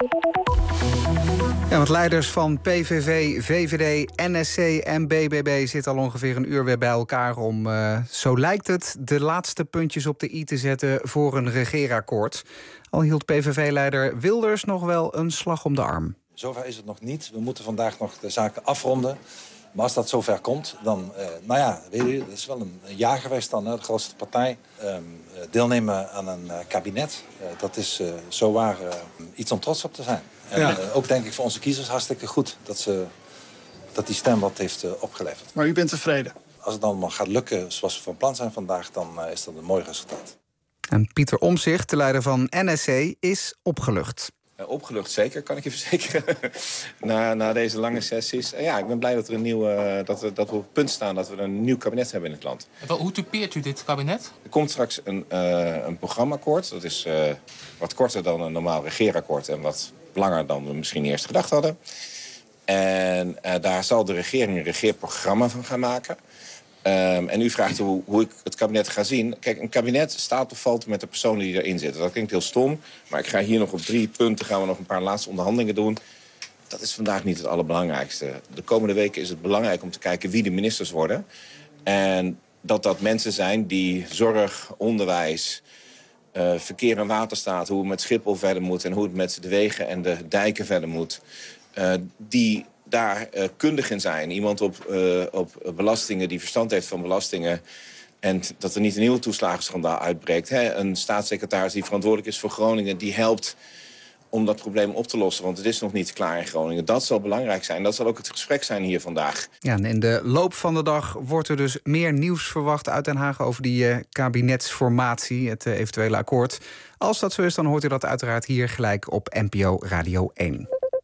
Ja, want leiders van P V V, V V D, N S C en B B B zitten al ongeveer een uur weer bij elkaar om, uh, zo lijkt het, de laatste puntjes op de i te zetten voor een regeerakkoord. Al hield P V V-leider Wilders nog wel een slag om de arm. Zover is het nog niet. We moeten vandaag nog de zaken afronden. Maar als dat zover komt, dan, uh, nou ja, weet je, dat is wel een, een jaar geweest dan, hè, de grootste partij. Um, deelnemen aan een uh, kabinet, uh, dat is uh, zowaar uh, iets om trots op te zijn. En ja. uh, ook denk ik voor onze kiezers hartstikke goed dat, ze, dat die stem wat heeft uh, opgeleverd. Maar u bent tevreden? Als het allemaal gaat lukken zoals we van plan zijn vandaag, dan uh, is dat een mooi resultaat. En Pieter Omtzigt, de leider van N S C, is opgelucht. Uh, opgelucht, zeker, kan ik je verzekeren. na, na deze lange sessies. Uh, ja, ik ben blij dat, er een nieuwe, uh, dat, we, dat we op het punt staan dat we een nieuw kabinet hebben in het land. Hoe typeert u dit kabinet? Er komt straks een, uh, een programmaakkoord. Dat is uh, wat korter dan een normaal regeerakkoord en wat langer dan we misschien eerst gedacht hadden. En uh, daar zal de regering een regeerprogramma van gaan maken. Um, en u vraagt hoe, hoe ik het kabinet ga zien. Kijk, een kabinet staat of valt met de personen die erin zitten. Dat klinkt heel stom, maar ik ga hier nog op drie punten... gaan we nog een paar laatste onderhandelingen doen. Dat is vandaag niet het allerbelangrijkste. De komende weken is het belangrijk om te kijken wie de ministers worden. En dat dat mensen zijn die zorg, onderwijs, uh, verkeer en waterstaat... hoe het met Schiphol verder moet en hoe het met de wegen en de dijken verder moet... Uh, die daar uh, kundig in zijn. Iemand op, uh, op belastingen die verstand heeft van belastingen... en dat er niet een nieuw toeslagenschandaal uitbreekt. Hè? Een staatssecretaris die verantwoordelijk is voor Groningen... die helpt om dat probleem op te lossen, want het is nog niet klaar in Groningen. Dat zal belangrijk zijn. Dat zal ook het gesprek zijn hier vandaag. Ja, en in de loop van de dag wordt er dus meer nieuws verwacht uit Den Haag... over die uh, kabinetsformatie, het uh, eventuele akkoord. Als dat zo is, dan hoort u dat uiteraard hier gelijk op N P O Radio één.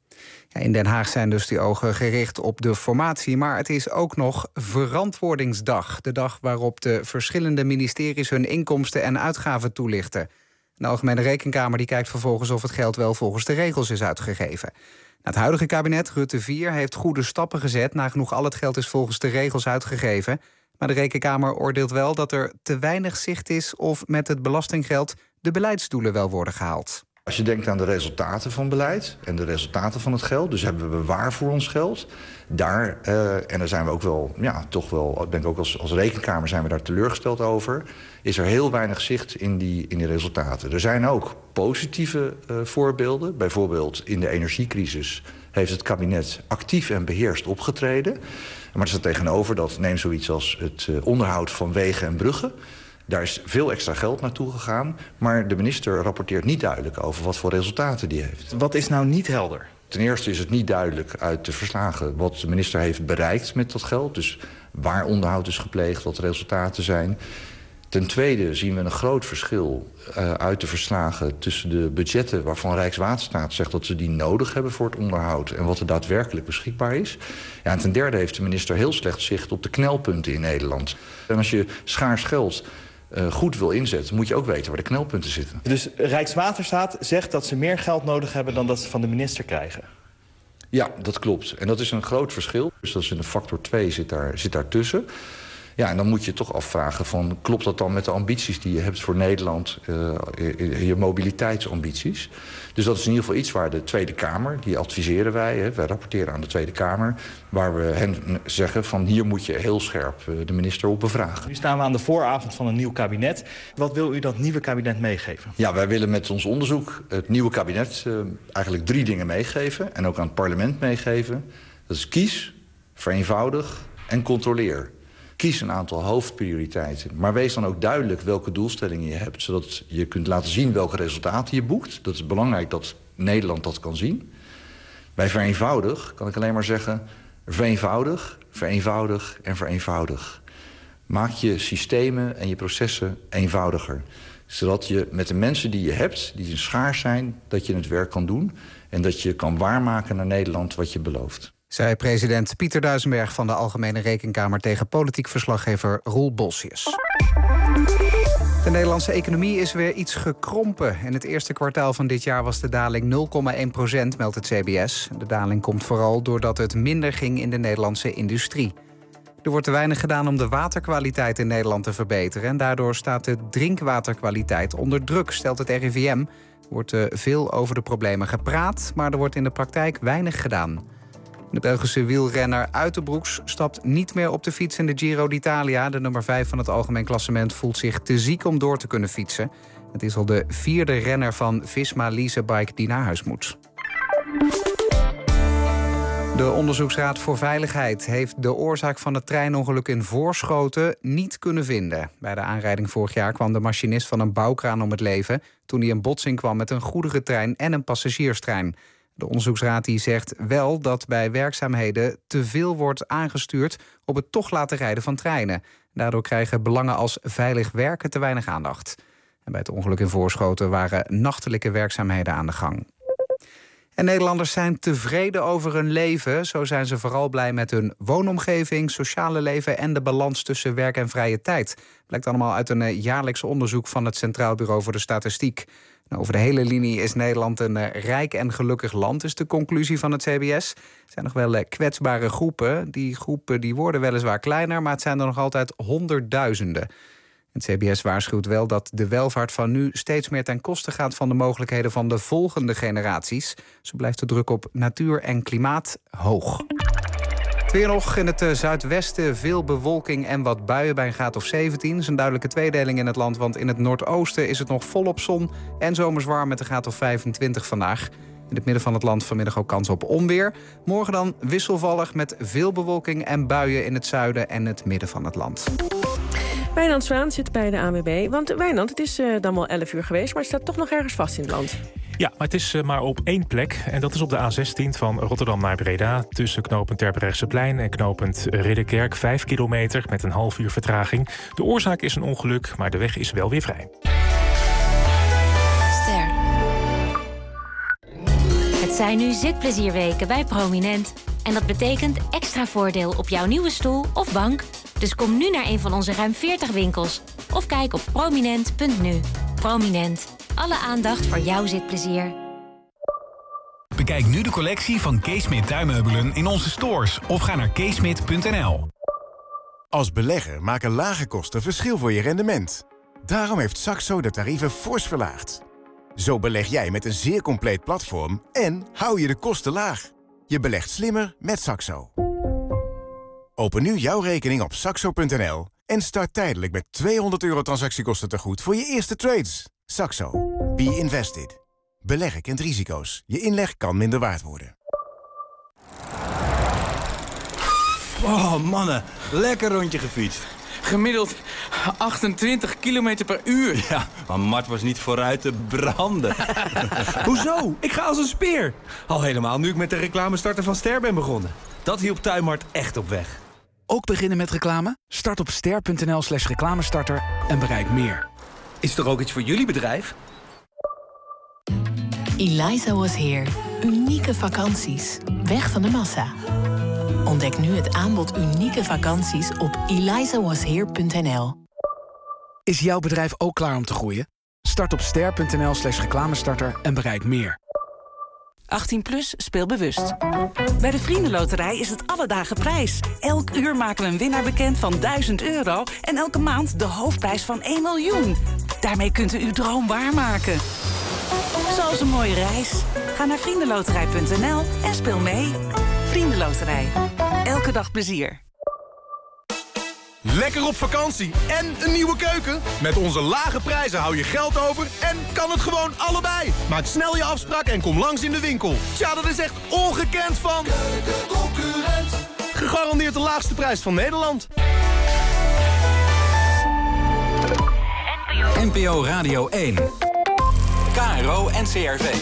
In Den Haag zijn dus die ogen gericht op de formatie... maar het is ook nog Verantwoordingsdag. De dag waarop de verschillende ministeries hun inkomsten en uitgaven toelichten. De Algemene Rekenkamer die kijkt vervolgens of het geld wel volgens de regels is uitgegeven. Het huidige kabinet, Rutte vier, heeft goede stappen gezet. Nagenoeg al het geld is volgens de regels uitgegeven. Maar de Rekenkamer oordeelt wel dat er te weinig zicht is... of met het belastinggeld de beleidsdoelen wel worden gehaald. Als je denkt aan de resultaten van beleid en de resultaten van het geld... dus hebben we waar voor ons geld. Daar, uh, en daar zijn we ook wel, ja, toch wel... ben ik ook als, als Rekenkamer zijn we daar teleurgesteld over... is er heel weinig zicht in die, in die resultaten. Er zijn ook positieve uh, voorbeelden. Bijvoorbeeld in de energiecrisis heeft het kabinet actief en beheerst opgetreden. Maar er staat tegenover dat, neem zoiets als het uh, onderhoud van wegen en bruggen... Daar is veel extra geld naartoe gegaan, maar de minister rapporteert niet duidelijk over wat voor resultaten die heeft. Wat is nou niet helder? Ten eerste is het niet duidelijk uit de verslagen wat de minister heeft bereikt met dat geld. Dus waar onderhoud is gepleegd, wat de resultaten zijn. Ten tweede zien we een groot verschil uh, uit de verslagen tussen de budgetten waarvan Rijkswaterstaat zegt dat ze die nodig hebben voor het onderhoud en wat er daadwerkelijk beschikbaar is. Ja, en ten derde heeft de minister heel slecht zicht op de knelpunten in Nederland. En als je schaars geld Uh, goed wil inzetten, moet je ook weten waar de knelpunten zitten. Dus Rijkswaterstaat zegt dat ze meer geld nodig hebben dan dat ze van de minister krijgen? Ja, dat klopt. En dat is een groot verschil. Dus dat is een factor twee zit daar, zit daar tussen. Ja, en dan moet je toch afvragen van, klopt dat dan met de ambities die je hebt voor Nederland, uh, je mobiliteitsambities. Dus dat is in ieder geval iets waar de Tweede Kamer, die adviseren wij, hè, wij rapporteren aan de Tweede Kamer, waar we hen zeggen van hier moet je heel scherp uh, de minister op bevragen. Nu staan we aan de vooravond van een nieuw kabinet. Wat wil u dat nieuwe kabinet meegeven? Ja, wij willen met ons onderzoek het nieuwe kabinet uh, eigenlijk drie dingen meegeven en ook aan het parlement meegeven. Dat is kies, vereenvoudig en controleer. Kies een aantal hoofdprioriteiten. Maar wees dan ook duidelijk welke doelstellingen je hebt, zodat je kunt laten zien welke resultaten je boekt. Dat is belangrijk dat Nederland dat kan zien. Bij vereenvoudig kan ik alleen maar zeggen, vereenvoudig, vereenvoudig en vereenvoudig. Maak je systemen en je processen eenvoudiger. Zodat je met de mensen die je hebt, die schaars zijn, dat je het werk kan doen. En dat je kan waarmaken naar Nederland wat je belooft. Zei president Pieter Duisenberg van de Algemene Rekenkamer tegen politiek verslaggever Roel Bolsius. De Nederlandse economie is weer iets gekrompen. In het eerste kwartaal van dit jaar was de daling nul komma één procent, meldt het C B S. De daling komt vooral doordat het minder ging in de Nederlandse industrie. Er wordt te weinig gedaan om de waterkwaliteit in Nederland te verbeteren. En daardoor staat de drinkwaterkwaliteit onder druk, stelt het R I V M. Er wordt uh, veel over de problemen gepraat, maar er wordt in de praktijk weinig gedaan. De Belgische wielrenner Uitenbroeks stapt niet meer op de fiets in de Giro d'Italia. De nummer vijf van het algemeen klassement voelt zich te ziek om door te kunnen fietsen. Het is al de vierde renner van Visma Leasebike die naar huis moet. De Onderzoeksraad voor Veiligheid heeft de oorzaak van het treinongeluk in Voorschoten niet kunnen vinden. Bij de aanrijding vorig jaar kwam de machinist van een bouwkraan om het leven toen hij in botsing kwam met een goederentrein en een passagierstrein. De onderzoeksraad die zegt wel dat bij werkzaamheden te veel wordt aangestuurd op het toch laten rijden van treinen. Daardoor krijgen belangen als veilig werken te weinig aandacht. En bij het ongeluk in Voorschoten waren nachtelijke werkzaamheden aan de gang. En Nederlanders zijn tevreden over hun leven. Zo zijn ze vooral blij met hun woonomgeving, sociale leven en de balans tussen werk en vrije tijd. Blijkt allemaal uit een jaarlijks onderzoek van het Centraal Bureau voor de Statistiek. Nou, over de hele linie is Nederland een uh, rijk en gelukkig land, is de conclusie van het C B S. Er zijn nog wel uh, kwetsbare groepen. Die groepen die worden weliswaar kleiner, maar het zijn er nog altijd honderdduizenden. Het C B S waarschuwt wel dat de welvaart van nu steeds meer ten koste gaat van de mogelijkheden van de volgende generaties. Zo blijft de druk op natuur en klimaat hoog. Het weer nog, in het uh, zuidwesten veel bewolking en wat buien bij een graad of zeventien. Dat is een duidelijke tweedeling in het land, want in het noordoosten is het nog volop zon en zomers warm met een graad of vijfentwintig vandaag. In het midden van het land vanmiddag ook kans op onweer. Morgen dan wisselvallig met veel bewolking en buien in het zuiden en het midden van het land. Wijnand Zwaan zit bij de A N W B. Want Wijnand, het is uh, dan wel elf uur geweest, maar het staat toch nog ergens vast in het land. Ja, maar het is uh, maar op één plek. En dat is op de A zestien van Rotterdam naar Breda. Tussen knooppunt Terbrechtseplein en knooppunt Ridderkerk. Vijf kilometer met een half uur vertraging. De oorzaak is een ongeluk, maar de weg is wel weer vrij. Ster. Het zijn nu zitplezierweken bij Prominent. En dat betekent extra voordeel op jouw nieuwe stoel of bank. Dus kom nu naar een van onze ruim veertig winkels. Of kijk op prominent punt n u. Prominent. Alle aandacht voor jouw zitplezier. Bekijk nu de collectie van Keesmit tuinmeubelen in onze stores. Of ga naar keesmit punt n l. Als belegger maken lage kosten verschil voor je rendement. Daarom heeft Saxo de tarieven fors verlaagd. Zo beleg jij met een zeer compleet platform en hou je de kosten laag. Je belegt slimmer met Saxo. Open nu jouw rekening op saxo punt n l en start tijdelijk met tweehonderd euro transactiekosten tegoed voor je eerste trades. Saxo. Be invested. Beleggen kent risico's. Je inleg kan minder waard worden. Oh, mannen. Lekker rondje gefietst. Gemiddeld achtentwintig kilometer per uur. Ja, maar Mart was niet vooruit te branden. Hoezo? Ik ga als een speer. Al helemaal nu ik met de reclamestarter van Ster ben begonnen. Dat hielp Tuinmart echt op weg. Ook beginnen met reclame? Start op ster punt n l slash reclamestarter en bereik meer. Is er ook iets voor jullie bedrijf? Eliza Was Here. Unieke vakanties. Weg van de massa. Ontdek nu het aanbod unieke vakanties op eliza was here punt n l. Is jouw bedrijf ook klaar om te groeien? Start op ster punt n l slash reclamestarter en bereik meer. achttien plus, speel bewust. Bij de Vriendenloterij is het alle dagen prijs. Elk uur maken we een winnaar bekend van duizend euro... en elke maand de hoofdprijs van één miljoen. Daarmee kunt u uw droom waarmaken. Zoals een mooie reis. Ga naar vriendenloterij punt n l en speel mee. Vriendenloterij. Elke dag plezier. Lekker op vakantie en een nieuwe keuken? Met onze lage prijzen hou je geld over en kan het gewoon allebei. Maak snel je afspraak en kom langs in de winkel. Tja, dat is echt ongekend van... Keukenconcurrent. Gegarandeerd de laagste prijs van Nederland. N P O Radio één. K R O en C R V.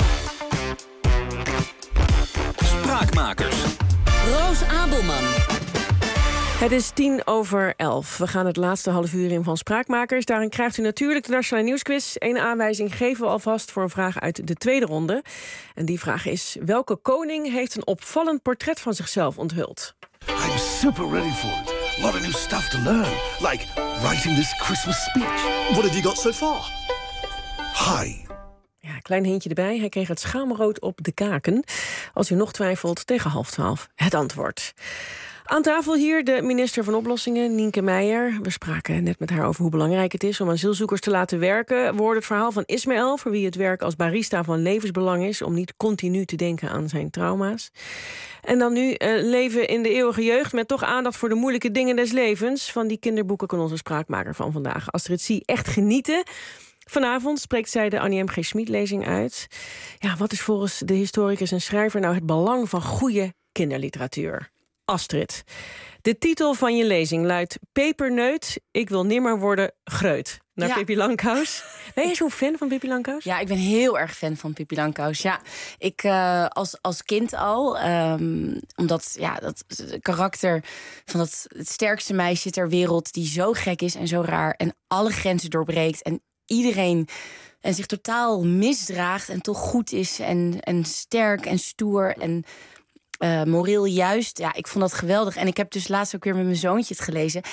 Spraakmakers. Roos Abelman. Het is tien over elf. We gaan het laatste half uur in van Spraakmakers. Daarin krijgt u natuurlijk de Nationale Nieuwsquiz. Eén aanwijzing geven we alvast voor een vraag uit de tweede ronde. En die vraag is: welke koning heeft een opvallend portret van zichzelf onthuld? I'm super ready for it. A lot of new stuff to learn. Like writing this Christmas speech. What have you got so far? Hi. Ja, klein hintje erbij. Hij kreeg het schaamrood op de kaken. Als u nog twijfelt, tegen half twaalf het antwoord. Aan tafel hier de minister van Oplossingen, Nienke Meijer. We spraken net met haar over hoe belangrijk het is om asielzoekers te laten werken. We hoorden het verhaal van Ismaël, voor wie het werk als barista van levensbelang is, om niet continu te denken aan zijn trauma's. En dan nu uh, leven in de eeuwige jeugd met toch aandacht voor de moeilijke dingen des levens. Van die kinderboeken kan onze spraakmaker van vandaag, Astrid Sie, echt genieten. Vanavond spreekt zij de Annie M G Schmid-lezing uit. Ja, wat is volgens de historicus en schrijver nou het belang van goede kinderliteratuur? Astrid, de titel van je lezing luidt Peperneut, ik wil nimmer worden greut. Naar ja. Pippi Langkous. Ben je zo'n fan van Pippi Langkous? Ja, ik ben heel erg fan van Pippi Langkous. Ja, ik uh, als, als kind al, um, omdat ja, dat karakter van dat, het sterkste meisje ter wereld, die zo gek is en zo raar en alle grenzen doorbreekt en iedereen en zich totaal misdraagt en toch goed is en, en sterk en stoer en Uh, moreel juist. Ja, ik vond dat geweldig. En ik heb dus laatst ook weer met mijn zoontje het gelezen.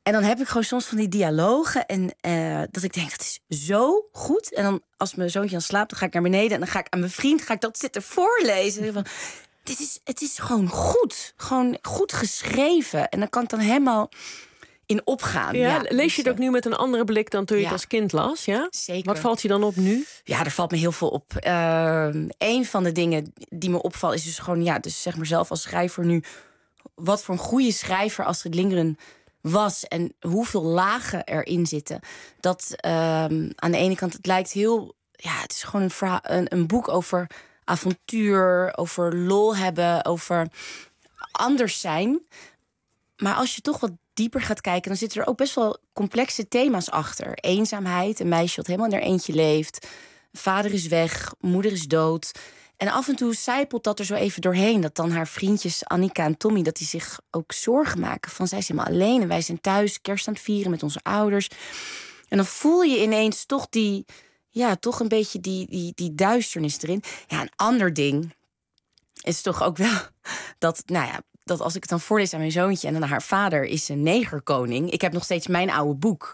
En dan heb ik gewoon soms van die dialogen. En uh, dat ik denk, dat is zo goed. En dan als mijn zoontje dan slaapt, dan ga ik naar beneden. En dan ga ik aan mijn vriend ga ik dat zitten voorlezen. Van, dit is, het is gewoon goed. Gewoon goed geschreven. En dan kan ik dan helemaal in opgaan. Ja, Ja, lees je het ook nu met een andere blik dan toen je ja. het als kind las? Ja? Zeker. Wat valt je dan op nu? Ja, er valt me heel veel op. Uh, een van de dingen die me opvalt is dus gewoon... ja, dus zeg maar zelf als schrijver nu... wat voor een goede schrijver Astrid Lindgren was... en hoeveel lagen erin zitten. Dat uh, aan de ene kant, het lijkt heel... ja, het is gewoon een, verhaal, een, een boek over avontuur... over lol hebben, over anders zijn. Maar als je toch wat dieper gaat kijken... dan zitten er ook best wel complexe thema's achter. Eenzaamheid, een meisje dat helemaal in haar eentje leeft. Vader is weg, moeder is dood. En af en toe zijpelt dat er zo even doorheen. Dat dan haar vriendjes Annika en Tommy... dat die zich ook zorgen maken. Van, zij is helemaal alleen en wij zijn thuis kerst aan het vieren met onze ouders. En dan voel je ineens toch die... ja, toch een beetje die, die, die duisternis erin. Ja, een ander ding is toch ook wel... dat, nou ja... dat als ik het dan voorlees aan mijn zoontje... en dan haar vader is een negerkoning. Ik heb nog steeds mijn oude boek.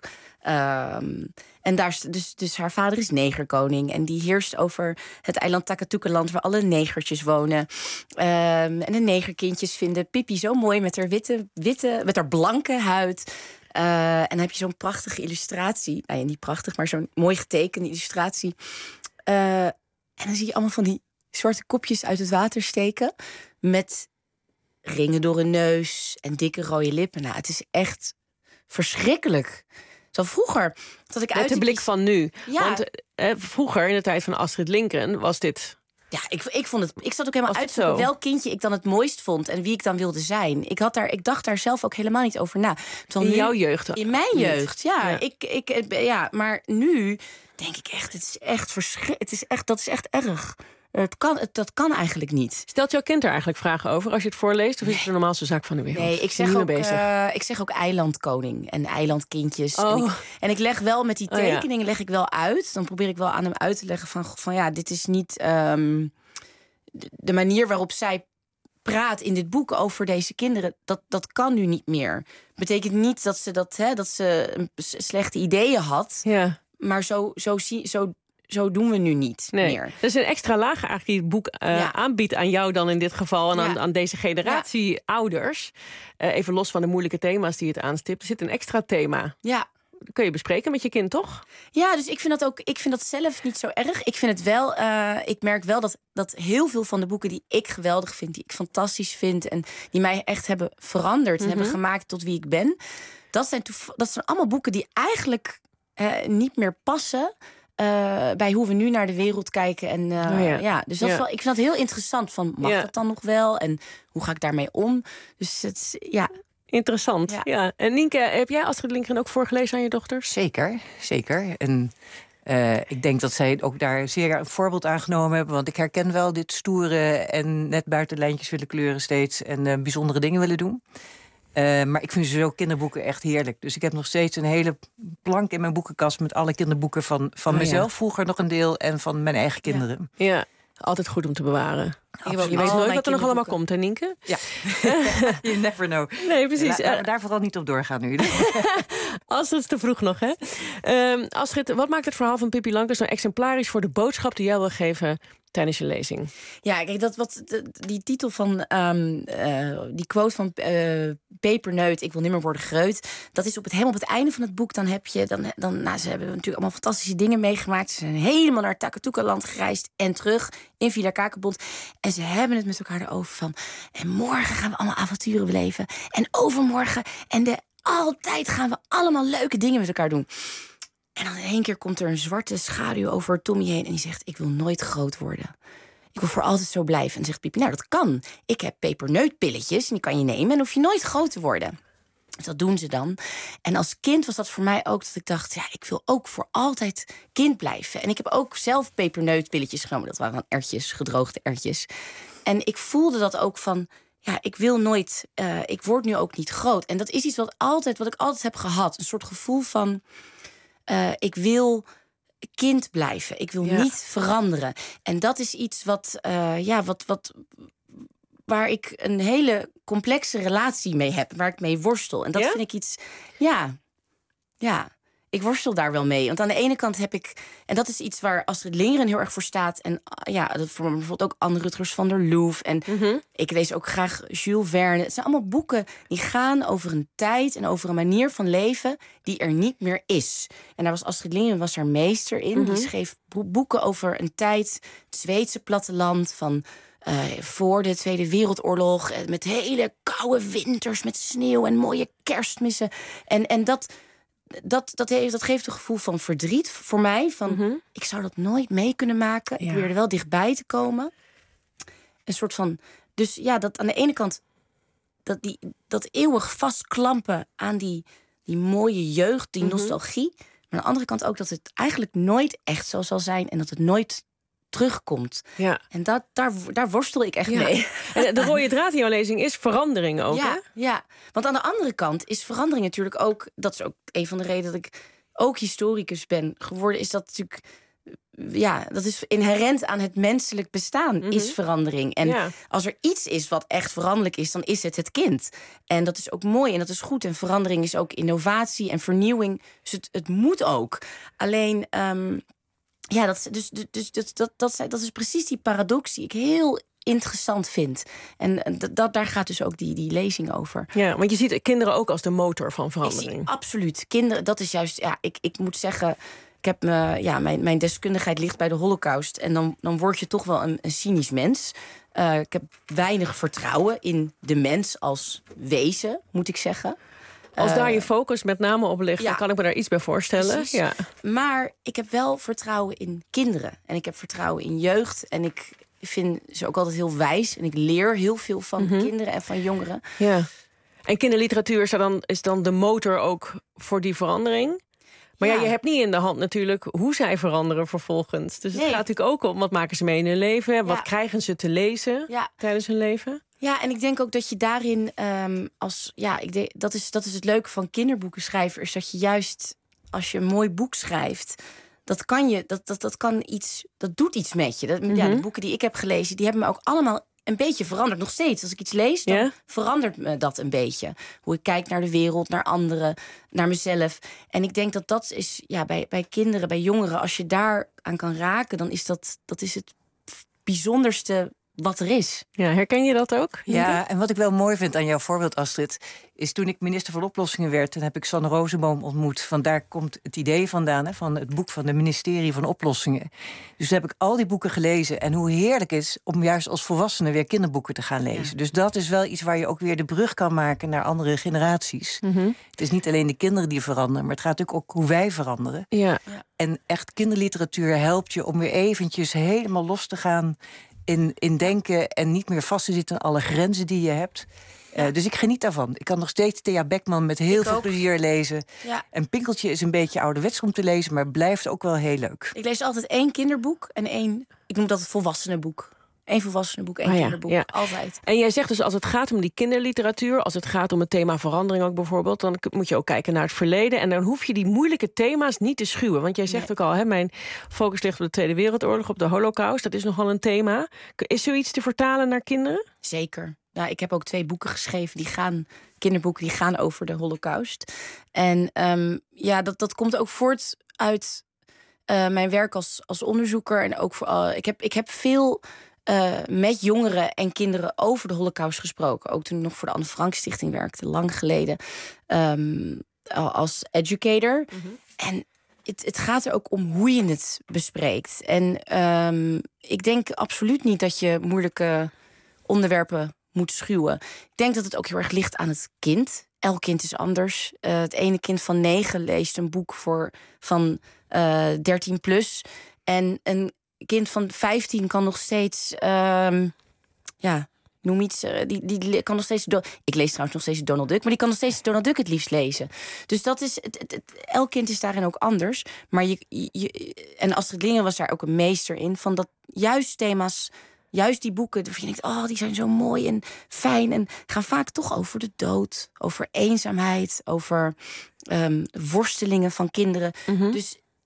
Um, en daar, dus, dus haar vader is negerkoning. En die heerst over het eiland Takatuka-land... waar alle negertjes wonen. Um, en de negerkindjes vinden Pippi zo mooi... met haar, witte, witte, met haar blanke huid. Uh, en dan heb je zo'n prachtige illustratie. Nou ja, niet prachtig, maar zo'n mooi getekende illustratie. Uh, en dan zie je allemaal van die zwarte kopjes uit het water steken... met ringen door een neus en dikke rode lippen. Nou, het is echt verschrikkelijk. Zo vroeger dat ik uit de blik die... van nu. Ja. Want eh, vroeger, in de tijd van Astrid Lindgren, was dit... Ja, ik, ik vond het. Ik zat ook helemaal Was uit het zo? welk kindje ik dan het mooist vond en wie ik dan wilde zijn. Ik had daar, ik dacht daar zelf ook helemaal niet over na. In nu, jouw jeugd? In mijn Niet. jeugd, ja. Ja. Ik, ik, ja. Maar nu denk ik echt, het is echt verschrikkelijk. Het is echt, dat is echt erg. Het kan, het, dat kan eigenlijk niet. Stelt jouw kind er eigenlijk vragen over als je het voorleest? Of is het de normaalste zaak van de wereld? Nee, ik Is er zeg, niet ook, mee bezig? uh, ik zeg ook eilandkoning en eilandkindjes. Oh. En, ik, en ik leg wel met die Oh, ja. tekeningen leg ik wel uit. Dan probeer ik wel aan hem uit te leggen van, van ja, dit is niet um, de, de manier waarop zij praat in dit boek over deze kinderen. Dat, dat kan nu niet meer. Betekent niet dat ze, dat, hè, dat ze een s- slechte ideeën had. Ja. Maar zo, zo, zie, zo, zo doen we nu niet Nee, meer. dat is een extra laag eigenlijk die het boek uh, Ja. aanbiedt aan jou dan in dit geval... en aan, Ja. aan deze generatie ouders. Uh, even los van de moeilijke thema's die het aanstipt. Er zit een extra thema. Ja. Dat kun je bespreken met je kind, toch? Ja, dus ik vind dat ook. Ik vind dat zelf niet zo erg. Ik vind het wel. Uh, ik merk wel dat, dat heel veel van de boeken die ik geweldig vind, die ik fantastisch vind en die mij echt hebben veranderd en Mhm. hebben gemaakt tot wie ik ben. Dat zijn, toev- dat zijn allemaal boeken die eigenlijk uh, niet meer passen. Uh, bij hoe we nu naar de wereld kijken. En, uh, Oh ja. ja, dus dat Ja. is wel, ik vind dat heel interessant. Van, mag Ja. dat dan nog wel? En hoe ga ik daarmee om? Dus het is, ja. Interessant, ja. Ja. En Nienke, heb jij Astrid Lindgren ook voorgelezen aan je dochters? Zeker, zeker. En uh, ik denk dat zij ook daar zeer een voorbeeld aan genomen hebben. Want ik herken wel dit stoere en net buiten lijntjes willen kleuren steeds... en uh, bijzondere dingen willen doen. Uh, maar ik vind zo kinderboeken echt heerlijk. Dus ik heb nog steeds een hele plank in mijn boekenkast... met alle kinderboeken van, van Oh, ja. mezelf. Vroeger nog een deel en van mijn eigen kinderen. Ja, altijd goed om te bewaren. Absoluut. Je weet Al nooit mijn wat er nog allemaal kinderboeken. komt, hè Nienke? Ja, you never know. Nee, precies. La- laten we daar vooral niet op doorgaan nu. Astrid is te vroeg nog, hè? Um, Astrid, wat maakt het verhaal van Pippi Langkens nou exemplarisch... voor de boodschap die jij wil geven tijdens je lezing? Ja, kijk, dat wat de- die titel van um, uh, die quote van uh, Peperneut, ik wil nimmer worden greut. Dat is op het helemaal op het einde van het boek. Dan heb je dan, dan nou, ze hebben natuurlijk allemaal fantastische dingen meegemaakt. Ze zijn helemaal naar Takatuka-land gereisd en terug in Villa Kakenbond. En ze hebben het met elkaar erover van. En morgen gaan we allemaal avonturen beleven. En overmorgen en de altijd gaan we allemaal leuke dingen met elkaar doen. En dan in één keer komt er een zwarte schaduw over Tommy heen... en die zegt, ik wil nooit groot worden. Ik wil voor altijd zo blijven. En dan zegt Pippi, nou, dat kan. Ik heb peperneutpilletjes en die kan je nemen... en hoef je nooit groot te worden. Dus dat doen ze dan. En als kind was dat voor mij ook dat ik dacht... ja, ik wil ook voor altijd kind blijven. En ik heb ook zelf peperneutpilletjes genomen. Dat waren dan erwtjes, gedroogde erwtjes. En ik voelde dat ook van... ja, ik wil nooit... Uh, ik word nu ook niet groot. En dat is iets wat, altijd, wat ik altijd heb gehad. Een soort gevoel van... Uh, ik wil kind blijven. Ik wil Ja. niet veranderen. En dat is iets wat, uh, ja, wat, wat, waar ik een hele complexe relatie mee heb. Waar ik mee worstel. En dat ja? vind ik iets... Ja, ja. Ik worstel daar wel mee. Want aan de ene kant heb ik... En dat is iets waar Astrid Lindgren heel erg voor staat. En ja, dat voor me bijvoorbeeld ook Anne Rutgers van der Loef. En mm-hmm. ik lees ook graag Jules Verne. Het zijn allemaal boeken die gaan over een tijd... en over een manier van leven die er niet meer is. En daar was Astrid Lindgren was daar meester in. Mm-hmm. Die schreef boeken over een tijd... het Zweedse platteland van... Uh, voor de Tweede Wereldoorlog. Met hele koude winters, met sneeuw en mooie kerstmissen. En, en dat... Dat, dat, heeft, dat geeft een gevoel van verdriet voor mij. Van, mm-hmm. ik zou dat nooit mee kunnen maken. Ja. Ik probeer er wel dichtbij te komen. Een soort van... Dus ja, dat aan de ene kant... dat, die, dat eeuwig vastklampen aan die, die mooie jeugd, die mm-hmm. nostalgie. Maar aan de andere kant ook dat het eigenlijk nooit echt zo zal zijn... en dat het nooit terugkomt. Ja. En dat, daar, daar worstel ik echt ja. mee. En de rode draad in jouw lezing is verandering ook, ja, hè? Ja, want aan de andere kant is verandering natuurlijk ook... dat is ook een van de redenen dat ik ook historicus ben geworden... is dat natuurlijk... Ja, dat is inherent aan het menselijk bestaan, mm-hmm. is verandering. En ja. als er iets is wat echt veranderlijk is, dan is het het kind. En dat is ook mooi en dat is goed. En verandering is ook innovatie en vernieuwing. Dus het, het moet ook. Alleen... Um, Ja, dat, dus, dus, dat, dat, dat, dat is precies die paradox die ik heel interessant vind. En dat, daar gaat dus ook die, die lezing over. Ja, want je ziet kinderen ook als de motor van verandering. Zie, absoluut. Kinderen, dat is juist... Ja, ik, ik moet zeggen... Ik heb me, ja, mijn, mijn deskundigheid ligt bij de Holocaust. En dan, dan word je toch wel een, een cynisch mens. Uh, ik heb weinig vertrouwen in de mens als wezen, moet ik zeggen. Als daar je focus met name op ligt, ja, dan kan ik me daar iets bij voorstellen. Ja. Maar ik heb wel vertrouwen in kinderen. En ik heb vertrouwen in jeugd. En ik vind ze ook altijd heel wijs. En ik leer heel veel van mm-hmm. kinderen en van jongeren. Ja. En kinderliteratuur is, dan, is dan de motor ook voor die verandering? Maar ja. ja, je hebt niet in de hand natuurlijk hoe zij veranderen vervolgens. Dus het nee. gaat natuurlijk ook om wat maken ze mee in hun leven. Wat ja. krijgen ze te lezen ja. tijdens hun leven? Ja, en ik denk ook dat je daarin um, als... Ja, ik denk, dat, is, dat is het leuke van kinderboekenschrijvers. Dat je juist, als je een mooi boek schrijft... Dat kan je, dat, dat, dat kan iets, dat doet iets met je. Dat, mm-hmm. ja, de boeken die ik heb gelezen, die hebben me ook allemaal een beetje veranderd. Nog steeds, als ik iets lees, dan yeah. verandert me dat een beetje. Hoe ik kijk naar de wereld, naar anderen, naar mezelf. En ik denk dat dat is, ja, bij, bij kinderen, bij jongeren... als je daar aan kan raken, dan is dat, dat is het bijzonderste wat er is. Ja, herken je dat ook? Ja, en wat ik wel mooi vind aan jouw voorbeeld, Astrid... is toen ik minister van Oplossingen werd... toen heb ik Sanne Rozenboom ontmoet. Van daar komt het idee vandaan, hè, van het boek van de ministerie van Oplossingen. Dus toen heb ik al die boeken gelezen. En hoe heerlijk het is om juist als volwassene weer kinderboeken te gaan lezen. Ja. Dus dat is wel iets waar je ook weer de brug kan maken naar andere generaties. Mm-hmm. Het is niet alleen de kinderen die veranderen... maar het gaat natuurlijk ook hoe wij veranderen. Ja. En echt kinderliteratuur helpt je om weer eventjes helemaal los te gaan... In, in denken en niet meer vast te zitten aan alle grenzen die je hebt. Ja. Uh, dus ik geniet daarvan. Ik kan nog steeds Thea Beckman met heel ik veel ook. plezier lezen. Ja. En Pinkeltje is een beetje ouderwets om te lezen... maar blijft ook wel heel leuk. Ik lees altijd één kinderboek en één... ik noem dat het volwassenenboek. Eén volwassenenboek, één oh ja, kinderboek. Ja. Altijd. En jij zegt dus als het gaat om die kinderliteratuur... als het gaat om het thema verandering ook bijvoorbeeld... dan moet je ook kijken naar het verleden. En dan hoef je die moeilijke thema's niet te schuwen. Want jij zegt nee. ook al, hè, mijn focus ligt op de Tweede Wereldoorlog... op de Holocaust, dat is nogal een thema. Is zoiets te vertalen naar kinderen? Zeker. Ja, ik heb ook twee boeken geschreven, die gaan, kinderboeken... die gaan over de Holocaust. En um, ja, dat, dat komt ook voort uit uh, mijn werk als, als onderzoeker. En ook voor, uh, ik, heb, ik heb veel... Uh, met jongeren en kinderen over de Holocaust gesproken. Ook toen ik nog voor de Anne Frank Stichting werkte, lang geleden. Um, als educator. Mm-hmm. En het, het gaat er ook om hoe je het bespreekt. En um, ik denk absoluut niet dat je moeilijke onderwerpen moet schuwen. Ik denk dat het ook heel erg ligt aan het kind. Elk kind is anders. Uh, het ene kind van negen leest een boek voor van uh, dertien plus. En een kind van vijftien kan nog steeds... Um, ja, noem iets... Uh, die, die kan nog steeds... Do- ik lees trouwens nog steeds Donald Duck... maar die kan nog steeds Donald Duck het liefst lezen. Dus dat is... Het, het, het, elk kind is daarin ook anders. Maar je, je, en Astrid Lindgren was daar ook een meester in... van dat juist thema's... Juist die boeken, waarvan je denkt, oh, die zijn zo mooi en fijn... en gaan vaak toch over de dood, over eenzaamheid... over um, worstelingen van kinderen. Mm-hmm. Dus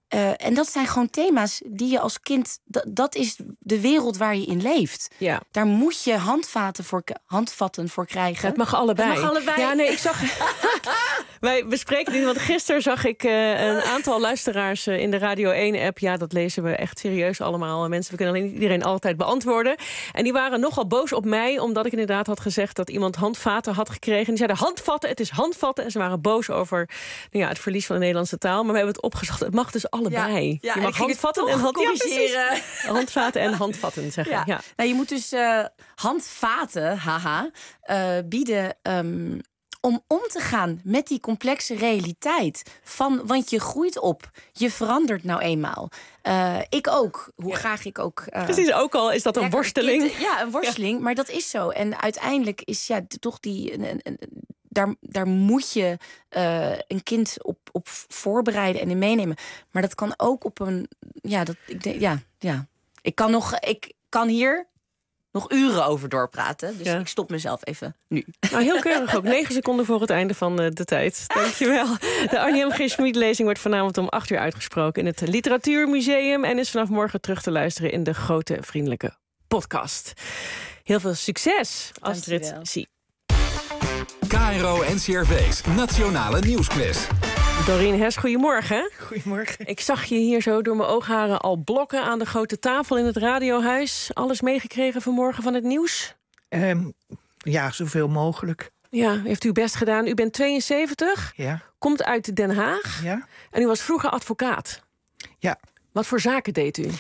Uh, en dat zijn gewoon thema's die je als kind... D- dat is de wereld waar je in leeft. Ja. Daar moet je handvaten voor, handvatten voor krijgen. Het mag allebei. Het mag allebei. Ja, nee, ik zag... Wij bespreken dit, want gisteren zag ik uh, een aantal luisteraars uh, in de Radio één-app. Ja, dat lezen we echt serieus allemaal. Mensen, we kunnen alleen iedereen altijd beantwoorden. En die waren nogal boos op mij, omdat ik inderdaad had gezegd dat iemand handvaten had gekregen. En die zeiden handvatten, het is handvatten. En ze waren boos over nou ja, het verlies van de Nederlandse taal. Maar we hebben het opgezocht. Het mag dus allebei. Ja, ja, je mag handvatten en hand... corrigeren. Ja, handvaten en handvatten zeggen. Ja. Ja. Nou, je moet dus uh, handvaten, haha, uh, bieden... Um, om om te gaan met die complexe realiteit. Van, want je groeit op. Je verandert nou eenmaal. Uh, ik ook. Hoe ja. graag ik ook... Uh, Precies, ook al is dat een worsteling. Kind, ja, een worsteling. Ja. Maar dat is zo. En uiteindelijk is ja toch die... Een, een, daar, daar moet je uh, een kind op, op voorbereiden en in meenemen. Maar dat kan ook op een... Ja, dat, ik denk, ja, ja. Ik kan nog... Ik kan hier... nog uren over doorpraten. Dus ja. ik stop mezelf even nu. Nou, heel keurig ook. Negen seconden voor het einde van uh, de tijd. Dankjewel. De Annie M. G. Schmid-lezing wordt vanavond om acht uur uitgesproken... in het Literatuurmuseum... en is vanaf morgen terug te luisteren in de Grote Vriendelijke Podcast. Heel veel succes, Astrid Zie. K R O N C R V's Nationale Nieuwsquiz. Dorien Hess, goedemorgen. Goedemorgen. Ik zag je hier zo door mijn oogharen al blokken aan de grote tafel in het radiohuis. Alles meegekregen vanmorgen van het nieuws? Um, ja, zoveel mogelijk. Ja, heeft u best gedaan. U bent tweeënzeventig, ja. Komt uit Den Haag. Ja. En u was vroeger advocaat. Ja. Wat voor zaken deed u?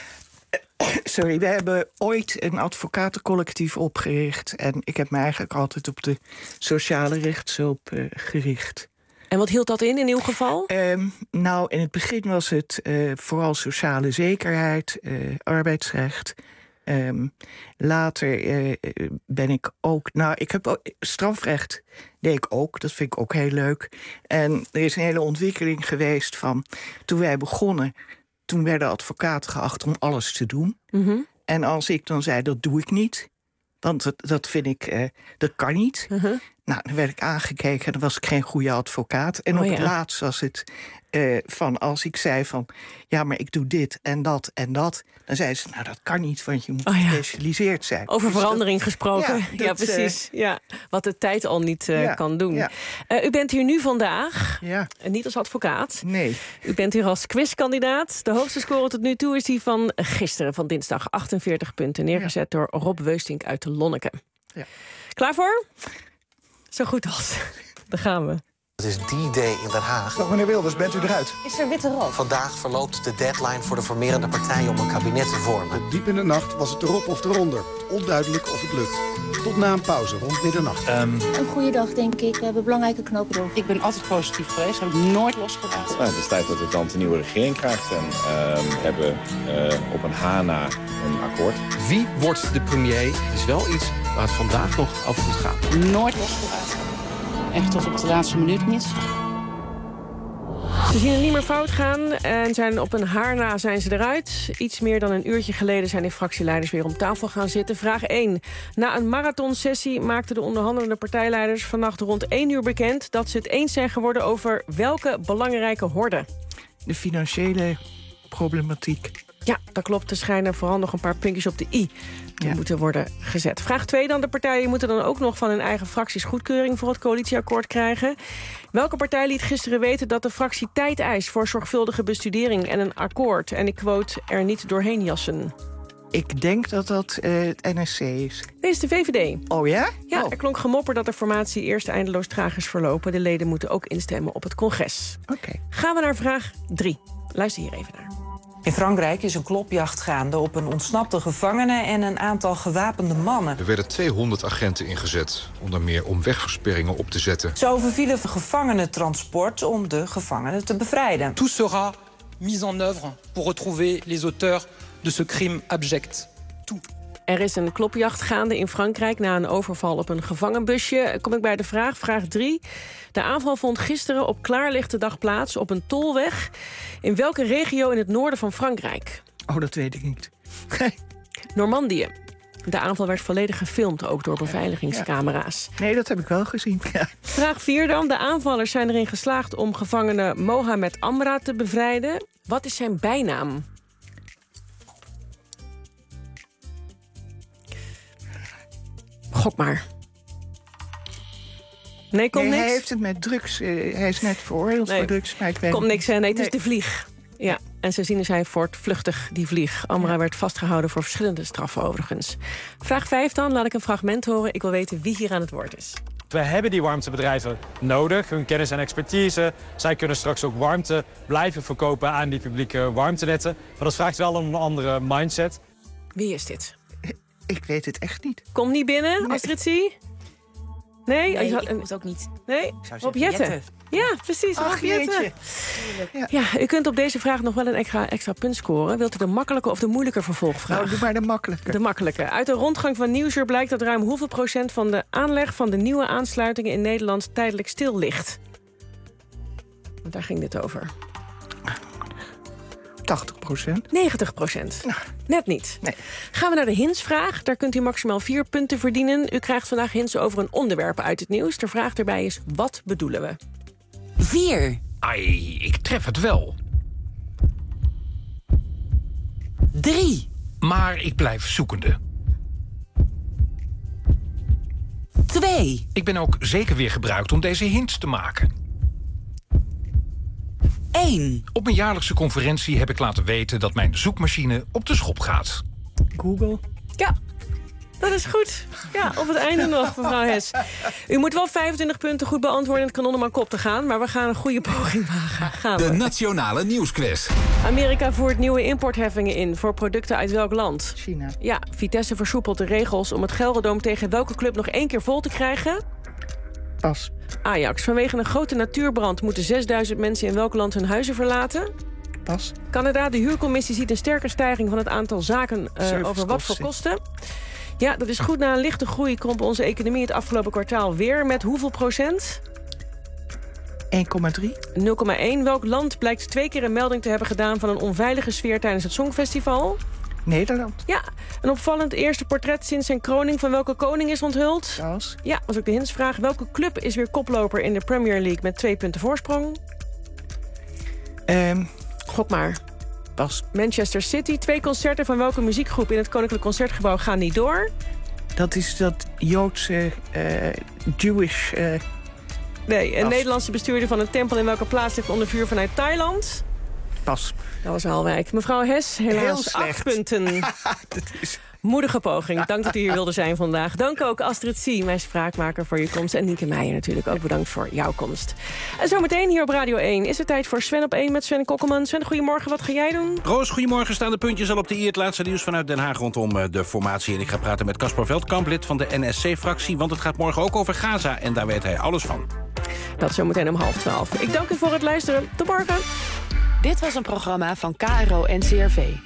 Sorry, we hebben ooit een advocatencollectief opgericht. En ik heb me eigenlijk altijd op de sociale rechtshulp uh, gericht. En wat hield dat in, in uw geval? Um, nou, in het begin was het uh, vooral sociale zekerheid, uh, arbeidsrecht. Um, later uh, ben ik ook... Nou, ik heb ook, strafrecht deed ik ook, dat vind ik ook heel leuk. En er is een hele ontwikkeling geweest van... Toen wij begonnen, toen werden advocaten geacht om alles te doen. Mm-hmm. En als ik dan zei, dat doe ik niet... Want dat, dat vind ik, uh, dat kan niet. Uh-huh. Nou, dan werd ik aangekeken en dan was ik geen goede advocaat. En oh, op ja. het laatst was het uh, van als ik zei van... ja, maar ik doe dit en dat en dat... dan zei ze, nou, dat kan niet, want je moet oh, ja. gespecialiseerd zijn. Over dus verandering dat, gesproken. Ja, ja dat, precies. Uh, ja. Wat de tijd al niet uh, ja, kan doen. Ja. Uh, u bent hier nu vandaag, ja. en niet als advocaat. Nee. U bent hier als quizkandidaat. De hoogste score tot nu toe is die van gisteren, van dinsdag. achtenveertig punten, neergezet ja. door Rob Weustink uit Lonneke. Ja. Klaar voor? Zo goed als. Daar gaan we. Het is D-Day in Den Haag. Dag meneer Wilders, bent u eruit? Is er witte rook? Vandaag verloopt de deadline voor de formerende partijen om een kabinet te vormen. Diep in de nacht was het erop of eronder. Onduidelijk of het lukt. Tot na een pauze rond middernacht. Um... Een goede dag, denk ik. We hebben belangrijke knopen door. Ik ben altijd positief geweest. Heb ik nooit losgelaten. Nou, het is tijd dat het land een nieuwe regering krijgt. En uh, we hebben uh, op een H na een akkoord. Wie wordt de premier? Het is wel iets waar het vandaag nog over moet gaan. Nooit losgelaten. Echt tot op de laatste minuut niet. Ze zien het niet meer fout gaan en zijn op een haar na zijn ze eruit. Iets meer dan een uurtje geleden zijn de fractieleiders weer om tafel gaan zitten. Vraag één. Na een marathonsessie maakten de onderhandelende partijleiders vannacht rond één uur bekend dat ze het eens zijn geworden over welke belangrijke horde. De financiële problematiek. Ja, dat klopt. Er schijnen vooral nog een paar puntjes op de i die ja. moeten worden gezet. Vraag twee dan. De partijen moeten dan ook nog van hun eigen fracties goedkeuring voor het coalitieakkoord krijgen. Welke partij liet gisteren weten dat de fractie tijd eist voor zorgvuldige bestudering en een akkoord? En ik quote, er niet doorheen jassen. Ik denk dat dat uh, het N S C is. Nee, is de V V D. Oh ja? Ja, oh. Er klonk gemopper dat de formatie eerst eindeloos traag is verlopen. De leden moeten ook instemmen op het congres. Oké. Okay. Gaan we naar vraag drie. Luister hier even naar. In Frankrijk is een klopjacht gaande op een ontsnapte gevangene en een aantal gewapende mannen. Er werden tweehonderd agenten ingezet, onder meer om wegversperringen op te zetten. Zo overvielen gevangenentransport om de gevangenen te bevrijden. Tout sera mis en œuvre pour retrouver les auteurs de ce crime abject. Tout. Er is een klopjacht gaande in Frankrijk na een overval op een gevangenbusje. Kom ik bij de vraag, vraag drie. De aanval vond gisteren op klaarlichte dag plaats op een tolweg. In welke regio in het noorden van Frankrijk? Oh, dat weet ik niet. Normandië. De aanval werd volledig gefilmd, ook door beveiligingscamera's. Ja. Nee, dat heb ik wel gezien. Ja. Vraag vier dan. De aanvallers zijn erin geslaagd om gevangene Mohamed Amra te bevrijden. Wat is zijn bijnaam? Gok maar. Nee, komt nee, niks? hij heeft het met drugs. Uh, hij is net veroordeeld nee. voor drugs. Maar ik weet komt niks, nee, het nee. is de vlieg. Ja, en sindsdien is hij voortvluchtig, die vlieg. Amra ja. werd vastgehouden voor verschillende straffen overigens. Vraag vijf dan, laat ik een fragment horen. Ik wil weten wie hier aan het woord is. We hebben die warmtebedrijven nodig, hun kennis en expertise. Zij kunnen straks ook warmte blijven verkopen aan die publieke warmtenetten. Maar dat vraagt wel een andere mindset. Wie is dit? Ik weet het echt niet. Kom niet binnen, nee. Astrid Zie? Nee, nee oh, ik weet het ook niet. Nee, Rob Jetten. Jette. Ja, precies. Ach, Jetten. Ja. ja, u kunt op deze vraag nog wel een extra, extra punt scoren. Wilt u de makkelijke of de moeilijke vervolgvraag? Nou, doe maar de makkelijke. De makkelijke. Uit de rondgang van Nieuwsuur blijkt dat ruim hoeveel procent van de aanleg van de nieuwe aansluitingen in Nederland tijdelijk stil ligt. Want daar ging dit over. tachtig procent. negentig procent. Net niet. Nee. Gaan we naar de hintsvraag. Daar kunt u maximaal vier punten verdienen. U krijgt vandaag hints over een onderwerp uit het nieuws. De vraag erbij is, wat bedoelen we? Vier. Ai, ik tref het wel. Drie. Maar ik blijf zoekende. Twee. Ik ben ook zeker weer gebruikt om deze hints te maken. Eén. Op mijn jaarlijkse conferentie heb ik laten weten dat mijn zoekmachine op de schop gaat. Google. Ja, dat is goed. Ja, op het einde nog, mevrouw Hes. U moet wel vijfentwintig punten goed beantwoorden. Het kan om aan kop te gaan, maar we gaan een goede poging wagen. Gaan we. De Nationale Nieuwsquiz. Amerika voert nieuwe importheffingen in voor producten uit welk land? China. Ja, Vitesse versoepelt de regels om het Gelderdoom tegen welke club nog één keer vol te krijgen? Pas. Ajax. Vanwege een grote natuurbrand moeten zesduizend mensen in welk land hun huizen verlaten? Pas. Canada. De huurcommissie ziet een sterke stijging van het aantal zaken uh, over wat voor kosten. Ja, dat is goed. Na een lichte groei kromp onze economie het afgelopen kwartaal weer met hoeveel procent? één komma drie. nul komma één. Welk land blijkt twee keer een melding te hebben gedaan van een onveilige sfeer tijdens het Songfestival? Nederland. Ja, een opvallend eerste portret sinds zijn kroning van welke koning is onthuld? Charles. Ja, was ook de hintsvraag. Welke club is weer koploper in de Premier League met twee punten voorsprong? Um, Gok maar. Pas. Manchester City. Twee concerten van welke muziekgroep in het Koninklijk Concertgebouw gaan niet door? Dat is dat Joodse, uh, Jewish... Uh, nee, een Pas. Nederlandse bestuurder van een tempel in welke plaats ligt onder vuur vanuit Thailand? Pas. Dat was Halwijk. Mevrouw Hes, helaas acht punten. Dat is... Moedige poging. Dank dat u hier wilde zijn vandaag. Dank ook Astrid Zie, mijn spraakmaker, voor je komst. En Nienke Meijer natuurlijk ook bedankt voor jouw komst. En zometeen hier op Radio één is het tijd voor Sven op één met Sven Kokkelman. Sven, goedemorgen. Wat ga jij doen? Roos, goedemorgen. Staan de puntjes al op de i. Het laatste nieuws vanuit Den Haag rondom de formatie. En ik ga praten met Caspar Veldkamp, lid van de N S C-fractie. Want het gaat morgen ook over Gaza en daar weet hij alles van. Dat zometeen om half twaalf. Ik dank u voor het luisteren. Tot morgen. Dit was een programma van K R O N C R V.